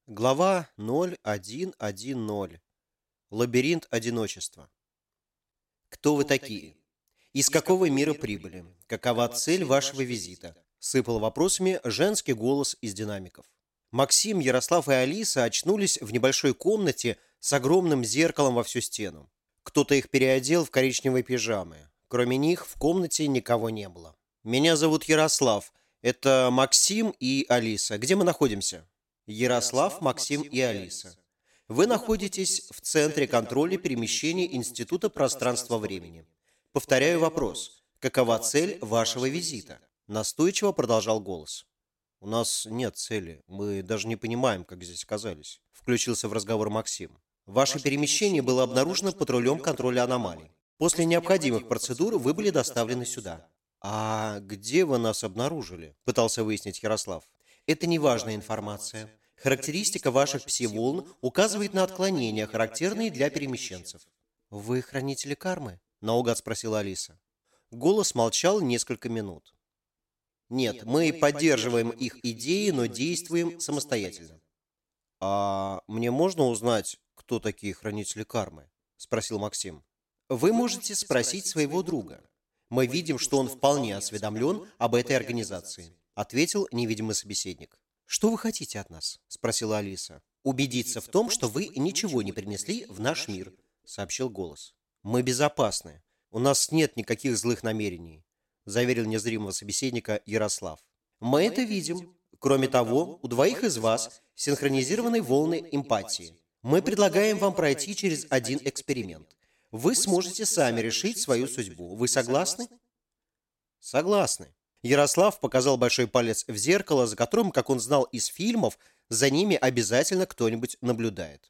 Глава 0110. Лабиринт одиночества. Кто вы такие? Из какого мира прибыли? Какова цель вашего визита? Сыпал вопросами женский голос из динамиков. Максим, Ярослав и Алиса очнулись в небольшой комнате с огромным зеркалом во всю стену. Кто-то их переодел в коричневые пижамы. Кроме них в комнате никого не было. Меня зовут Ярослав. Это Максим и Алиса. Где мы находимся? Ярослав, Максим и Алиса. Вы находитесь в Центре контроля перемещений Института пространства-времени. Повторяю вопрос. Какова цель вашего визита? Настойчиво продолжал голос. У нас нет цели. Мы даже не понимаем, как здесь оказались. Включился в разговор Максим. Ваше перемещение было обнаружено патрулем контроля аномалий. После необходимых процедур вы были доставлены сюда. А где вы нас обнаружили? Пытался выяснить Ярослав. Это неважная информация. Характеристика ваших пси-волн указывает на отклонения, характерные для перемещенцев. «Вы хранители кармы?» – наугад спросила Алиса. Голос молчал несколько минут. «Нет, мы поддерживаем их идеи, но действуем самостоятельно». «А мне можно узнать, кто такие хранители кармы?» – спросил Максим. «Вы можете спросить своего друга. Мы видим, что он вполне осведомлен об этой организации», – ответил невидимый собеседник. «Что вы хотите от нас?» – спросила Алиса. «Убедиться в том, что вы ничего не принесли в наш мир», – сообщил голос. «Мы безопасны. У нас нет никаких злых намерений», – заверил незримого собеседника Ярослав. «Мы это видим. Кроме того, у двоих из вас синхронизированы волны эмпатии. Мы предлагаем вам пройти через один эксперимент. Вы сможете сами решить свою судьбу. Вы согласны?» «Согласны». Ярослав показал большой палец в зеркало, за которым, как он знал из фильмов, за ними обязательно кто-нибудь наблюдает.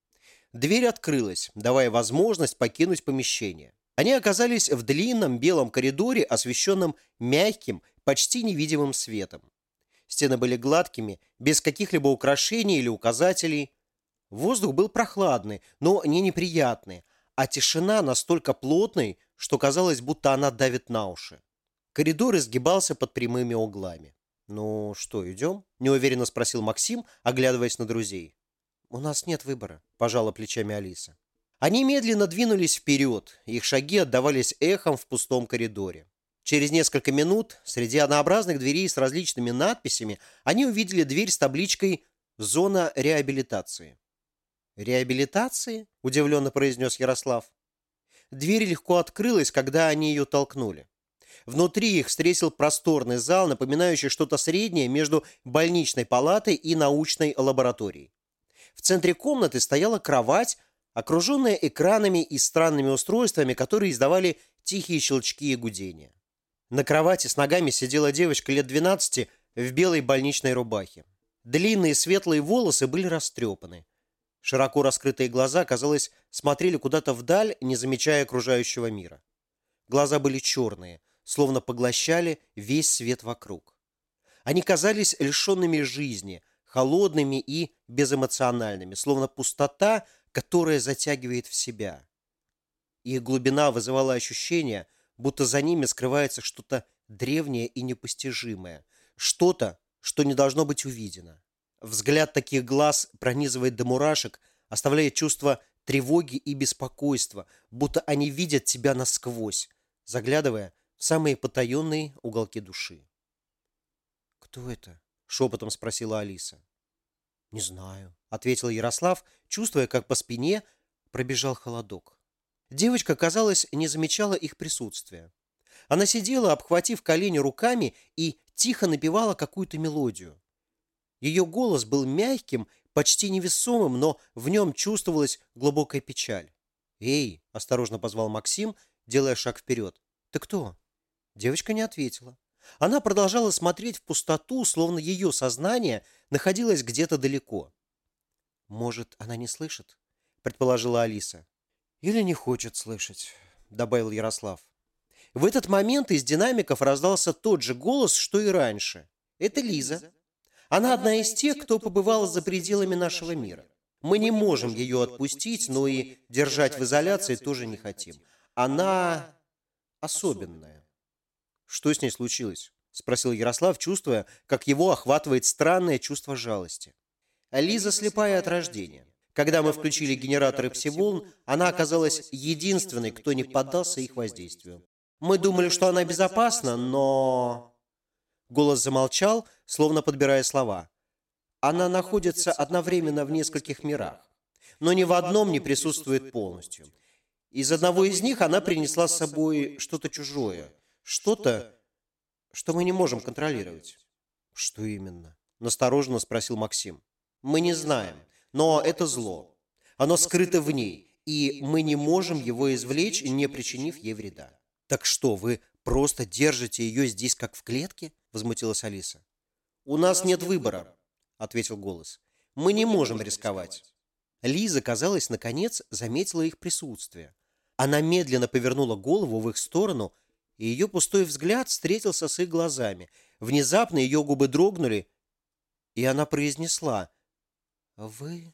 Дверь открылась, давая возможность покинуть помещение. Они оказались в длинном белом коридоре, освещенном мягким, почти невидимым светом. Стены были гладкими, без каких-либо украшений или указателей. Воздух был прохладный, но не неприятный, а тишина настолько плотной, что казалось, будто она давит на уши. Коридор изгибался под прямыми углами. «Ну что, идем?» – неуверенно спросил Максим, оглядываясь на друзей. «У нас нет выбора», – пожала плечами Алиса. Они медленно двинулись вперед, их шаги отдавались эхом в пустом коридоре. Через несколько минут среди однообразных дверей с различными надписями они увидели дверь с табличкой «Зона реабилитации». «Реабилитации?» – удивленно произнес Ярослав. Дверь легко открылась, когда они ее толкнули. Внутри их встретил просторный зал, напоминающий что-то среднее между больничной палатой и научной лабораторией. В центре комнаты стояла кровать, окруженная экранами и странными устройствами, которые издавали тихие щелчки и гудения. На кровати с ногами сидела девочка лет 12 в белой больничной рубахе. Длинные светлые волосы были растрепаны. Широко раскрытые глаза, казалось, смотрели куда-то вдаль, не замечая окружающего мира. Глаза были черные, словно поглощали весь свет вокруг. Они казались лишенными жизни, холодными и безэмоциональными, словно пустота, которая затягивает в себя. Их глубина вызывала ощущение, будто за ними скрывается что-то древнее и непостижимое, что-то, что не должно быть увидено. Взгляд таких глаз пронизывает до мурашек, оставляя чувство тревоги и беспокойства, будто они видят тебя насквозь, заглядывая в самые потаенные уголки души. «Кто это?» – шепотом спросила Алиса. «Не знаю», – ответил Ярослав, чувствуя, как по спине пробежал холодок. Девочка, казалось, не замечала их присутствия. Она сидела, обхватив колени руками, и тихо напевала какую-то мелодию. Ее голос был мягким, почти невесомым, но в нем чувствовалась глубокая печаль. «Эй!» – осторожно позвал Максим, делая шаг вперед. «Ты кто?» Девочка не ответила. Она продолжала смотреть в пустоту, словно ее сознание находилось где-то далеко. «Может, она не слышит?» – предположила Алиса. «Или не хочет слышать», – добавил Ярослав. В этот момент из динамиков раздался тот же голос, что и раньше. «Это Лиза. Она одна из тех, кто побывал за пределами нашего мира. Мы не можем ее отпустить, но и держать в изоляции тоже не хотим. Она особенная». «Что с ней случилось?» – спросил Ярослав, чувствуя, как его охватывает странное чувство жалости. Лиза слепая от рождения. Когда мы включили генераторы пси-волн, она оказалась единственной, кто не поддался их воздействию. Мы думали, что она безопасна, но...» Голос замолчал, словно подбирая слова. «Она находится одновременно в нескольких мирах, но ни в одном не присутствует полностью. Из одного из них она принесла с собой что-то чужое, что-то, что мы не можем контролировать». «Что именно?» – настороженно спросил Максим. «Мы не знаем, но это зло. Оно скрыто в ней, и мы не можем его извлечь, не причинив ей вреда». «Так что, вы просто держите ее здесь, как в клетке?» – возмутилась Алиса. «У нас нет выбора», – ответил голос. «Мы не можем рисковать». Лиза, казалось, наконец заметила их присутствие. Она медленно повернула голову в их сторону, и ее пустой взгляд встретился с их глазами. Внезапно ее губы дрогнули, и она произнесла: «Вы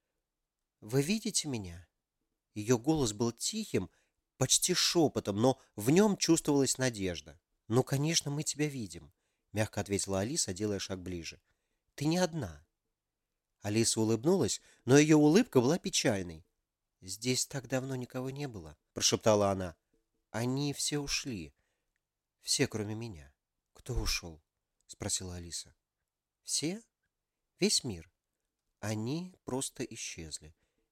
видите меня?» Ее голос был тихим, почти шепотом, но в нем чувствовалась надежда. «Ну, конечно, мы тебя видим», — мягко ответила Алиса, делая шаг ближе. «Ты не одна». Алиса улыбнулась, но ее улыбка была печальной. «Здесь так давно никого не было», — прошептала она. «Они все ушли. Все, кроме меня». «Кто ушел?» — спросила Алиса. «Все? Весь мир. Они просто исчезли.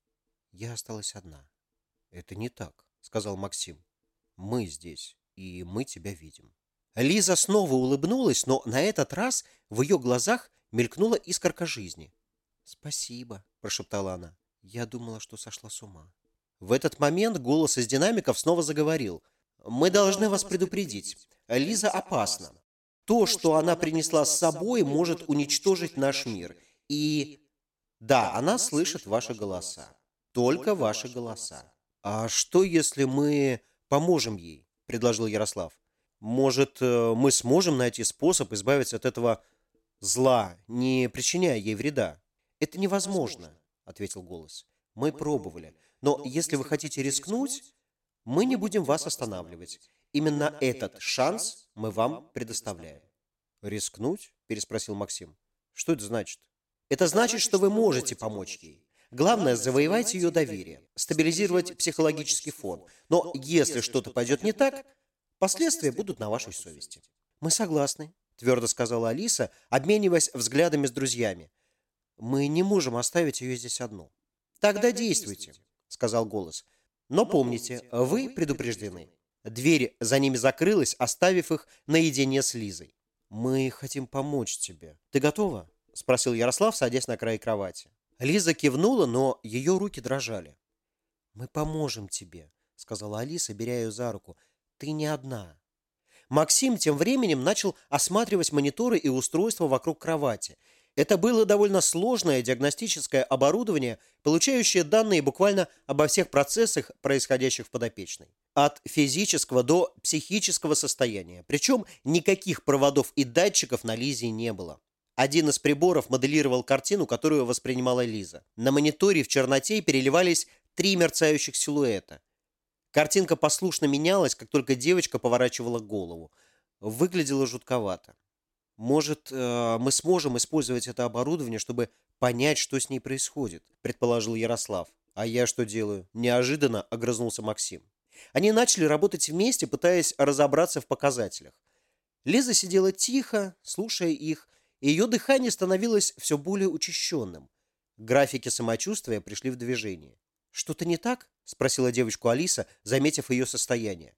Я осталась одна». «Это не так», — сказал Максим. «Мы здесь, и мы тебя видим». Лиза снова улыбнулась, но на этот раз в ее глазах мелькнула искорка жизни. «Спасибо», — прошептала она. «Я думала, что сошла с ума». В этот момент голос из динамиков снова заговорил. «Мы должны вас предупредить. Лиза опасна. То, что она принесла с собой, может уничтожить наш мир. И... да, она слышит ваши голоса. Только ваши голоса». «А что, если мы поможем ей?» – предложил Ярослав. «Может, мы сможем найти способ избавиться от этого зла, не причиняя ей вреда?» «Это невозможно», — ответил голос. «Мы пробовали. Но если вы хотите рискнуть, мы не будем вас останавливать. Именно этот шанс мы вам предоставляем». «Рискнуть?» — переспросил Максим. «Что это значит?» «Это значит, что вы можете помочь ей. Главное, завоевать ее доверие, стабилизировать психологический фон. Но если что-то пойдет не так, последствия будут на вашей совести». «Мы согласны», — твердо сказала Алиса, обмениваясь взглядами с друзьями. «Мы не можем оставить ее здесь одну». «Тогда действуйте», — сказал голос. «Но помните, вы предупреждены». Дверь за ними закрылась, оставив их наедине с Лизой. «Мы хотим помочь тебе. Ты готова?» — спросил Ярослав, садясь на край кровати. Лиза кивнула, но ее руки дрожали. «Мы поможем тебе», — сказала Алиса, беря ее за руку. «Ты не одна». Максим тем временем начал осматривать мониторы и устройства вокруг кровати. Это было довольно сложное диагностическое оборудование, получающее данные буквально обо всех процессах, происходящих в подопечной. От физического до психического состояния. Причем никаких проводов и датчиков на Лизе не было. Один из приборов моделировал картину, которую воспринимала Лиза. На мониторе в черноте переливались 3 мерцающих силуэта. Картинка послушно менялась, как только девочка поворачивала голову. Выглядело жутковато. «Может, мы сможем использовать это оборудование, чтобы понять, что с ней происходит», — предположил Ярослав. «А я что делаю?» — неожиданно огрызнулся Максим. Они начали работать вместе, пытаясь разобраться в показателях. Лиза сидела тихо, слушая их, и ее дыхание становилось все более учащенным. Графики самочувствия пришли в движение. «Что-то не так?» — спросила девочку Алиса, заметив ее состояние.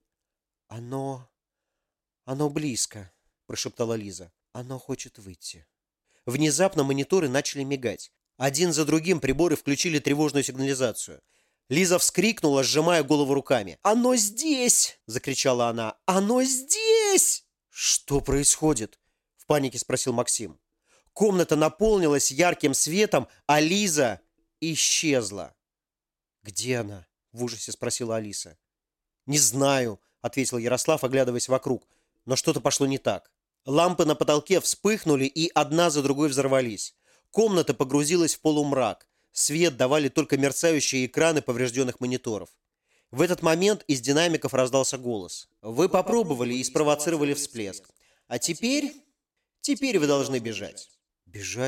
«Оно близко», — прошептала Лиза. «Оно хочет выйти». Внезапно мониторы начали мигать. Один за другим приборы включили тревожную сигнализацию. Лиза вскрикнула, сжимая голову руками. «Оно здесь!» – закричала она. «Оно здесь!» «Что происходит?» – в панике спросил Максим. Комната наполнилась ярким светом, а Лиза исчезла. «Где она?» – в ужасе спросила Алиса. «Не знаю», – ответил Ярослав, оглядываясь вокруг. Но что-то пошло не так. Лампы на потолке вспыхнули и одна за другой взорвались. Комната погрузилась в полумрак. Свет давали только мерцающие экраны поврежденных мониторов. В этот момент из динамиков раздался голос. «Вы попробовали и спровоцировали всплеск. А теперь вы должны бежать». «Бежать?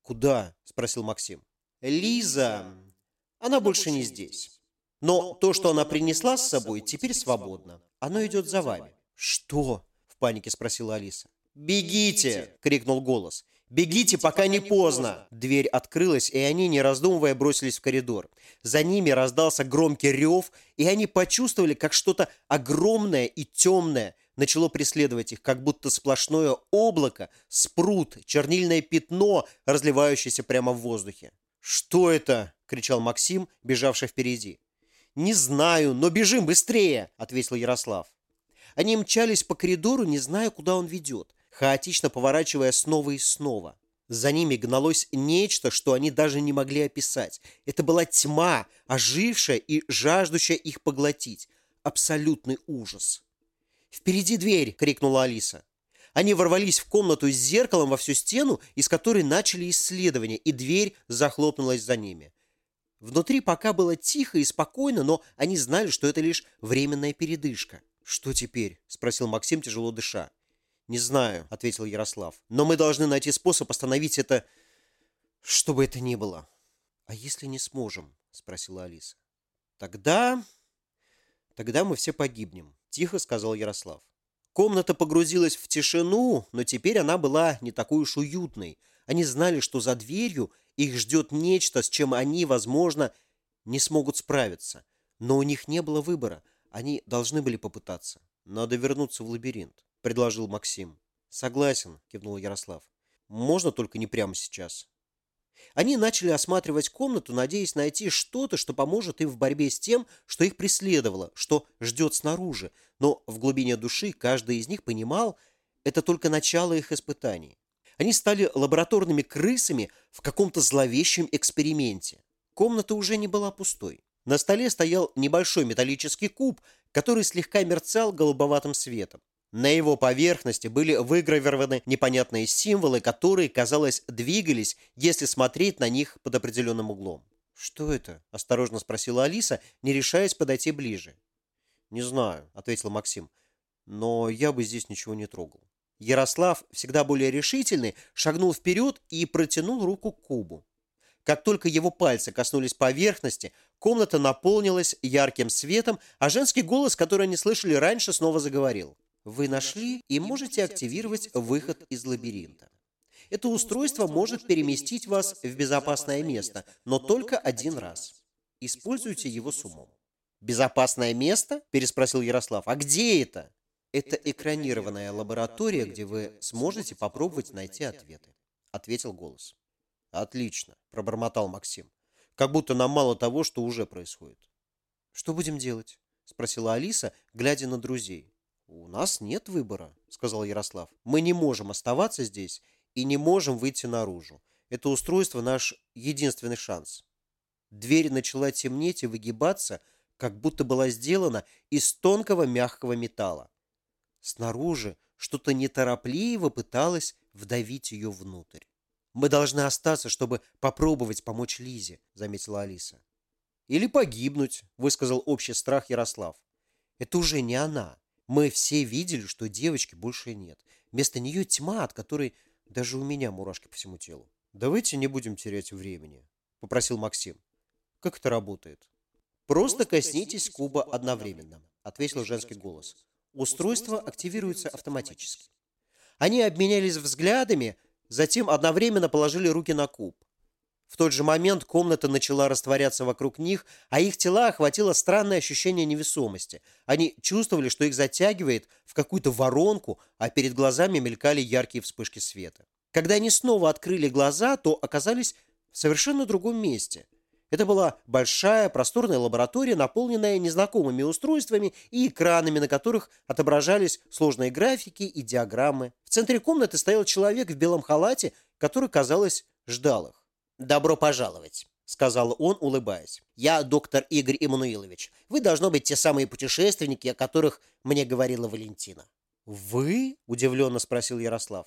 «Куда?» – спросил Максим. «Лиза, она больше не здесь. Но то, что она принесла с собой, теперь свободно. Оно идет за вами». «Что?» – в панике спросила Алиса. «Бегите!» – крикнул голос. «Бегите, пока не поздно!» Дверь открылась, и они, не раздумывая, бросились в коридор. За ними раздался громкий рев, и они почувствовали, как что-то огромное и темное начало преследовать их, как будто сплошное облако, спрут, чернильное пятно, разливающееся прямо в воздухе. «Что это?» – кричал Максим, бежавший впереди. «Не знаю, но бежим быстрее!» – ответил Ярослав. Они мчались по коридору, не зная, куда он ведет, хаотично поворачивая снова и снова. За ними гналось нечто, что они даже не могли описать. Это была тьма, ожившая и жаждущая их поглотить. Абсолютный ужас. «Впереди дверь!» – крикнула Алиса. Они ворвались в комнату с зеркалом во всю стену, из которой начали исследование, и дверь захлопнулась за ними. Внутри пока было тихо и спокойно, но они знали, что это лишь временная передышка. «Что теперь?» – спросил Максим, тяжело дыша. «Не знаю», – ответил Ярослав. «Но мы должны найти способ остановить это, что бы это ни было». «А если не сможем?» – спросила Алиса. «Тогда мы все погибнем», – тихо сказал Ярослав. Комната погрузилась в тишину, но теперь она была не такой уж уютной. Они знали, что за дверью их ждет нечто, с чем они, возможно, не смогут справиться. Но у них не было выбора. Они должны были попытаться. «Надо вернуться в лабиринт», — предложил Максим. «Согласен», — кивнул Ярослав. «Можно только не прямо сейчас». Они начали осматривать комнату, надеясь найти что-то, что поможет им в борьбе с тем, что их преследовало, что ждет снаружи. Но в глубине души каждый из них понимал, это только начало их испытаний. Они стали лабораторными крысами в каком-то зловещем эксперименте. Комната уже не была пустой. На столе стоял небольшой металлический куб, который слегка мерцал голубоватым светом. На его поверхности были выгравированы непонятные символы, которые, казалось, двигались, если смотреть на них под определенным углом. «Что это?» – осторожно спросила Алиса, не решаясь подойти ближе. «Не знаю», – ответил Максим, – «но я бы здесь ничего не трогал». Ярослав, всегда более решительный, шагнул вперед и протянул руку к кубу. Как только его пальцы коснулись поверхности, комната наполнилась ярким светом, а женский голос, который они слышали раньше, снова заговорил. «Вы нашли и можете активировать выход из лабиринта. Это устройство может переместить вас в безопасное место, но только один раз. Используйте его с умом». «Безопасное место?» – переспросил Ярослав. «А где это?» «Это экранированная лаборатория, где вы сможете попробовать найти ответы», – ответил голос. «Отлично», – пробормотал Максим. «Как будто нам мало того, что уже происходит». «Что будем делать?» – спросила Алиса, глядя на друзей. «У нас нет выбора», – сказал Ярослав. «Мы не можем оставаться здесь и не можем выйти наружу. Это устройство наш единственный шанс». Дверь начала темнеть и выгибаться, как будто была сделана из тонкого мягкого металла. Снаружи что-то неторопливо пыталось вдавить ее внутрь. «Мы должны остаться, чтобы попробовать помочь Лизе», — заметила Алиса. «Или погибнуть», — высказал общий страх Ярослав. «Это уже не она. Мы все видели, что девочки больше нет. Вместо нее тьма, от которой даже у меня мурашки по всему телу». «Давайте не будем терять времени», — попросил Максим. «Как это работает?» «Просто коснитесь куба одновременно», — ответил женский голос. «Устройство активируется автоматически». Они обменялись взглядами, затем одновременно положили руки на куб. В тот же момент комната начала растворяться вокруг них, а их тела охватило странное ощущение невесомости. Они чувствовали, что их затягивает в какую-то воронку, а перед глазами мелькали яркие вспышки света. Когда они снова открыли глаза, то оказались в совершенно другом месте. Это была большая просторная лаборатория, наполненная незнакомыми устройствами и экранами, на которых отображались сложные графики и диаграммы. В центре комнаты стоял человек в белом халате, который, казалось, ждал их. «Добро пожаловать», — сказал он, улыбаясь. «Я доктор Игорь Иммануилович. Вы, должно быть, те самые путешественники, о которых мне говорила Валентина». «Вы?» — удивленно спросил Ярослав.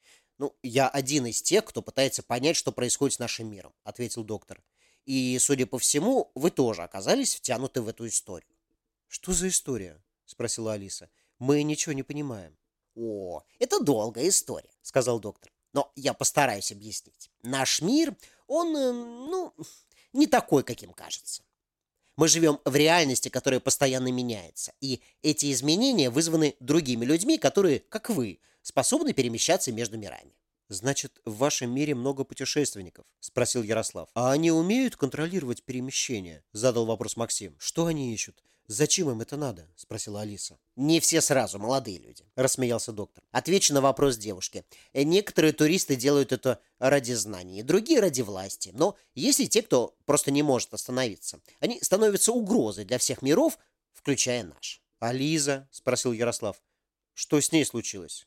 «Я один из тех, кто пытается понять, что происходит с нашим миром», — ответил доктор. «И, судя по всему, вы тоже оказались втянуты в эту историю». «Что за история?» — спросила Алиса. «Мы ничего не понимаем». «О, это долгая история», — сказал доктор. Но я постараюсь объяснить. Наш мир, он, не такой, каким кажется. Мы живем в реальности, которая постоянно меняется. И эти изменения вызваны другими людьми, которые, как вы, способны перемещаться между мирами. «Значит, в вашем мире много путешественников?» – спросил Ярослав. «А они умеют контролировать перемещение?» – задал вопрос Максим. «Что они ищут? Зачем им это надо?» – спросила Алиса. Не все сразу молодые люди, рассмеялся доктор. Отвечу на вопрос девушки. Некоторые туристы делают это ради знаний, другие ради власти. Но есть и те, кто просто не может остановиться. Они становятся угрозой для всех миров, включая наш. «А Лиза?» – спросил Ярослав. «Что с ней случилось?»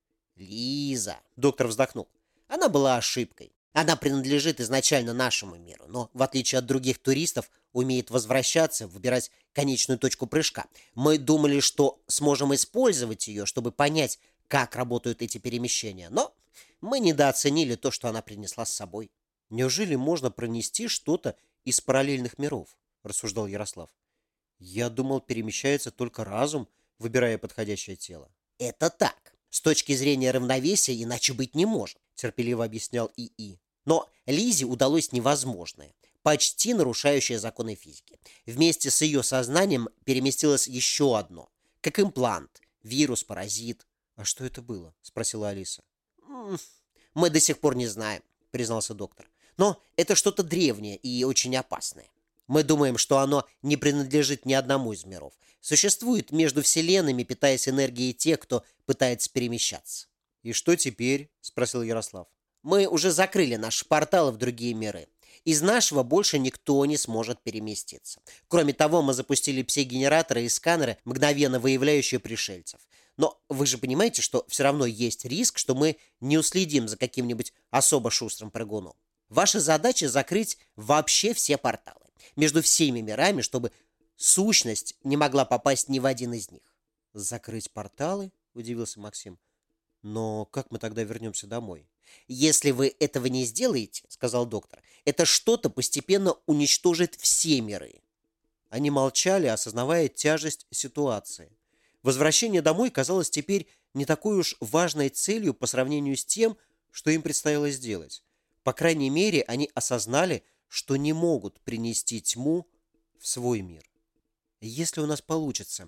Лиза, доктор вздохнул. Она была ошибкой. Она принадлежит изначально нашему миру, но, в отличие от других туристов, умеет возвращаться, выбирать конечную точку прыжка. Мы думали, что сможем использовать ее, чтобы понять, как работают эти перемещения, но мы недооценили то, что она принесла с собой. «Неужели можно пронести что-то из параллельных миров?» – рассуждал Ярослав. «Я думал, перемещается только разум, выбирая подходящее тело». Это так. С точки зрения равновесия иначе быть не может, терпеливо объяснял ИИ. Но Лизе удалось невозможное, почти нарушающее законы физики. Вместе с ее сознанием переместилось еще одно, как имплант, вирус, паразит. «А что это было?» – спросила Алиса. М, Мы до сих пор не знаем, признался доктор. Но это что-то древнее и очень опасное. Мы думаем, что оно не принадлежит ни одному из миров. Существует между вселенными, питаясь энергией тех, кто пытается перемещаться. «И что теперь?» – спросил Ярослав. Мы уже закрыли наши порталы в другие миры. Из нашего больше никто не сможет переместиться. Кроме того, мы запустили пси-генераторы и сканеры, мгновенно выявляющие пришельцев. Но вы же понимаете, что все равно есть риск, что мы не уследим за каким-нибудь особо шустрым прыгуном. Ваша задача закрыть вообще все порталы между всеми мирами, чтобы сущность не могла попасть ни в один из них. «Закрыть порталы?» – удивился Максим. «Но как мы тогда вернемся домой?» Если вы этого не сделаете, сказал доктор, это что-то постепенно уничтожит все миры. Они молчали, осознавая тяжесть ситуации. Возвращение домой казалось теперь не такой уж важной целью по сравнению с тем, что им предстояло сделать. По крайней мере, они осознали, что не могут принести тьму в свой мир. «Если у нас получится,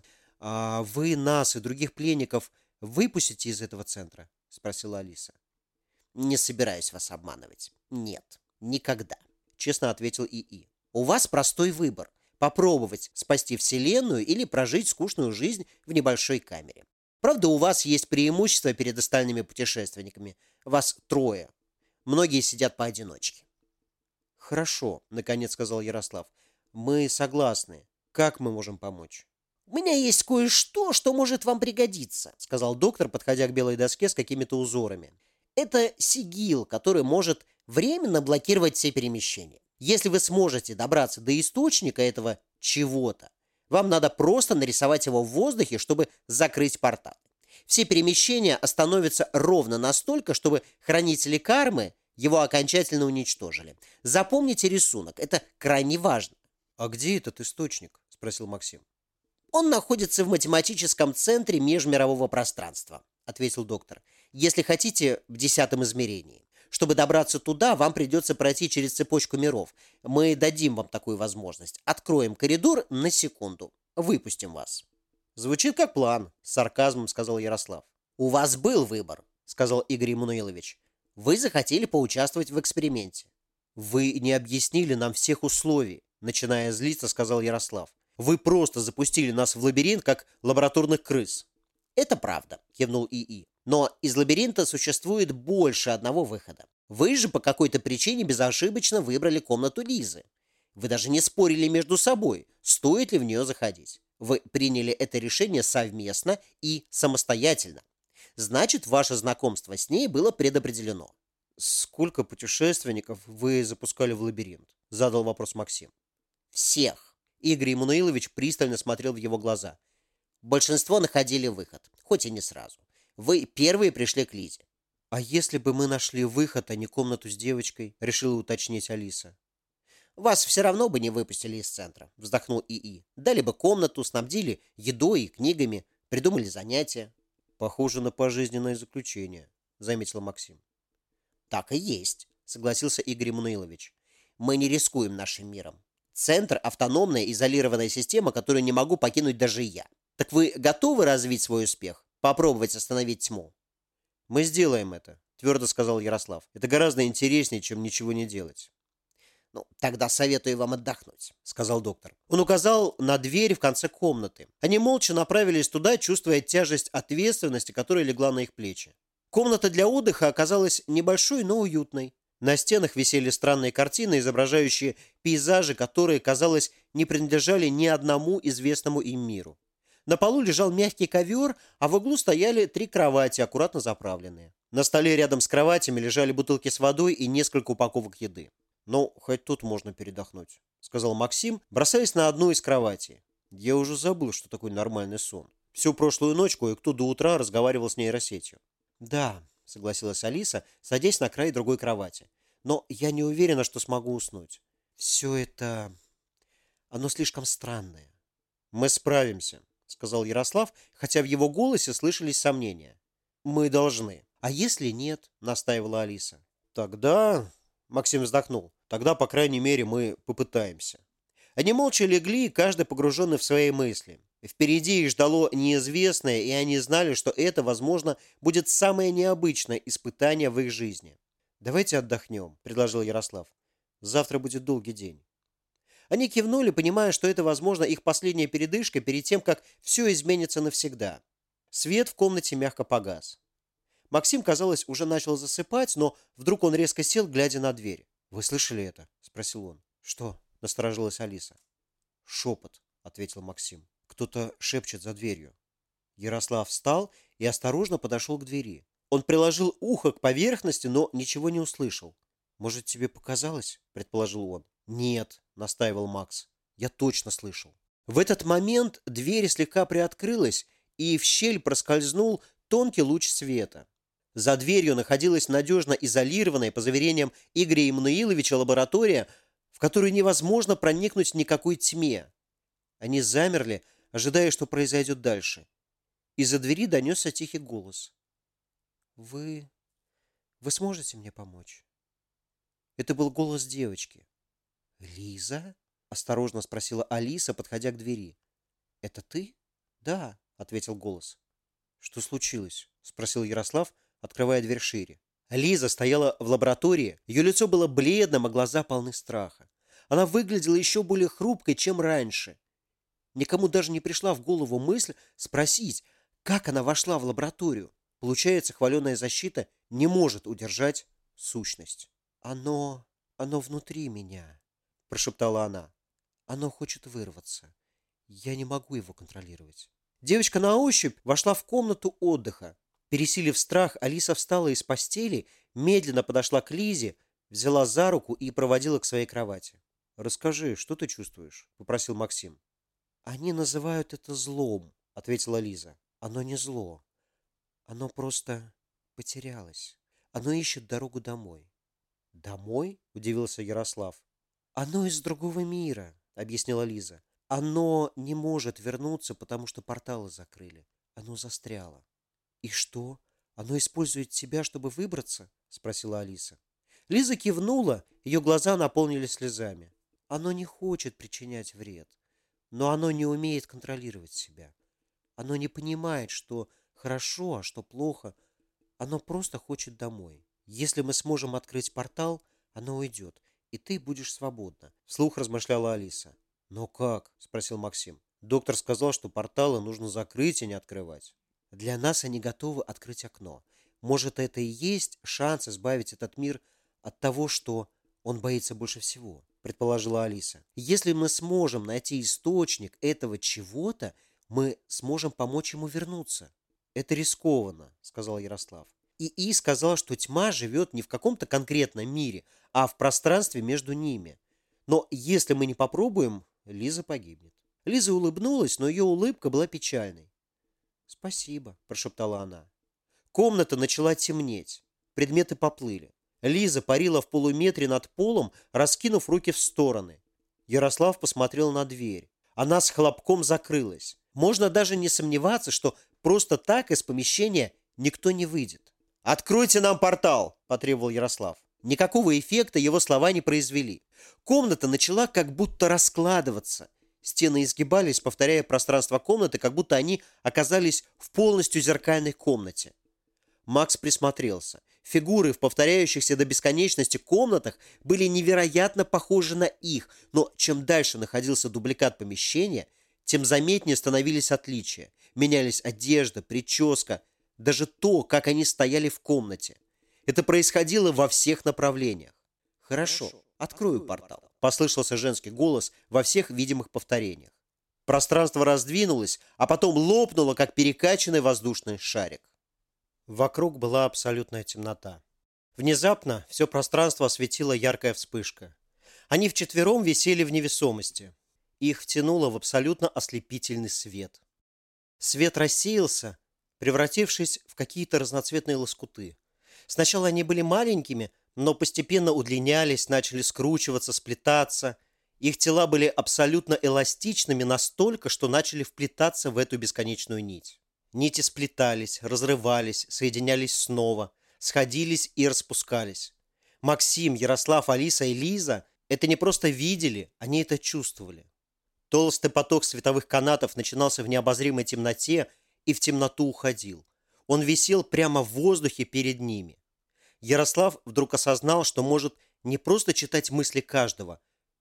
вы нас и других пленников выпустите из этого центра?» – спросила Алиса. Не собираюсь вас обманывать. Нет, никогда, честно ответил ИИ. У вас простой выбор. Попробовать спасти Вселенную или прожить скучную жизнь в небольшой камере. Правда, у вас есть преимущество перед остальными путешественниками. Вас трое. Многие сидят поодиночке. «Хорошо», — наконец сказал Ярослав. «Мы согласны. Как мы можем помочь?» «У меня есть кое-что, что может вам пригодиться», — сказал доктор, подходя к белой доске с какими-то узорами. «Это сигил, который может временно блокировать все перемещения. Если вы сможете добраться до источника этого чего-то, вам надо просто нарисовать его в воздухе, чтобы закрыть портал. Все перемещения остановятся ровно настолько, чтобы хранители кармы его окончательно уничтожили. Запомните рисунок, это крайне важно. «А где этот источник?» — спросил Максим. Он находится в математическом центре межмирового пространства, ответил доктор. Если хотите, в 10-м измерении. Чтобы добраться туда, вам придется пройти через цепочку миров. Мы дадим вам такую возможность. Откроем коридор на секунду. Выпустим вас. «Звучит как план», — с сарказмом сказал Ярослав. У вас был выбор, сказал Игорь Эммануилович. Вы захотели поучаствовать в эксперименте. «Вы не объяснили нам всех условий», — начиная злиться, сказал Ярослав. «Вы просто запустили нас в лабиринт, как лабораторных крыс». Это правда, кивнул ИИ. Но из лабиринта существует больше одного выхода. Вы же по какой-то причине безошибочно выбрали комнату Лизы. Вы даже не спорили между собой, стоит ли в нее заходить. Вы приняли это решение совместно и самостоятельно. Значит, ваше знакомство с ней было предопределено. «Сколько путешественников вы запускали в лабиринт?» – задал вопрос Максим. Всех. Игорь Емануилович пристально смотрел в его глаза. Большинство находили выход, хоть и не сразу. Вы первые пришли к Лизе. «А если бы мы нашли выход, а не комнату с девочкой?» – решила уточнить Алиса. Вас все равно бы не выпустили из центра, вздохнул ИИ. Дали бы комнату, снабдили едой и книгами, придумали занятия. «Похоже на пожизненное заключение», – заметил Максим. Так и есть, согласился Игорь Мануилович. Мы не рискуем нашим миром. Центр — автономная изолированная система, которую не могу покинуть даже я. Так вы готовы развить свой успех? Попробовать остановить тьму? Мы сделаем это, твердо сказал Ярослав. Это гораздо интереснее, чем ничего не делать. Ну, тогда советую вам отдохнуть, сказал доктор. Он указал на дверь в конце комнаты. Они молча направились туда, чувствуя тяжесть ответственности, которая легла на их плечи. Комната для отдыха оказалась небольшой, но уютной. На стенах висели странные картины, изображающие пейзажи, которые, казалось, не принадлежали ни одному известному им миру. На полу лежал мягкий ковер, а в углу стояли 3 кровати, аккуратно заправленные. На столе рядом с кроватями лежали бутылки с водой и несколько упаковок еды. «Ну, хоть тут можно передохнуть», — сказал Максим, бросаясь на одну из кроватей. «Я уже забыл, что такое нормальный сон. Всю прошлую ночь кое-кто до утра разговаривал с нейросетью». «Да», — согласилась Алиса, садясь на край другой кровати. «Но я не уверена, что смогу уснуть. Все это... оно слишком странное». «Мы справимся», — сказал Ярослав, хотя в его голосе слышались сомнения. «Мы должны». «А если нет?» — настаивала Алиса. «Тогда...» — Максим вздохнул. «Тогда, по крайней мере, мы попытаемся». Они молча легли, каждый погруженный в свои мысли. Впереди их ждало неизвестное, и они знали, что это, возможно, будет самое необычное испытание в их жизни. «Давайте отдохнем», — предложил Ярослав. «Завтра будет долгий день». Они кивнули, понимая, что это, возможно, их последняя передышка перед тем, как все изменится навсегда. Свет в комнате мягко погас. Максим, казалось, уже начал засыпать, но вдруг он резко сел, глядя на дверь. «Вы слышали это?» — спросил он. «Что?» — насторожилась Алиса. «Шепот», — ответил Максим. «Кто-то шепчет за дверью». Ярослав встал и осторожно подошел к двери. Он приложил ухо к поверхности, но ничего не услышал. «Может, тебе показалось?» — предположил он. «Нет», — настаивал Макс. «Я точно слышал». В этот момент дверь слегка приоткрылась, и в щель проскользнул тонкий луч света. За дверью находилась надежно изолированная, по заверениям Игоря Иммануиловича, лаборатория, в которую невозможно проникнуть никакой тьме. Они замерли, ожидая, что произойдет дальше. Из-за двери донесся тихий голос. «Вы сможете мне помочь?» Это был голос девочки. «Лиза?» — осторожно спросила Алиса, подходя к двери. «Это ты?» «Да», — ответил голос. «Что случилось?» — спросил Ярослав, открывая дверь шире. Лиза стояла в лаборатории, ее лицо было бледным, а глаза полны страха. Она выглядела еще более хрупкой, чем раньше. Никому даже не пришла в голову мысль спросить, как она вошла в лабораторию. Получается, хваленая защита не может удержать сущность. «Оно внутри меня», — прошептала она. «Оно хочет вырваться. Я не могу его контролировать». Девочка на ощупь вошла в комнату отдыха. Пересилив страх, Алиса встала из постели, медленно подошла к Лизе, взяла за руку и проводила к своей кровати. «Расскажи, что ты чувствуешь?» — попросил Максим. «Они называют это злом», — ответила Лиза. «Оно не зло. Оно просто потерялось. Оно ищет дорогу домой». «Домой?» — удивился Ярослав. «Оно из другого мира», — объяснила Лиза. «Оно не может вернуться, потому что порталы закрыли. Оно застряло». «И что? Оно использует тебя, чтобы выбраться?» — спросила Алиса. Лиза кивнула, ее глаза наполнились слезами. «Оно не хочет причинять вред, но оно не умеет контролировать себя. Оно не понимает, что хорошо, а что плохо. Оно просто хочет домой. Если мы сможем открыть портал, оно уйдет, и ты будешь свободна», — вслух размышляла Алиса. «Но как?» — спросил Максим. «Доктор сказал, что порталы нужно закрыть и не открывать». «Для нас они готовы открыть окно. Может, это и есть шанс избавить этот мир от того, что он боится больше всего», — предположила Алиса. «Если мы сможем найти источник этого чего-то, мы сможем помочь ему вернуться». «Это рискованно», — сказал Ярослав. ИИ сказал, что тьма живет не в каком-то конкретном мире, а в пространстве между ними. Но если мы не попробуем, Лиза погибнет. Лиза улыбнулась, но ее улыбка была печальной. «Спасибо», — прошептала она. Комната начала темнеть. Предметы поплыли. Лиза парила в полуметре над полом, раскинув руки в стороны. Ярослав посмотрел на дверь. Она с хлопком закрылась. Можно даже не сомневаться, что просто так из помещения никто не выйдет. «Откройте нам портал!» – потребовал Ярослав. Никакого эффекта его слова не произвели. Комната начала как будто раскладываться. Стены изгибались, повторяя пространство комнаты, как будто они оказались в полностью зеркальной комнате. Макс присмотрелся. Фигуры в повторяющихся до бесконечности комнатах были невероятно похожи на их, но чем дальше находился дубликат помещения, тем заметнее становились отличия. Менялись одежда, прическа, даже то, как они стояли в комнате. Это происходило во всех направлениях. «Хорошо, открою портал», – послышался женский голос во всех видимых повторениях. Пространство раздвинулось, а потом лопнуло, как перекачанный воздушный шарик. Вокруг была абсолютная темнота. Внезапно все пространство осветила яркая вспышка. Они вчетвером висели в невесомости. Их втянуло в абсолютно ослепительный свет. Свет рассеялся, превратившись в какие-то разноцветные лоскуты. Сначала они были маленькими, но постепенно удлинялись, начали скручиваться, сплетаться. Их тела были абсолютно эластичными настолько, что начали вплетаться в эту бесконечную нить. Нити сплетались, разрывались, соединялись снова, сходились и распускались. Максим, Ярослав, Алиса и Лиза это не просто видели, они это чувствовали. Толстый поток световых канатов начинался в необозримой темноте и в темноту уходил. Он висел прямо в воздухе перед ними. Ярослав вдруг осознал, что может не просто читать мысли каждого.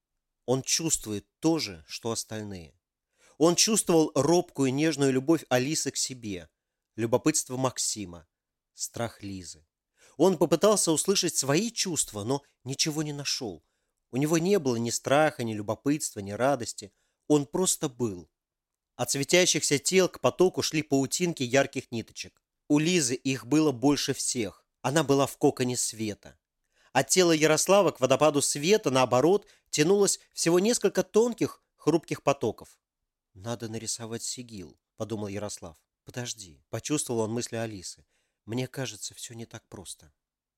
Он чувствует то же, что остальные. Он чувствовал робкую нежную любовь Алисы к себе, любопытство Максима, страх Лизы. Он попытался услышать свои чувства, но ничего не нашел. У него не было ни страха, ни любопытства, ни радости. Он просто был. От светящихся тел к потоку шли паутинки ярких ниточек. У Лизы их было больше всех. Она была в коконе света. От тела Ярослава к водопаду света, наоборот, тянулось всего несколько тонких, хрупких потоков. «Надо нарисовать сигил», — подумал Ярослав. «Подожди», — почувствовал он мысли Алисы. «Мне кажется, все не так просто».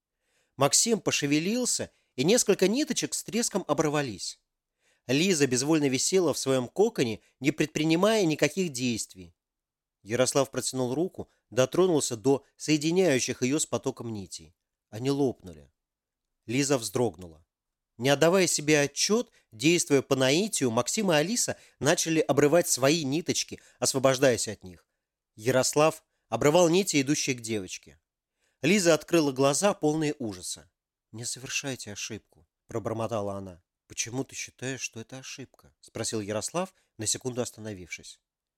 Максим пошевелился, и несколько ниточек с треском оборвались. Лиза безвольно висела в своем коконе, не предпринимая никаких действий. Ярослав протянул руку, дотронулся до соединяющих ее с потоком нитей. Они лопнули. Лиза вздрогнула. Не отдавая себе отчет, действуя по наитию, Максим и Алиса начали обрывать свои ниточки, освобождаясь от них. Ярослав обрывал нити, идущие к девочке. Лиза открыла глаза, полные ужаса. «Не совершайте ошибку», – пробормотала она. «Почему ты считаешь, что это ошибка?» – спросил Ярослав, на секунду остановившись.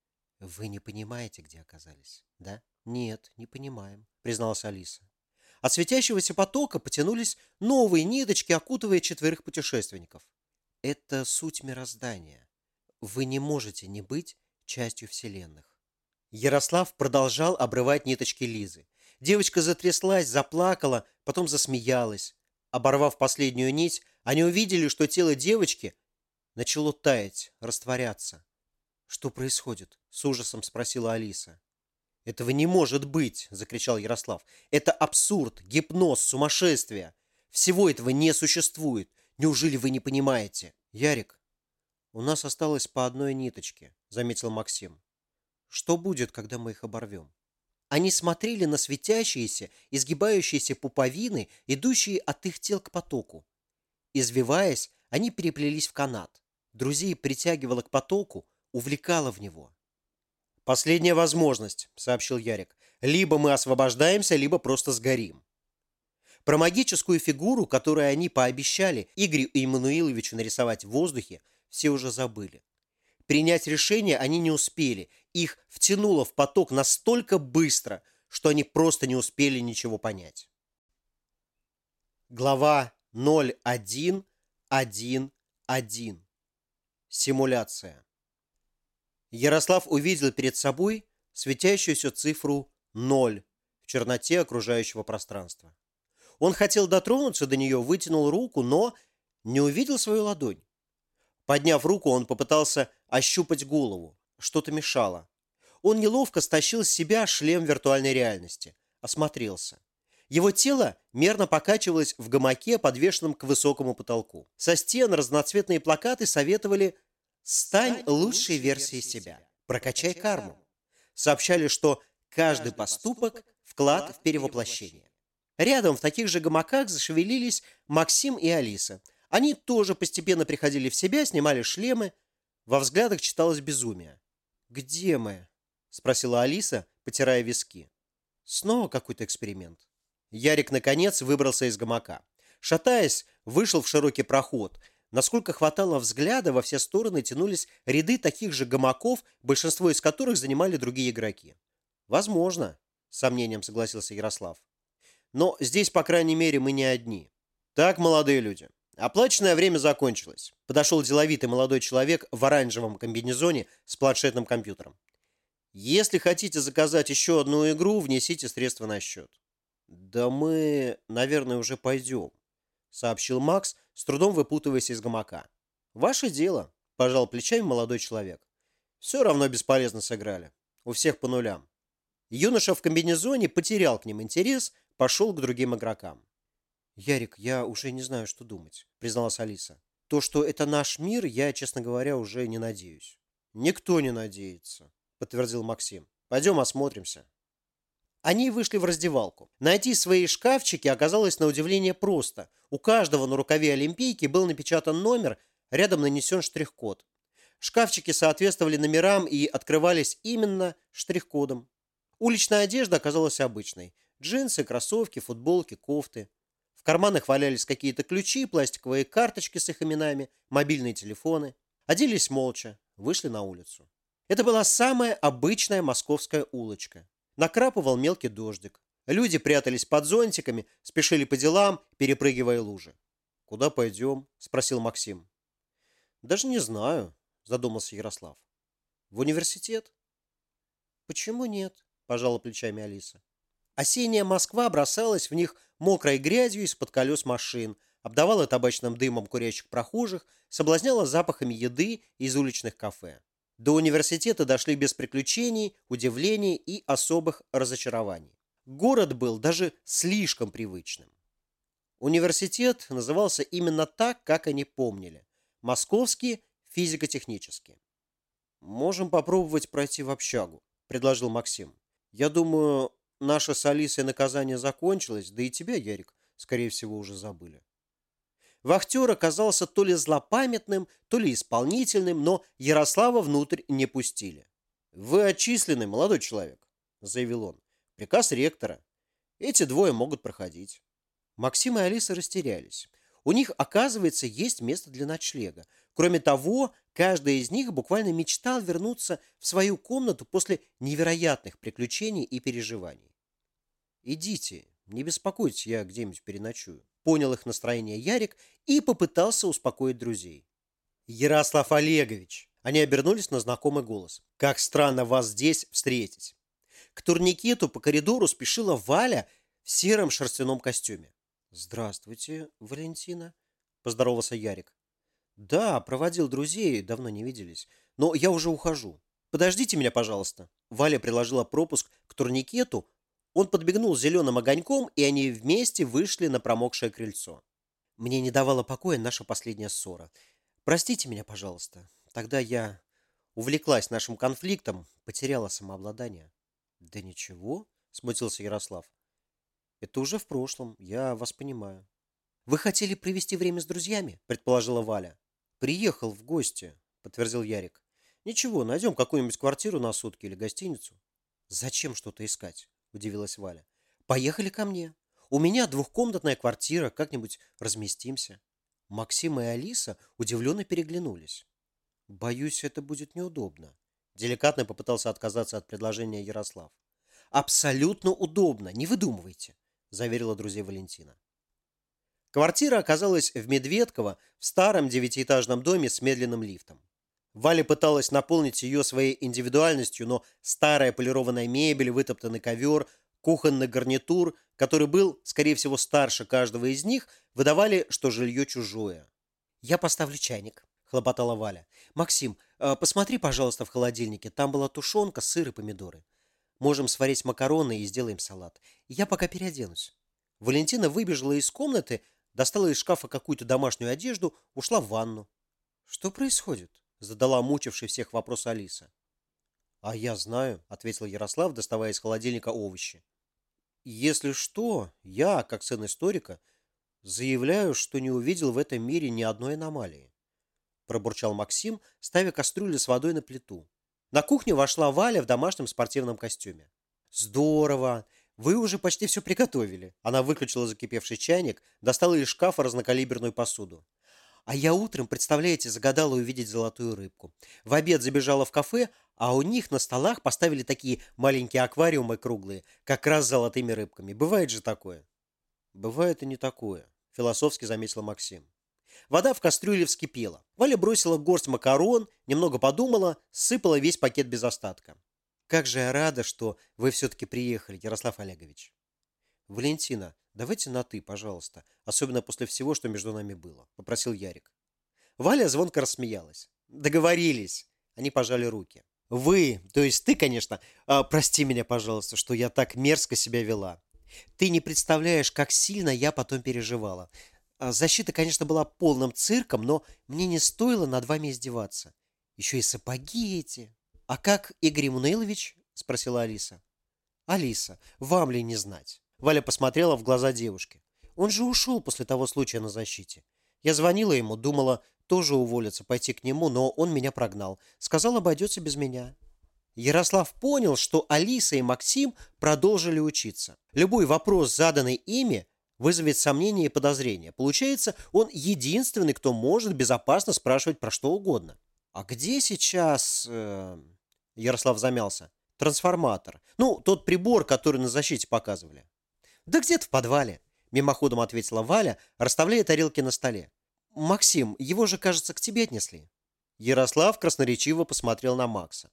«Вы не понимаете, где оказались, да?» «Нет, не понимаем», – призналась Алиса. От светящегося потока потянулись новые ниточки, окутывая четверых путешественников. Это суть мироздания. Вы не можете не быть частью вселенных. Ярослав продолжал обрывать ниточки Лизы. Девочка затряслась, заплакала, потом засмеялась. Оборвав последнюю нить, они увидели, что тело девочки начало таять, растворяться. «Что происходит?» – с ужасом спросила Алиса. «Этого не может быть!» – закричал Ярослав. «Это абсурд, гипноз, сумасшествие! Всего этого не существует! Неужели вы не понимаете?» «Ярик, у нас осталось по одной ниточке», – заметил Максим. «Что будет, когда мы их оборвем?» Они смотрели на светящиеся, изгибающиеся пуповины, идущие от их тел к потоку. Извиваясь, они переплелись в канат. Друзей притягивало к потоку, увлекало в него. «Последняя возможность», — сообщил Ярик. «Либо мы освобождаемся, либо просто сгорим». Про магическую фигуру, которую они пообещали Игорю Иммануиловичу нарисовать в воздухе, все уже забыли. Принять решение они не успели. Их втянуло в поток настолько быстро, что они просто не успели ничего понять. Глава 01.1.1. Симуляция. Ярослав увидел перед собой светящуюся цифру 0 в черноте окружающего пространства. Он хотел дотронуться до нее, вытянул руку, но не увидел свою ладонь. Подняв руку, он попытался ощупать голову. Что-то мешало. Он неловко стащил с себя шлем виртуальной реальности. Осмотрелся. Его тело мерно покачивалось в гамаке, подвешенном к высокому потолку. Со стен разноцветные плакаты советовали «Стань лучшей версией себя, прокачай карму». Сообщали, что каждый поступок – вклад в перевоплощение. Рядом в таких же гамаках зашевелились Максим и Алиса. Они тоже постепенно приходили в себя, снимали шлемы. Во взглядах читалось безумие. «Где мы?» – спросила Алиса, потирая виски. «Снова какой-то эксперимент». Ярик, наконец, выбрался из гамака. Шатаясь, вышел в широкий проход. Насколько хватало взгляда, во все стороны тянулись ряды таких же гамаков, большинство из которых занимали другие игроки. «Возможно», – с сомнением согласился Ярослав. «Но здесь, по крайней мере, мы не одни». «Так, молодые люди, оплаченное время закончилось», – подошел деловитый молодой человек в оранжевом комбинезоне с планшетным компьютером. «Если хотите заказать еще одну игру, внесите средства на счет». «Да мы, наверное, уже пойдем», — сообщил Макс, с трудом выпутываясь из гамака. «Ваше дело», — пожал плечами молодой человек. «Все равно бесполезно сыграли. У всех по нулям». Юноша в комбинезоне потерял к ним интерес, пошел к другим игрокам. «Ярик, я уже не знаю, что думать», — призналась Алиса. «То, что это наш мир, я, честно говоря, уже не надеюсь». «Никто не надеется», — подтвердил Максим. «Пойдем осмотримся». Они вышли в раздевалку. Найти свои шкафчики оказалось на удивление просто. У каждого на рукаве олимпийки был напечатан номер, рядом нанесен штрих-код. Шкафчики соответствовали номерам и открывались именно штрих-кодом. Уличная одежда оказалась обычной. Джинсы, кроссовки, футболки, кофты. В карманах валялись какие-то ключи, пластиковые карточки с их именами, мобильные телефоны. Оделись молча, вышли на улицу. Это была самая обычная московская улочка. Накрапывал мелкий дождик. Люди прятались под зонтиками, спешили по делам, перепрыгивая лужи. «Куда пойдем?» – спросил Максим. «Даже не знаю», – задумался Ярослав. «В университет?» «Почему нет?» – пожала плечами Алиса. Осенняя Москва бросалась в них мокрой грязью из-под колес машин, обдавала табачным дымом курящих прохожих, соблазняла запахами еды из уличных кафе. До университета дошли без приключений, удивлений и особых разочарований. Город был даже слишком привычным. Университет назывался именно так, как они помнили. Московский физико-технический. «Можем попробовать пройти в общагу», – предложил Максим. «Я думаю, наше с Алисой наказание закончилось, да и тебя, Ярик, скорее всего, уже забыли». Вахтер оказался то ли злопамятным, то ли исполнительным, но Ярослава внутрь не пустили. «Вы отчислены, молодой человек», – заявил он. «Приказ ректора. Эти двое могут проходить». Максим и Алиса растерялись. У них, оказывается, есть место для ночлега. Кроме того, каждый из них буквально мечтал вернуться в свою комнату после невероятных приключений и переживаний. «Идите, не беспокойтесь, я где-нибудь переночую», — понял их настроение Ярик и попытался успокоить друзей. «Ярослав Олегович!» Они обернулись на знакомый голос. «Как странно вас здесь встретить!» К турникету по коридору спешила Валя в сером шерстяном костюме. «Здравствуйте, Валентина», — поздоровался Ярик. «Да, проводил друзей, давно не виделись, но я уже ухожу. Подождите меня, пожалуйста». Валя приложила пропуск к турникету, он подбегнул зеленым огоньком, и они вместе вышли на промокшее крыльцо. «Мне не давала покоя наша последняя ссора. Простите меня, пожалуйста. Тогда я увлеклась нашим конфликтом, потеряла самообладание». «Да ничего», — смутился Ярослав. «Это уже в прошлом, я вас понимаю». «Вы хотели провести время с друзьями?» – предположила Валя. «Приехал в гости», – подтвердил Ярик. «Ничего, найдем какую-нибудь квартиру на сутки или гостиницу». «Зачем что-то искать?» – удивилась Валя. «Поехали ко мне. У меня двухкомнатная квартира, как-нибудь разместимся». Максим и Алиса удивленно переглянулись. «Боюсь, это будет неудобно». Деликатно попытался отказаться от предложения Ярослав. «Абсолютно удобно, не выдумывайте», – заверила друзей Валентина. Квартира оказалась в Медведково, в старом девятиэтажном доме с медленным лифтом. Валя пыталась наполнить ее своей индивидуальностью, но старая полированная мебель, вытоптанный ковер, кухонный гарнитур, который был, скорее всего, старше каждого из них, выдавали, что жилье чужое. «Я поставлю чайник», – хлопотала Валя. «Максим, посмотри, пожалуйста, в холодильнике. Там была тушенка, сыр и помидоры. Можем сварить макароны и сделаем салат. Я пока переоденусь». Валентина выбежала из комнаты, достала из шкафа какую-то домашнюю одежду, ушла в ванну. «Что происходит?» – задала мучивший всех вопрос Алиса. «А я знаю», – ответил Ярослав, доставая из холодильника овощи. Если что, я, как сын историка, заявляю, что не увидел в этом мире ни одной аномалии. Пробурчал Максим, ставя кастрюлю с водой на плиту. На кухню вошла Валя в домашнем спортивном костюме. «Здорово! Вы уже почти все приготовили». Она выключила закипевший чайник, достала из шкафа разнокалиберную посуду. «А я утром, представляете, загадала увидеть золотую рыбку. В обед забежала в кафе, а у них на столах поставили такие маленькие аквариумы круглые, как раз с золотыми рыбками. Бывает же такое?» «Бывает и не такое», — философски заметил Максим. Вода в кастрюле вскипела. Валя бросила горсть макарон, немного подумала, сыпала весь пакет без остатка. «Как же я рада, что вы все-таки приехали, Ярослав Олегович!» «Валентина, давайте на «ты», пожалуйста, особенно после всего, что между нами было», — попросил Ярик. Валя звонко рассмеялась. «Договорились!» Они пожали руки. «Вы, то есть ты, конечно, прости меня, пожалуйста, что я так мерзко себя вела. Ты не представляешь, как сильно я потом переживала. Защита, конечно, была полным цирком, но мне не стоило над вами издеваться. Еще и сапоги эти». «А как Игорь Эммануилович?» — спросила Алиса. «Алиса, вам ли не знать?» Валя посмотрела в глаза девушки. «Он же ушел после того случая на защите. Я звонила ему, думала тоже уволиться, пойти к нему, но он меня прогнал. Сказал, обойдется без меня». Ярослав понял, что Алиса и Максим продолжили учиться. Любой вопрос, заданный ими, вызовет сомнения и подозрения. Получается, он единственный, кто может безопасно спрашивать про что угодно. «А где сейчас...» Ярослав замялся. «Трансформатор. Ну, тот прибор, который на защите показывали». «Да где-то в подвале», — мимоходом ответила Валя, расставляя тарелки на столе. «Максим, его же, кажется, к тебе отнесли». Ярослав красноречиво посмотрел на Макса.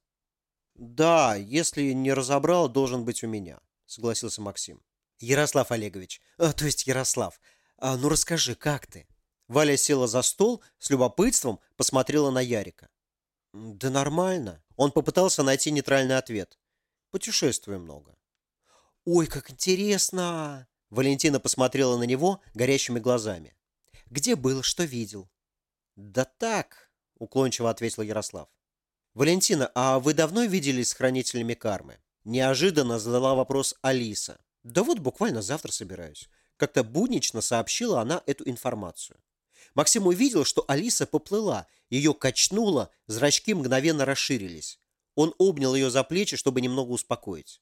«Да, если не разобрал, должен быть у меня», — согласился Максим. «Ярослав Олегович, то есть Ярослав, ну расскажи, как ты?» Валя села за стол, с любопытством посмотрела на Ярика. «Да нормально». Он попытался найти нейтральный ответ. «Путешествую много». «Ой, как интересно!» Валентина посмотрела на него горящими глазами. «Где был, что видел?» «Да так», — уклончиво ответил Ярослав. «Валентина, а вы давно виделись с хранителями кармы?» Неожиданно задала вопрос Алиса. «Да вот буквально завтра собираюсь». Как-то буднично сообщила она эту информацию. Максим увидел, что Алиса поплыла, ее качнуло, зрачки мгновенно расширились. Он обнял ее за плечи, чтобы немного успокоить.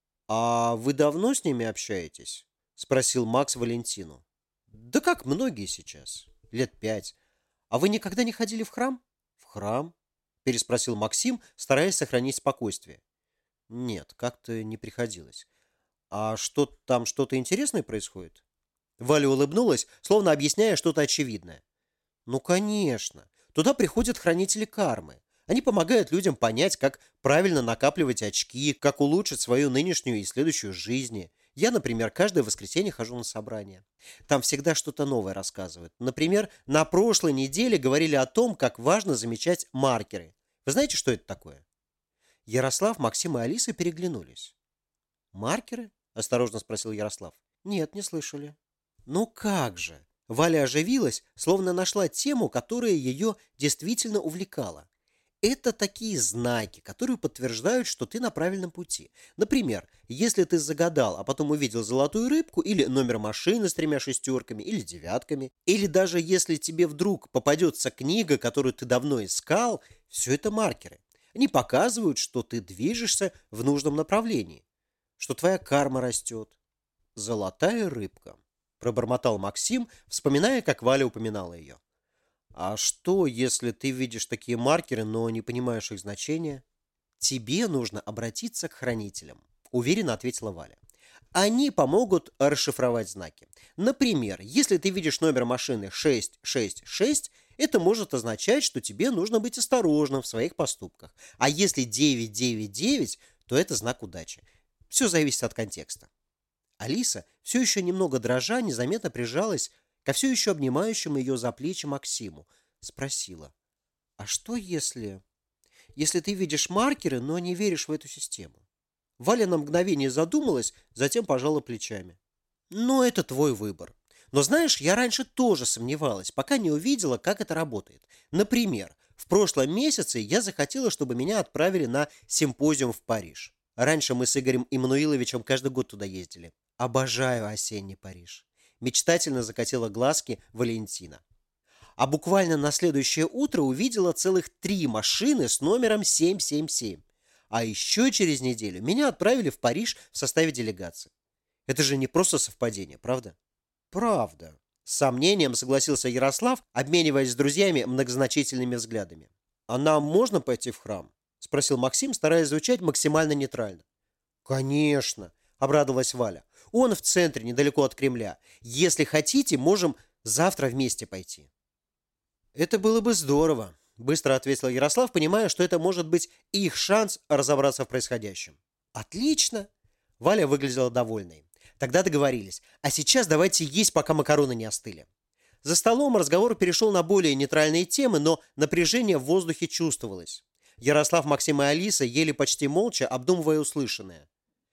«А вы давно с ними общаетесь?» — спросил Макс Валентину. «Да как многие сейчас. 5 лет. А вы никогда не ходили в храм?» «В храм?» — переспросил Максим, стараясь сохранить спокойствие. «Нет, как-то не приходилось. А что там, что-то интересное происходит?» Валя улыбнулась, словно объясняя что-то очевидное. «Ну, конечно. Туда приходят хранители кармы. Они помогают людям понять, как правильно накапливать очки, как улучшить свою нынешнюю и следующую жизнь. Я, например, каждое воскресенье хожу на собрания. Там всегда что-то новое рассказывают. Например, на прошлой неделе говорили о том, как важно замечать маркеры. Вы знаете, что это такое?» Ярослав, Максим и Алиса переглянулись. «Маркеры?» – осторожно спросил Ярослав. «Нет, не слышали». «Ну как же!» Валя оживилась, словно нашла тему, которая ее действительно увлекала. Это такие знаки, которые подтверждают, что ты на правильном пути. Например, если ты загадал, а потом увидел золотую рыбку, или номер машины с 3 шестерками, или девятками, или даже если тебе вдруг попадется книга, которую ты давно искал, все это маркеры. Они показывают, что ты движешься в нужном направлении, что твоя карма растет. Золотая рыбка, пробормотал Максим, вспоминая, как Валя упоминала ее. «А что, если ты видишь такие маркеры, но не понимаешь их значения?» «Тебе нужно обратиться к хранителям», — уверенно ответила Валя. «Они помогут расшифровать знаки. Например, если ты видишь номер машины 666, это может означать, что тебе нужно быть осторожным в своих поступках. А если 999, то это знак удачи. Все зависит от контекста». Алиса, все еще немного дрожа, незаметно прижалась ко все еще обнимающему ее за плечи Максиму. Спросила: «А что если... если ты видишь маркеры, но не веришь в эту систему?» Валя на мгновение задумалась, затем пожала плечами. «Ну, это твой выбор. Но знаешь, я раньше тоже сомневалась, пока не увидела, как это работает. Например, в прошлом месяце я захотела, чтобы меня отправили на симпозиум в Париж. Раньше мы с Игорем Иммануиловичем каждый год туда ездили. Обожаю осенний Париж. Мечтательно закатила глазки Валентина. А буквально на следующее утро увидела целых 3 машины с номером 777. А еще через неделю меня отправили в Париж в составе делегации. Это же не просто совпадение, правда? Правда. С сомнением согласился Ярослав, обмениваясь с друзьями многозначительными взглядами. «А нам можно пойти в храм?» – спросил Максим, стараясь звучать максимально нейтрально. «Конечно!» – обрадовалась Валя. «Он в центре, недалеко от Кремля. Если хотите, можем завтра вместе пойти». «Это было бы здорово», – быстро ответил Ярослав, понимая, что это может быть их шанс разобраться в происходящем. «Отлично!» Валя выглядела довольной. «Тогда договорились. А сейчас давайте есть, пока макароны не остыли». За столом разговор перешел на более нейтральные темы, но напряжение в воздухе чувствовалось. Ярослав, Максим и Алиса ели почти молча, обдумывая услышанное.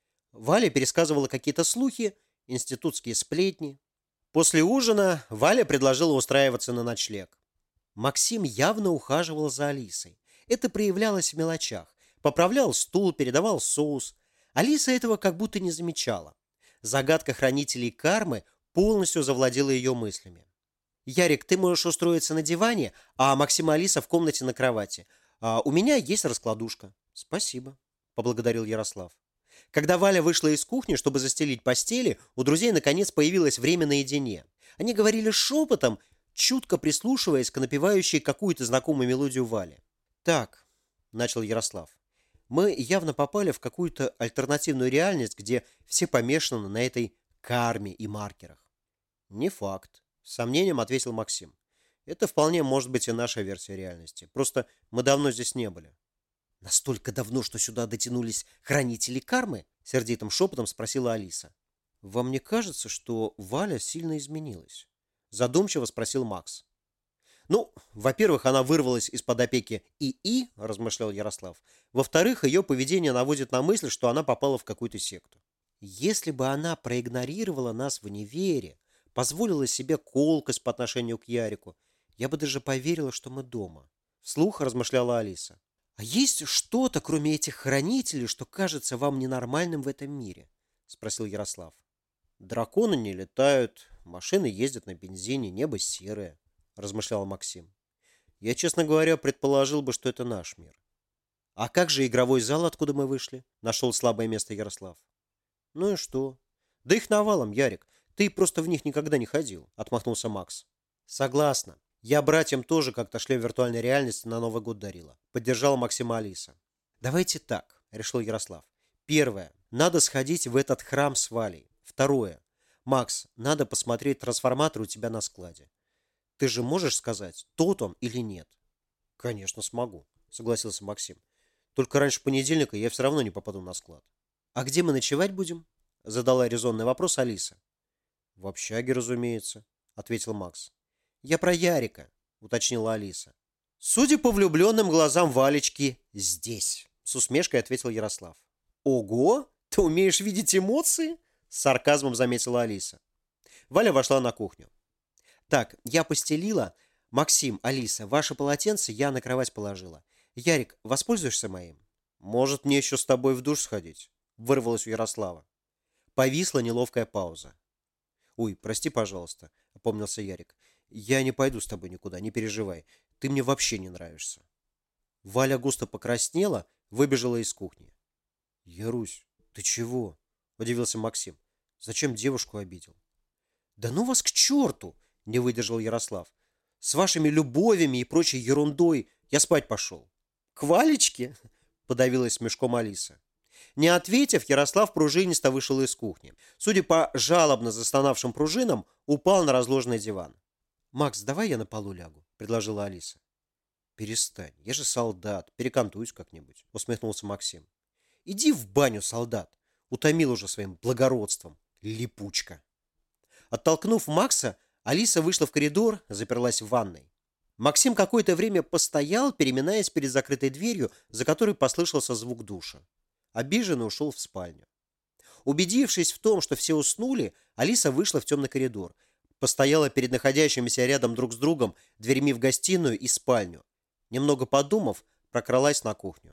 Валя пересказывала какие-то слухи, институтские сплетни. После ужина Валя предложила устраиваться на ночлег. Максим явно ухаживал за Алисой. Это проявлялось в мелочах. Поправлял стул, передавал соус. Алиса этого как будто не замечала. Загадка хранителей кармы полностью завладела ее мыслями. «Ярик, ты можешь устроиться на диване, а Максим и Алиса в комнате на кровати. А у меня есть раскладушка». «Спасибо», — поблагодарил Ярослав. Когда Валя вышла из кухни, чтобы застелить постели, у друзей наконец появилось время наедине. Они говорили шепотом, чутко прислушиваясь к напевающей какую-то знакомую мелодию Вали. «Так», — начал Ярослав, — «мы явно попали в какую-то альтернативную реальность, где все помешаны на этой карме и маркерах». «Не факт», — с сомнением ответил Максим. «Это вполне может быть и наша версия реальности. Просто мы давно здесь не были». «Настолько давно, что сюда дотянулись хранители кармы?» — сердитым шепотом спросила Алиса. «Вам не кажется, что Валя сильно изменилась?» — задумчиво спросил Макс. «Ну, во-первых, она вырвалась из-под опеки ИИ», — размышлял Ярослав. «Во-вторых, ее поведение наводит на мысль, что она попала в какую-то секту. Если бы она проигнорировала нас в универе, позволила себе колкость по отношению к Ярику, я бы даже поверила, что мы дома», — вслух размышляла Алиса. «А есть что-то, кроме этих хранителей, что кажется вам ненормальным в этом мире?» — спросил Ярослав. «Драконы не летают, машины ездят на бензине, небо серое», — размышлял Максим. «Я, честно говоря, предположил бы, что это наш мир». «А как же игровой зал, откуда мы вышли?» — нашел слабое место Ярослав. «Ну и что?» «Да их навалом, Ярик. Ты просто в них никогда не ходил», — отмахнулся Макс. «Согласна. Я братьям тоже как-то шлем виртуальной реальности на Новый год дарила», — поддержала Максима Алиса. «Давайте так», — решил Ярослав. «Первое. Надо сходить в этот храм с Валей. Второе. Макс, надо посмотреть трансформатор у тебя на складе. Ты же можешь сказать, тот он или нет?» «Конечно смогу», — согласился Максим. «Только раньше понедельника я все равно не попаду на склад». «А где мы ночевать будем?» — задала резонный вопрос Алиса. «В общаге, разумеется», — ответил Макс. «Я про Ярика», — уточнила Алиса. «Судя по влюбленным глазам Валечки, здесь», — с усмешкой ответил Ярослав. «Ого, ты умеешь видеть эмоции?» — с сарказмом заметила Алиса. Валя вошла на кухню. «Так, я постелила. Максим, Алиса, ваше полотенце я на кровать положила. Ярик, воспользуешься моим?» «Может, мне еще с тобой в душ сходить?» — вырвалось у Ярослава. Повисла неловкая пауза. «Ой, прости, пожалуйста», — опомнился Ярик. «Я не пойду с тобой никуда, не переживай. Ты мне вообще не нравишься». Валя густо покраснела, выбежала из кухни. «Ярусь, ты чего?» – удивился Максим. «Зачем девушку обидел?» «Да ну вас к черту!» – не выдержал Ярослав. «С вашими любовями и прочей ерундой я спать пошел». «К Валечке?» – подавилась мешком Алиса. Не ответив, Ярослав пружинисто вышел из кухни. Судя по жалобно застонавшим пружинам, упал на разложенный диван. «Макс, давай я на полу лягу», — предложила Алиса. «Перестань, я же солдат, перекантуюсь как-нибудь», — усмехнулся Максим. «Иди в баню, солдат», — утомил уже своим благородством, липучка. Оттолкнув Макса, Алиса вышла в коридор, заперлась в ванной. Максим какое-то время постоял, переминаясь перед закрытой дверью, за которой послышался звук душа. Обиженно ушел в спальню. Убедившись в том, что все уснули, Алиса вышла в темный коридор, постояла перед находящимися рядом друг с другом дверьми в гостиную и спальню. Немного подумав, прокралась на кухню.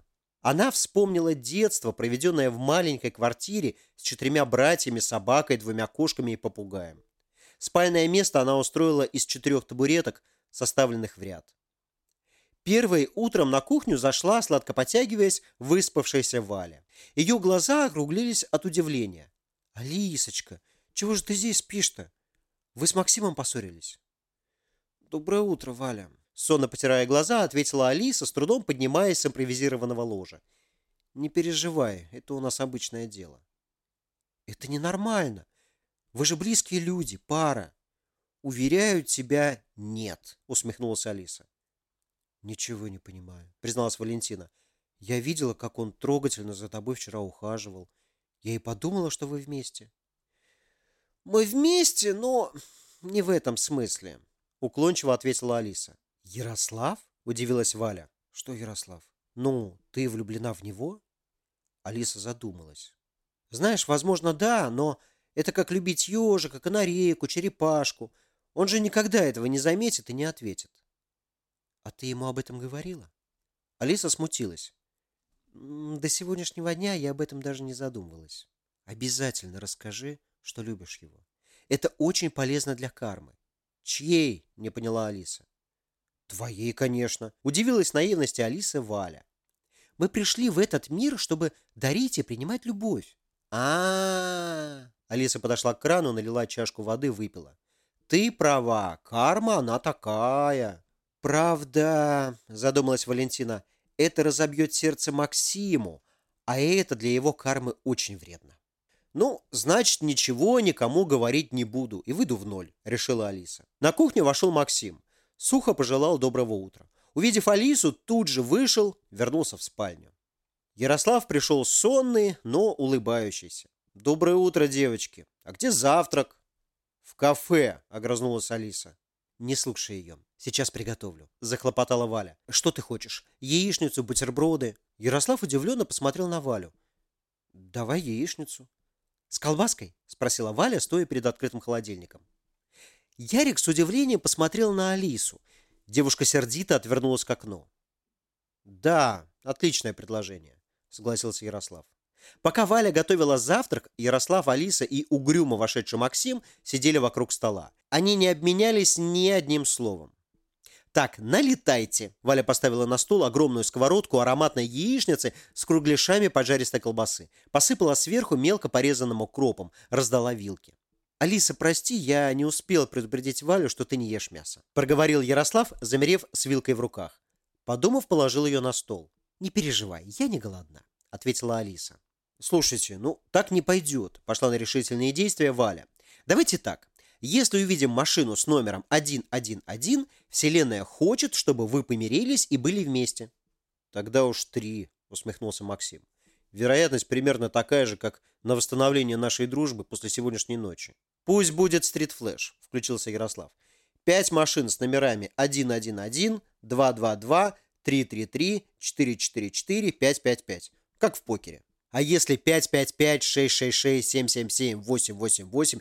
Она вспомнила детство, проведенное в маленькой квартире с 4 братьями, собакой, 2 кошками и попугаем. Спальное место она устроила из 4 табуреток, составленных в ряд. Первой утром на кухню зашла, сладко потягиваясь, выспавшаяся Валя. Ее глаза округлились от удивления. «Алисочка, чего же ты здесь спишь-то? Вы с Максимом поссорились?» «Доброе утро, Валя», — сонно потирая глаза, ответила Алиса, с трудом поднимаясь с импровизированного ложа. «Не переживай, это у нас обычное дело». «Это ненормально. Вы же близкие люди, пара». «Уверяю тебя, нет», — усмехнулась Алиса. «Ничего не понимаю», — призналась Валентина. «Я видела, как он трогательно за тобой вчера ухаживал. Я и подумала, что вы вместе». «Мы вместе, но не в этом смысле», — уклончиво ответила Алиса. «Ярослав?» — удивилась Валя. «Что Ярослав? Ну, ты влюблена в него?» Алиса задумалась. «Знаешь, возможно, да, но это как любить ежика, канарейку, черепашку. Он же никогда этого не заметит и не ответит». «А ты ему об этом говорила?» Алиса смутилась. «До сегодняшнего дня я об этом даже не задумывалась. Обязательно расскажи, что любишь его. Это очень полезно для кармы». «Чьей?» — не поняла Алиса. «Твоей, конечно», — удивилась наивности Алисы Валя. «Мы пришли в этот мир, чтобы дарить и принимать любовь». А Алиса подошла к крану, налила чашку воды, выпила. «Ты права, карма она такая». «Правда», — задумалась Валентина, — «это разобьет сердце Максиму, а это для его кармы очень вредно». «Ну, значит, ничего никому говорить не буду и выйду в ноль», — решила Алиса. На кухню вошел Максим. Сухо пожелал доброго утра. Увидев Алису, тут же вышел, вернулся в спальню. Ярослав пришел сонный, но улыбающийся. «Доброе утро, девочки. А где завтрак?» «В кафе», — огрызнулась Алиса. «Не слушай ее. Сейчас приготовлю», — захлопотала Валя. «Что ты хочешь? Яичницу, бутерброды?» Ярослав удивленно посмотрел на Валю. «Давай яичницу». «С колбаской?» — спросила Валя, стоя перед открытым холодильником. Ярик с удивлением посмотрел на Алису. Девушка сердито отвернулась к окну. «Да, отличное предложение», — согласился Ярослав. Пока Валя готовила завтрак, Ярослав, Алиса и угрюмо вошедший Максим сидели вокруг стола. Они не обменялись ни одним словом. «Так, налетайте!» Валя поставила на стол огромную сковородку ароматной яичницы с кругляшами поджаристой колбасы. Посыпала сверху мелко порезанным укропом, раздала вилки. «Алиса, прости, я не успел предупредить Валю, что ты не ешь мясо», проговорил Ярослав, замерев с вилкой в руках. Подумав, положил ее на стол. «Не переживай, я не голодна», ответила Алиса. «Слушайте, ну так не пойдет», пошла на решительные действия Валя. «Давайте так. Если увидим машину с номером 111, Вселенная хочет, чтобы вы помирились и были вместе». «Тогда уж 3», усмехнулся Максим. «Вероятность примерно такая же, как на восстановление нашей дружбы после сегодняшней ночи». «Пусть будет стрит-флэш», включился Ярослав. 5 машин с номерами 111, 222, 333, 444, 555. Как в покере. А если 555, 666, 777, 888,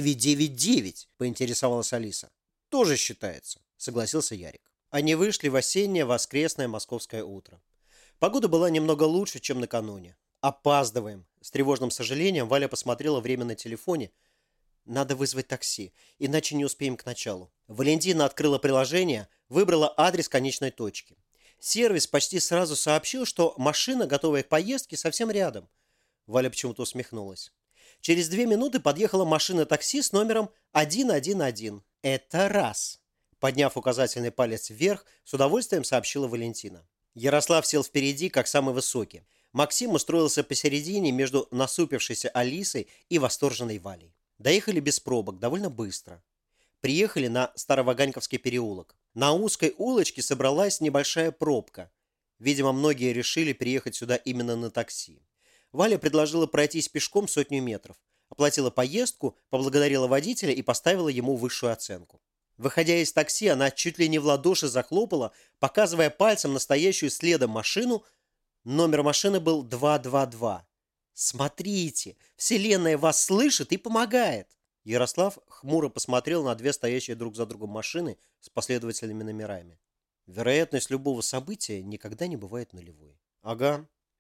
999, поинтересовалась Алиса. Тоже считается, согласился Ярик. Они вышли в осеннее воскресное московское утро. Погода была немного лучше, чем накануне. «Опаздываем», — с тревожным сожалением Валя посмотрела время на телефоне. «Надо вызвать такси, иначе не успеем к началу». Валентина открыла приложение, выбрала адрес конечной точки. Сервис почти сразу сообщил, что машина, готовая к поездке, совсем рядом. Валя почему-то усмехнулась. Через 2 минуты подъехала машина такси с номером 111. «Это раз», — подняв указательный палец вверх, с удовольствием сообщила Валентина. Ярослав сел впереди, как самый высокий. Максим устроился посередине между насупившейся Алисой и восторженной Валей. Доехали без пробок, довольно быстро. Приехали на Староваганьковский переулок. На узкой улочке собралась небольшая пробка. Видимо, многие решили приехать сюда именно на такси. Валя предложила пройтись пешком 100 метров. Оплатила поездку, поблагодарила водителя и поставила ему высшую оценку. Выходя из такси, она чуть ли не в ладоши захлопала, показывая пальцем настоящую следом машину. Номер машины был 222. «Смотрите, Вселенная вас слышит и помогает!» Ярослав хмуро посмотрел на 2 стоящие друг за другом машины с последовательными номерами. Вероятность любого события никогда не бывает нулевой. «Ага»,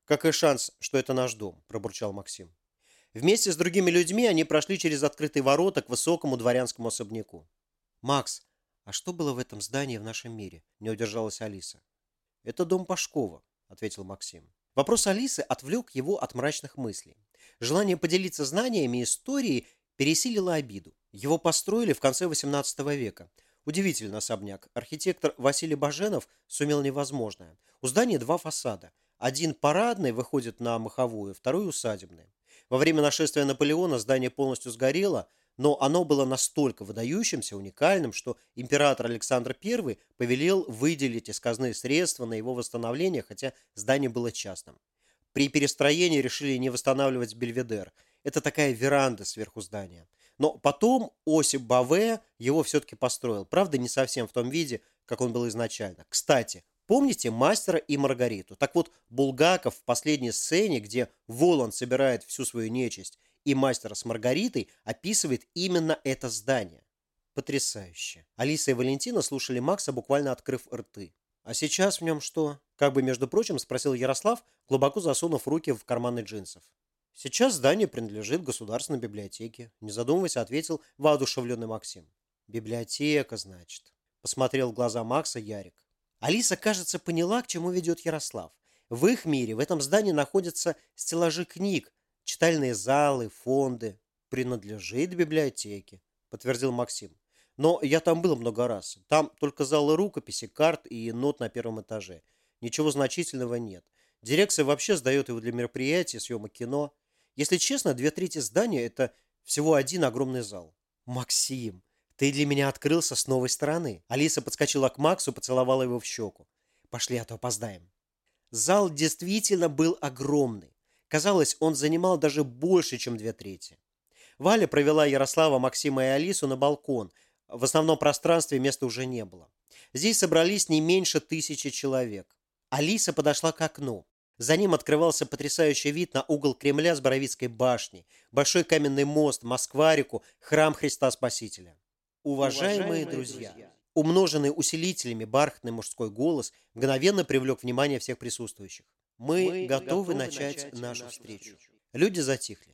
«Какой шанс, что это наш дом?» – пробурчал Максим. Вместе с другими людьми они прошли через открытые ворота к высокому дворянскому особняку. «Макс, а что было в этом здании в нашем мире?» – не удержалась Алиса. «Это дом Пашкова», – ответил Максим. Вопрос Алисы отвлек его от мрачных мыслей. Желание поделиться знаниями истории пересилило обиду. Его построили в конце XVIII века. Удивительный особняк. Архитектор Василий Баженов сумел невозможное. У здания два фасада. Один парадный выходит на Маховую, второй усадебный. Во время нашествия Наполеона здание полностью сгорело, но оно было настолько выдающимся, уникальным, что император Александр I повелел выделить из казны средства на его восстановление, хотя здание было частным. При перестроении решили не восстанавливать Бельведер. Это такая веранда сверху здания. Но потом Осип Баве его все-таки построил. Правда, не совсем в том виде, как он был изначально. Кстати, помните «Мастера и Маргариту»? Так вот, Булгаков в последней сцене, где Воланд собирает всю свою нечисть, и «Мастера с Маргаритой» описывает именно это здание. Потрясающе. Алиса и Валентина слушали Макса, буквально открыв рты. «А сейчас в нем что?» – как бы, между прочим, спросил Ярослав, глубоко засунув руки в карманы джинсов. «Сейчас здание принадлежит государственной библиотеке», – не задумываясь, ответил воодушевленный Максим. «Библиотека, значит», – посмотрел в глаза Макса Ярик. Алиса, кажется, поняла, к чему ведет Ярослав. В их мире, в этом здании находятся стеллажи книг, читальные залы, фонды. «Принадлежит библиотеке», – подтвердил Максим. «Но я там был много раз. Там только залы рукописи, карт и нот на первом этаже. Ничего значительного нет. Дирекция вообще сдает его для мероприятий, съемок кино. Если честно, 2/3 здания – это всего один огромный зал». «Максим, ты для меня открылся с новой стороны». Алиса подскочила к Максу, поцеловала его в щеку. «Пошли, а то опоздаем». Зал действительно был огромный. Казалось, он занимал даже больше, чем 2/3. Валя провела Ярослава, Максима и Алису на балкон. В основном пространстве места уже не было. Здесь собрались не меньше 1000 человек. Алиса подошла к окну. За ним открывался потрясающий вид на угол Кремля с Боровицкой башней, большой каменный мост, Москва-реку, храм Христа Спасителя. «Уважаемые друзья!» Умноженный усилителями бархатный мужской голос мгновенно привлек внимание всех присутствующих. «Мы готовы начать нашу встречу». Люди затихли.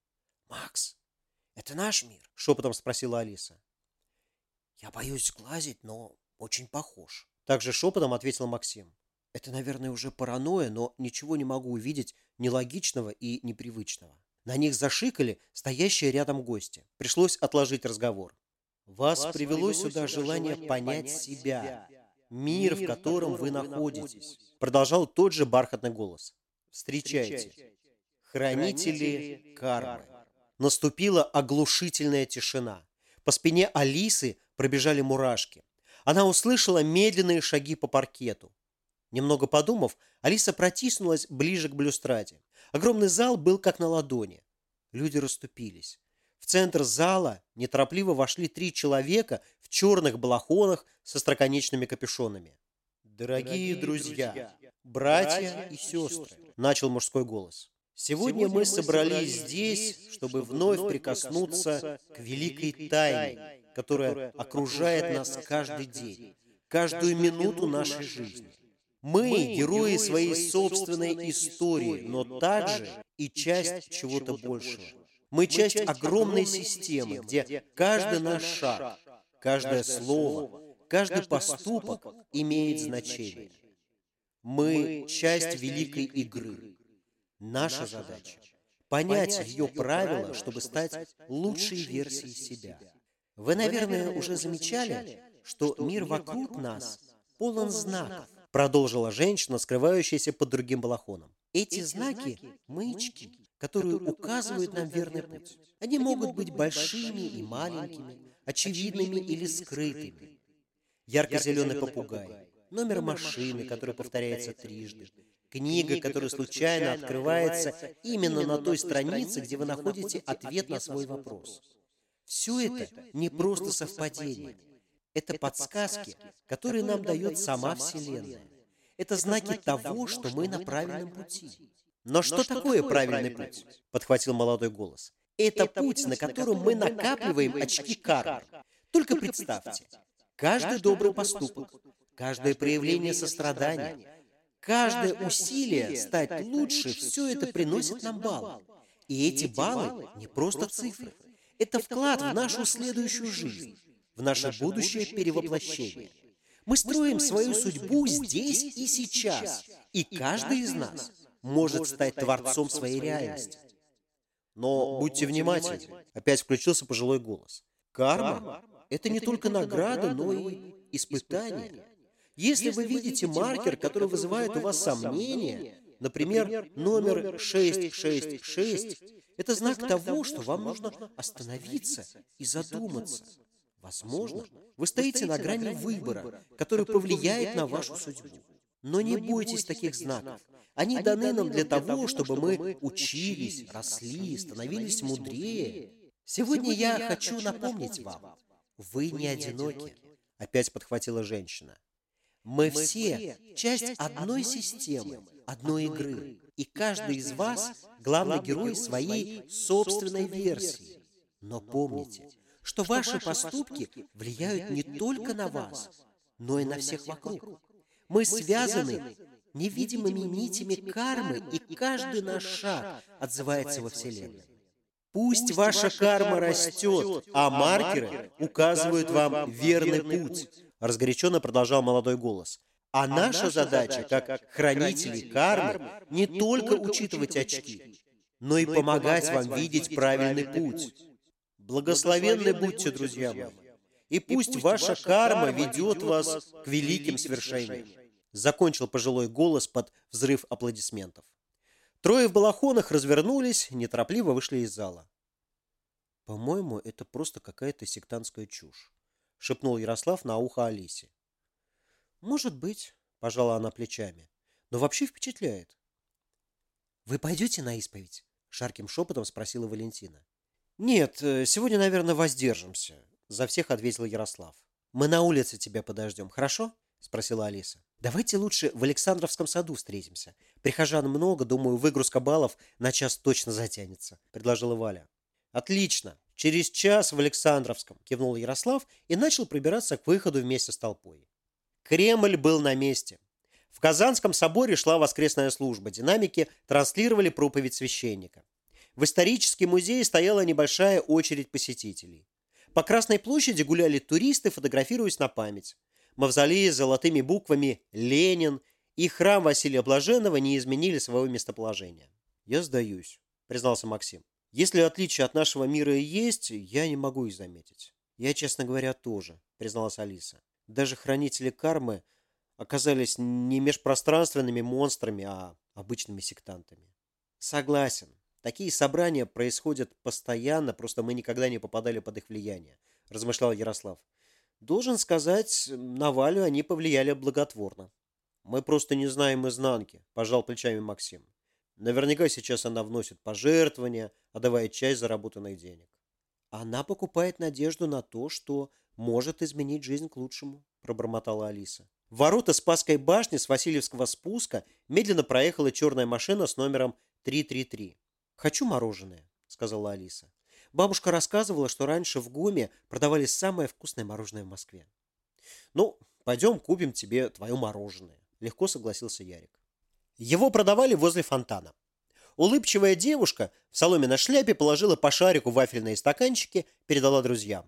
«Макс, это наш мир?» – шепотом спросила Алиса. «Я боюсь сглазить, но очень похож». Также шепотом ответил Максим. «Это, наверное, уже паранойя, но ничего не могу увидеть нелогичного и непривычного». На них зашикали стоящие рядом гости. Пришлось отложить разговор. «Вас привело сюда желание понять себя, мир, в котором вы находитесь», продолжал тот же бархатный голос. «Встречайте, хранители кармы». Наступила оглушительная тишина. По спине Алисы пробежали мурашки. Она услышала медленные шаги по паркету. Немного подумав, Алиса протиснулась ближе к балюстраде. Огромный зал был как на ладони. Люди расступились. В центр зала неторопливо вошли 3 человека в черных балахонах со остроконечными капюшонами. «Дорогие друзья, братья и сестры», – начал мужской голос. «Сегодня мы собрались здесь, чтобы вновь прикоснуться к великой тайне, которая окружает нас каждый день, каждую минуту нашей жизни. Мы – герои своей собственной истории, но также и часть чего-то большего. Мы часть огромной системы, где каждый наш шаг, каждое слово, каждый поступок имеет значение. Мы – часть великой игры. Наша задача – понять ее правила, чтобы стать лучшей версией себя. Вы, наверное, уже замечали, что мир вокруг нас полон знаков, продолжила женщина, скрывающаяся под другим балахоном. Эти знаки – маячки, которые указывают нам верный путь. Они могут быть большими и маленькими, очевидными или скрытыми. Ярко-зеленый попугай, номер машины, который повторяется трижды, книга, которая случайно открывается именно на той странице, где вы находите ответ на свой вопрос. Все это не просто совпадение. Это подсказки, которые нам дает сама Вселенная. Это знаки того, что мы на правильном пути. «Но что такое правильный путь?» – подхватил молодой голос. «Это путь, на котором мы накапливаем очки кармы. Только представьте, каждый добрый поступок, каждое проявление сострадания, Каждое усилие стать лучше, все это приносит нам баллы. И эти баллы не просто цифры. Это вклад в нашу следующую жизнь, в наше будущее перевоплощение. Мы строим свою судьбу здесь и сейчас, и каждый из нас может стать творцом своей реальности. Но будьте внимательны. Опять включился пожилой голос. Карма – это не только награда, но и испытание. Если вы видите маркер, который вызывает у вас сомнения, например, номер 666, это знак того, что вам нужно остановиться и задуматься. Возможно, вы стоите на грани выбора, который повлияет на вашу судьбу. Но не бойтесь таких знаков. Они даны нам для того, чтобы мы учились, росли, становились мудрее. Сегодня я хочу напомнить вам, вы не одиноки. Опять подхватила женщина. Мы все часть одной системы, одной игры. И каждый из вас главный герой своей собственной версии. Но помните, что ваши поступки влияют не только на вас, но и на всех вокруг. Мы связаны невидимыми нитями кармы, и каждый наш шаг отзывается во Вселенной. Пусть ваша карма растет, а маркеры указывают вам верный путь, разгоряченно продолжал молодой голос. А наша задача, как хранителей кармы, не только учитывать очки, но и помогать вам видеть правильный путь. Благословенны будьте, друзья мои, и пусть ваша карма ведет вас к великим свершениям. Закончил пожилой голос под взрыв аплодисментов. Трое в балахонах развернулись, неторопливо вышли из зала. «По-моему, это просто какая-то сектантская чушь», — шепнул Ярослав на ухо Алисе. «Может быть», — пожала она плечами, — «но вообще впечатляет». «Вы пойдете на исповедь?» — жарким шепотом спросила Валентина. «Нет, сегодня, наверное, воздержимся», — за всех ответил Ярослав. «Мы на улице тебя подождем, хорошо?» — спросила Алиса. «Давайте лучше в Александровском саду встретимся. Прихожан много, думаю, выгрузка баллов на час точно затянется», — предложила Валя. «Отлично. Через час в Александровском», — кивнул Ярослав и начал пробираться к выходу вместе с толпой. Кремль был на месте. В Казанском соборе шла воскресная служба. Динамики транслировали проповедь священника. В исторический музей стояла небольшая очередь посетителей. По Красной площади гуляли туристы, фотографируясь на память. Мавзолей с золотыми буквами «Ленин» и храм Василия Блаженного не изменили своего местоположения. «Я сдаюсь», — признался Максим. «Если отличия от нашего мира и есть, я не могу их заметить». «Я, честно говоря, тоже», — призналась Алиса. «Даже хранители кармы оказались не межпространственными монстрами, а обычными сектантами». «Согласен. Такие собрания происходят постоянно, просто мы никогда не попадали под их влияние», — размышлял Ярослав. «Должен сказать, на Валю они повлияли благотворно». «Мы просто не знаем изнанки», – пожал плечами Максим. «Наверняка сейчас она вносит пожертвования, отдавая часть заработанных денег». «Она покупает надежду на то, что может изменить жизнь к лучшему», – пробормотала Алиса. В ворота Спасской башни с Васильевского спуска медленно проехала черная машина с номером 333. «Хочу мороженое», – сказала Алиса. Бабушка рассказывала, что раньше в ГУМе продавали самое вкусное мороженое в Москве. «Ну, пойдем купим тебе твое мороженое», – легко согласился Ярик. Его продавали возле фонтана. Улыбчивая девушка в соломенной шляпе положила по шарику вафельные стаканчики, передала друзьям.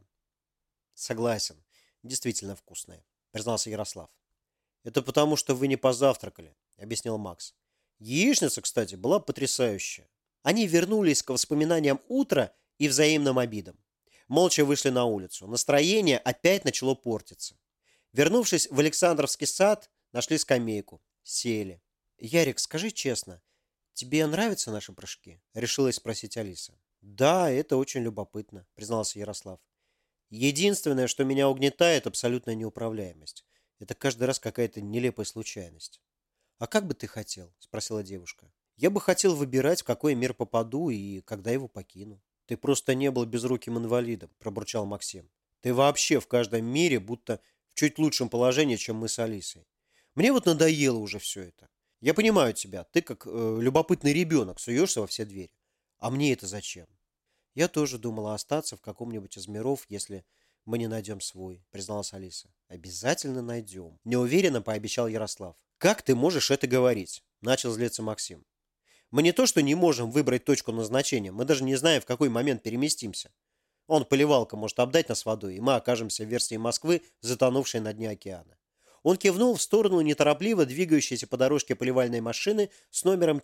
«Согласен, действительно вкусное», – признался Ярослав. «Это потому, что вы не позавтракали», – объяснил Макс. «Яичница, кстати, была потрясающая». Они вернулись к воспоминаниям утра и взаимным обидам. Молча вышли на улицу. Настроение опять начало портиться. Вернувшись в Александровский сад, нашли скамейку. Сели. «Ярик, скажи честно, тебе нравятся наши прыжки?» – решилась спросить Алиса. «Да, это очень любопытно», – признался Ярослав. «Единственное, что меня угнетает, абсолютная неуправляемость. Это каждый раз какая-то нелепая случайность». «А как бы ты хотел?» – спросила девушка. «Я бы хотел выбирать, в какой мир попаду и когда его покину». «Ты просто не был безруким инвалидом», – пробурчал Максим. «Ты вообще в каждом мире будто в чуть лучшем положении, чем мы с Алисой. Мне вот надоело уже все это. Я понимаю тебя, ты как любопытный ребенок суешься во все двери. А мне это зачем?» «Я тоже думала остаться в каком-нибудь из миров, если Мы не найдем свой, призналась Алиса. Обязательно найдем. Неуверенно пообещал Ярослав. Как ты можешь это говорить? Начал злиться Максим. Мы не то, что не можем выбрать точку назначения, мы даже не знаем, в какой момент переместимся. Он, поливалка, может обдать нас водой, и мы окажемся в версии Москвы, затонувшей на дне океана. Он кивнул в сторону неторопливо двигающейся по дорожке поливальной машины с номером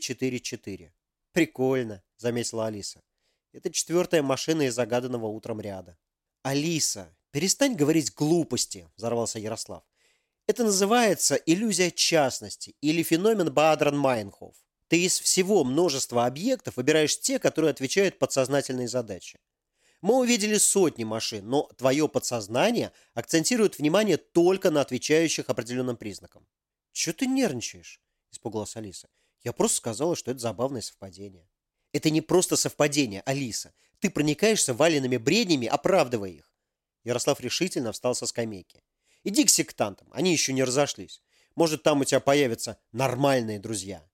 444. «Прикольно», — заметила Алиса. «Это 4-я машина из загаданного утром ряда». «Алиса, перестань говорить глупости», — взорвался Ярослав. «Это называется иллюзия частности или феномен Баадран-Майнхоф. Ты из всего множества объектов выбираешь те, которые отвечают подсознательной задаче. Мы увидели сотни машин, но твое подсознание акцентирует внимание только на отвечающих определенным признакам». «Чего ты нервничаешь?» – испугалась Алиса. «Я просто сказала, что это забавное совпадение». «Это не просто совпадение, Алиса. Ты проникаешься Валиными бреднями, оправдывая их». Ярослав решительно встал со скамейки. «Иди к сектантам, они еще не разошлись. Может, там у тебя появятся нормальные друзья».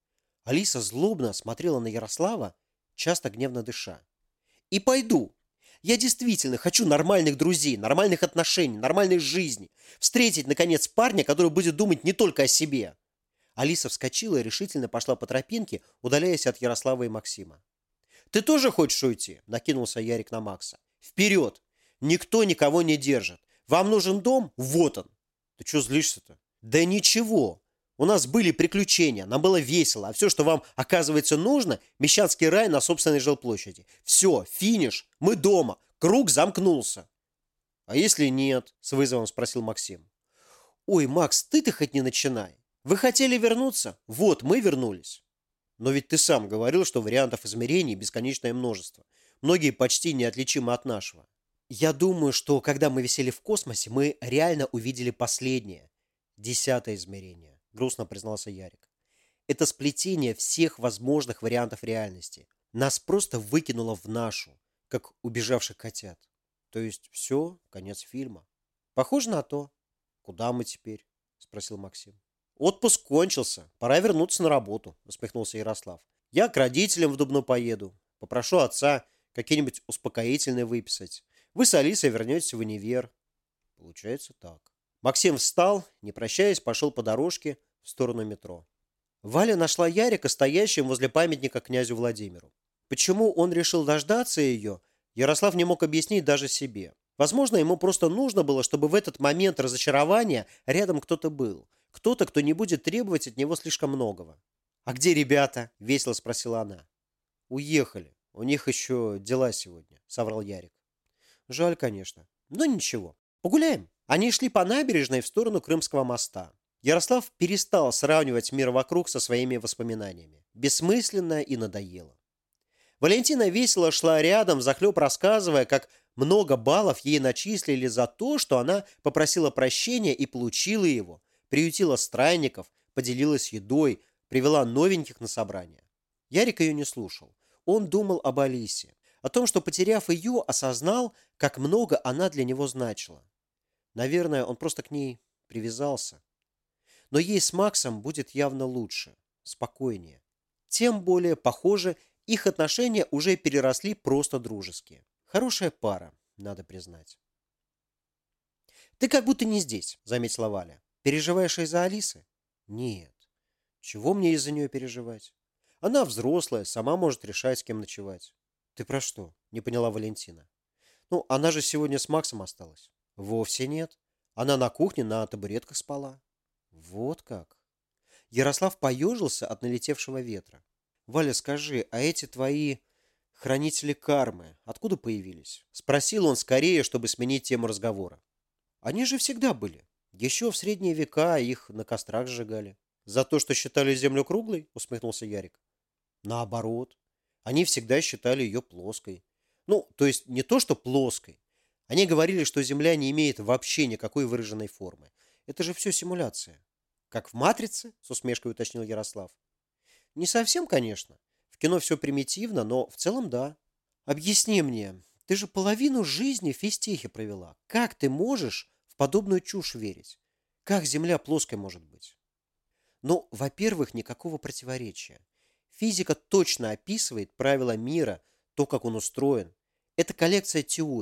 Алиса злобно смотрела на Ярослава, часто гневно дыша. «И пойду. Я действительно хочу нормальных друзей, нормальных отношений, нормальной жизни. Встретить, наконец, парня, который будет думать не только о себе». Алиса вскочила и решительно пошла по тропинке, удаляясь от Ярослава и Максима. «Ты тоже хочешь уйти?» – накинулся Ярик на Макса. «Вперед! Никто никого не держит. Вам нужен дом? Вот он!» «Ты что злишься-то?» «Да ничего. У нас были приключения, нам было весело, а все, что вам, оказывается, нужно – мещанский рай на собственной жилплощади. Все, финиш, мы дома, круг замкнулся». «А если нет?» – с вызовом спросил Максим. «Ой, Макс, ты-то хоть не начинай. Вы хотели вернуться? Вот, мы вернулись». «Но ведь ты сам говорил, что вариантов измерений бесконечное множество. Многие почти неотличимы от нашего». «Я думаю, что когда мы висели в космосе, мы реально увидели последнее, 10-е измерение», — грустно признался Ярик. «Это сплетение всех возможных вариантов реальности. Нас просто выкинуло в нашу, как убежавших котят. То есть все, конец фильма». «Похоже на то». «Куда мы теперь?» — спросил Максим. «Отпуск кончился. Пора вернуться на работу», — усмехнулся Ярослав. «Я к родителям в Дубну поеду. Попрошу отца какие-нибудь успокоительные выписать. Вы с Алисой вернетесь в универ». Получается так. Максим встал, не прощаясь, пошел по дорожке в сторону метро. Валя нашла Ярика стоящим возле памятника князю Владимиру. Почему он решил дождаться ее, Ярослав не мог объяснить даже себе. Возможно, ему просто нужно было, чтобы в этот момент разочарования рядом кто-то был. Кто-то, кто не будет требовать от него слишком многого. «А где ребята?» – весело спросила она. «Уехали. У них еще дела сегодня», – соврал Ярик. «Жаль, конечно. Но ничего. Погуляем». Они шли по набережной в сторону Крымского моста. Ярослав перестал сравнивать мир вокруг со своими воспоминаниями. Бессмысленно и надоело. Валентина весело шла рядом, взахлеб рассказывая, как много баллов ей начислили за то, что она попросила прощения и получила его, приютила странников, поделилась едой, привела новеньких на собрание. Ярик ее не слушал. Он думал об Алисе, о том, что, потеряв ее, осознал, как много она для него значила. Наверное, он просто к ней привязался. Но ей с Максом будет явно лучше, спокойнее. Тем более, похоже, их отношения уже переросли просто дружеские. Хорошая пара, надо признать. «Ты как будто не здесь», — заметила Валя. «Переживаешь из-за Алисы?» «Нет. Чего мне из-за нее переживать? Она взрослая, сама может решать, с кем ночевать». «Ты про что?» — не поняла Валентина. «Ну, она же сегодня с Максом осталась». «Вовсе нет. Она на кухне на табуретках спала». «Вот как». Ярослав поежился от налетевшего ветра. «Валя, скажи, а эти твои хранители кармы откуда появились?» Спросил он скорее, чтобы сменить тему разговора. «Они же всегда были. Еще в средние века их на кострах сжигали». «За то, что считали землю круглой?» — усмехнулся Ярик. «Наоборот. Они всегда считали ее плоской. Ну, то есть не то, что плоской. Они говорили, что Земля не имеет вообще никакой выраженной формы. Это же все симуляция». «Как в «Матрице»?» — с усмешкой уточнил Ярослав. «Не совсем, конечно. В кино все примитивно, но в целом да. Объясни мне, ты же половину жизни в физтехе провела. Как ты можешь в подобную чушь верить? Как Земля плоской может быть?» «Ну, во-первых, никакого противоречия. Физика точно описывает правила мира, то, как он устроен. Это коллекция теорий.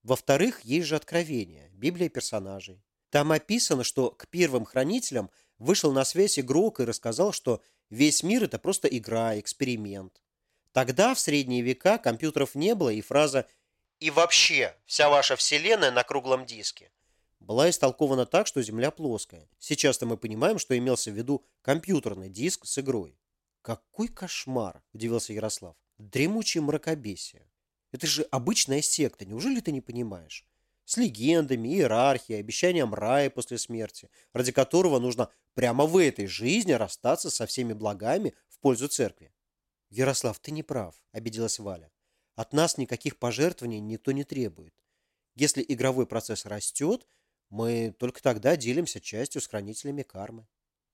Во-вторых, есть же Откровение, Библия персонажей. Там описано, что к первым хранителям вышел на связь игрок и рассказал, что весь мир – это просто игра, эксперимент. Тогда, в средние века, компьютеров не было, и фраза «И вообще, вся ваша вселенная на круглом диске» была истолкована так, что Земля плоская. Сейчас-то мы понимаем, что имелся в виду компьютерный диск с игрой. «Какой кошмар!» – удивился Ярослав. «Дремучее мракобесие. Это же обычная секта, неужели ты не понимаешь? С легендами, иерархией, обещанием рая после смерти, ради которого нужно прямо в этой жизни расстаться со всеми благами в пользу церкви». «Ярослав, ты не прав», – обиделась Валя. «От нас никаких пожертвований никто не требует. Если игровой процесс растет, мы только тогда делимся частью с хранителями кармы».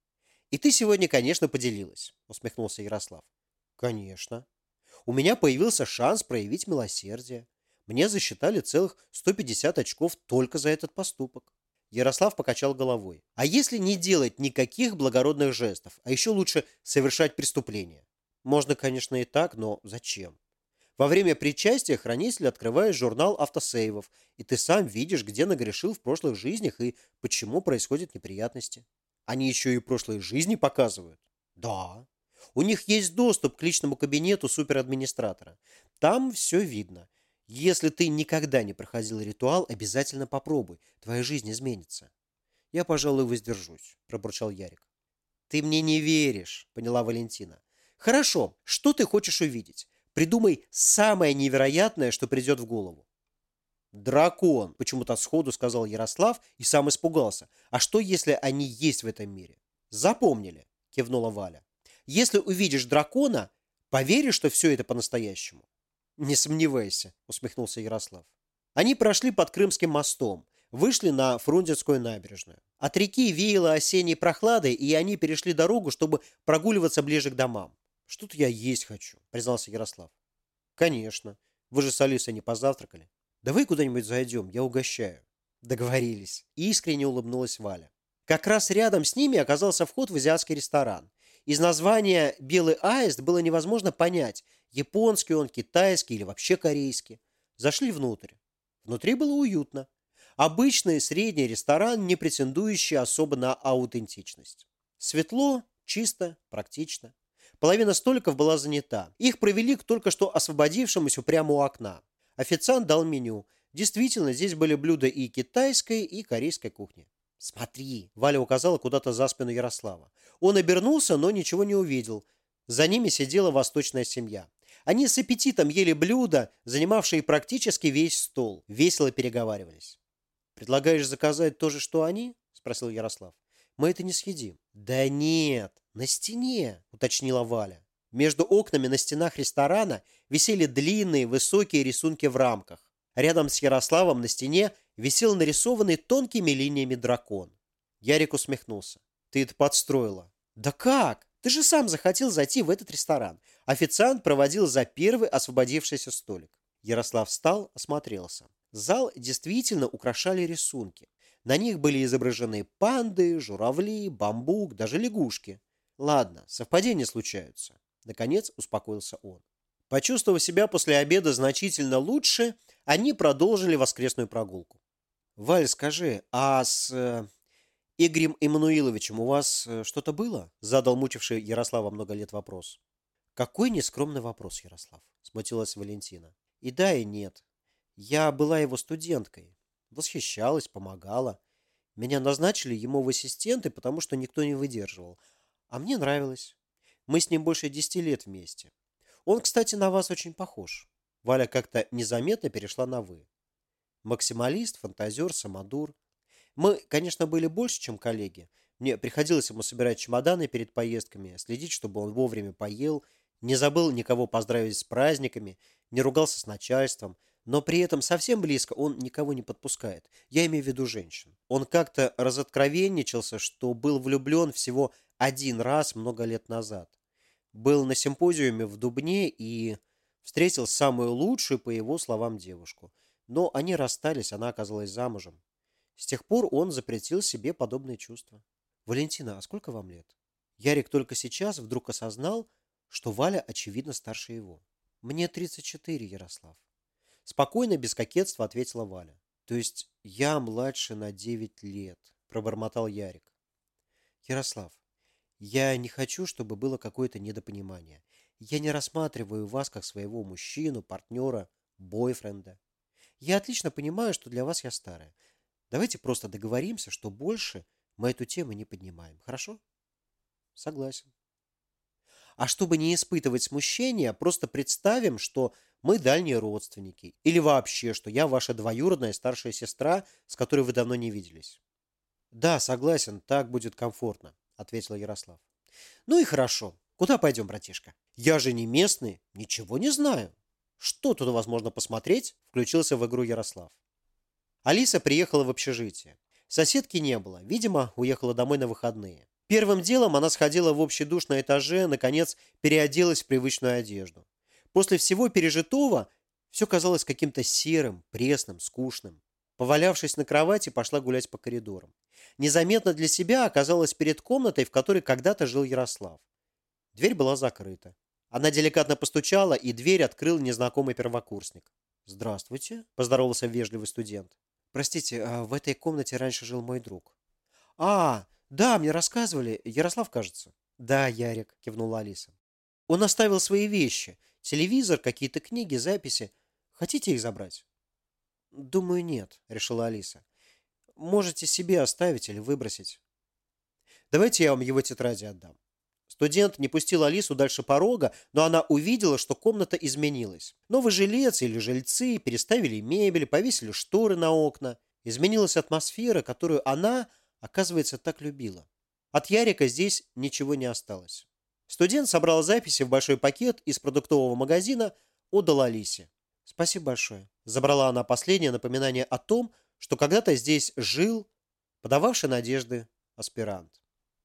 «И ты сегодня, конечно, поделилась», – усмехнулся Ярослав. «Конечно. У меня появился шанс проявить милосердие. Мне засчитали целых 150 очков только за этот поступок». Ярослав покачал головой. «А если не делать никаких благородных жестов, а еще лучше совершать преступления? Можно, конечно, и так, но зачем? Во время причастия хранитель открывает журнал автосейвов, и ты сам видишь, где нагрешил в прошлых жизнях и почему происходят неприятности. Они еще и прошлые жизни показывают. Да. У них есть доступ к личному кабинету суперадминистратора. Там все видно. Если ты никогда не проходил ритуал, обязательно попробуй. Твоя жизнь изменится. Я, пожалуй, воздержусь, пробурчал Ярик. Ты мне не веришь, поняла Валентина. Хорошо, что ты хочешь увидеть? Придумай самое невероятное, что придет в голову. «Дракон!» – почему-то сходу сказал Ярослав и сам испугался. «А что, если они есть в этом мире?» «Запомнили!» – кивнула Валя. «Если увидишь дракона, поверишь, что все это по-настоящему?» «Не сомневайся», – усмехнулся Ярослав. Они прошли под Крымским мостом, вышли на Фрунзенскую набережную. От реки веяло осенней прохладой, и они перешли дорогу, чтобы прогуливаться ближе к домам. «Что-то я есть хочу», – признался Ярослав. «Конечно. Вы же с Алисой не позавтракали. Давай куда-нибудь зайдем, я угощаю». Договорились. Искренне улыбнулась Валя. Как раз рядом с ними оказался вход в азиатский ресторан. Из названия «Белый аист» было невозможно понять, японский он, китайский или вообще корейский. Зашли внутрь. Внутри было уютно. Обычный средний ресторан, не претендующий особо на аутентичность. Светло, чисто, практично. Половина столиков была занята. Их провели к только что освободившемуся прямо у окна. Официант дал меню. Действительно, здесь были блюда и китайской, и корейской кухни. «Смотри!» – Валя указала куда-то за спину Ярослава. Он обернулся, но ничего не увидел. За ними сидела восточная семья. Они с аппетитом ели блюда, занимавшие практически весь стол. Весело переговаривались. «Предлагаешь заказать то же, что они?» – спросил Ярослав. «Мы это не съедим». «Да нет, на стене», – уточнила Валя. Между окнами на стенах ресторана висели длинные высокие рисунки в рамках. Рядом с Ярославом на стене висел нарисованный тонкими линиями дракон. Ярик усмехнулся. «Ты это подстроила». «Да как? Ты же сам захотел зайти в этот ресторан». Официант проводил за первый освободившийся столик. Ярослав встал, осмотрелся. Зал действительно украшали рисунки. На них были изображены панды, журавли, бамбук, даже лягушки. Ладно, совпадения случаются. Наконец успокоился он. Почувствовав себя после обеда значительно лучше, они продолжили воскресную прогулку. «Валь, скажи, а с Игорем Эммануиловичем у вас что-то было?» Задал мучивший Ярослава много лет вопрос. «Какой нескромный вопрос, Ярослав», смутилась Валентина. «И да, и нет. Я была его студенткой. Восхищалась, помогала. Меня назначили ему в ассистенты, потому что никто не выдерживал. А мне нравилось. Мы с ним больше 10 лет вместе. Он, кстати, на вас очень похож». Валя как-то незаметно перешла на «вы». Максималист, фантазер, самодур. Мы, конечно, были больше, чем коллеги. Мне приходилось ему собирать чемоданы перед поездками, следить, чтобы он вовремя поел, не забыл никого поздравить с праздниками, не ругался с начальством, но при этом совсем близко он никого не подпускает. Я имею в виду женщин. Он как-то разоткровенничался, что был влюблен всего один раз много лет назад. Был на симпозиуме в Дубне и встретил самую лучшую, по его словам, девушку. Но они расстались, она оказалась замужем. С тех пор он запретил себе подобные чувства. «Валентина, а сколько вам лет?» Ярик только сейчас вдруг осознал, что Валя, очевидно, старше его. «Мне 34, Ярослав». Спокойно, без кокетства ответила Валя. То есть я младше на 9 лет, пробормотал Ярик. Ярослав, я не хочу, чтобы было какое-то недопонимание. Я не рассматриваю вас как своего мужчину, партнера, бойфренда. Я отлично понимаю, что для вас я старая. Давайте просто договоримся, что больше мы эту тему не поднимаем. Хорошо? Согласен. А чтобы не испытывать смущения, просто представим, что мы дальние родственники. Или вообще, что я ваша двоюродная старшая сестра, с которой вы давно не виделись. Да, согласен, так будет комфортно, ответил Ярослав. Ну и хорошо. Куда пойдем, братишка? Я же не местный, ничего не знаю. Что тут возможно посмотреть? Включился в игру Ярослав. Алиса приехала в общежитие. Соседки не было, видимо, уехала домой на выходные. Первым делом она сходила в общий душ на этаже, наконец переоделась в привычную одежду. После всего пережитого все казалось каким-то серым, пресным, скучным. Повалявшись на кровати, пошла гулять по коридорам. Незаметно для себя оказалась перед комнатой, в которой когда-то жил Ярослав. Дверь была закрыта. Она деликатно постучала, и дверь открыл незнакомый первокурсник. «Здравствуйте», – поздоровался вежливый студент. «Простите, а в этой комнате раньше жил мой друг». «А, да, мне рассказывали. Ярослав, кажется». «Да, Ярик», – кивнула Алиса. «Он оставил свои вещи. Телевизор, какие-то книги, записи. Хотите их забрать?» «Думаю, нет», – решила Алиса. «Можете себе оставить или выбросить». «Давайте я вам его тетради отдам». Студент не пустил Алису дальше порога, но она увидела, что комната изменилась. Новый жилец или жильцы переставили мебель, повесили шторы на окна. Изменилась атмосфера, которую она, оказывается, так любила. От Ярика здесь ничего не осталось. Студент собрал записи в большой пакет из продуктового магазина, отдал Алисе. «Спасибо большое». Забрала она последнее напоминание о том, что когда-то здесь жил, подававший надежды, аспирант.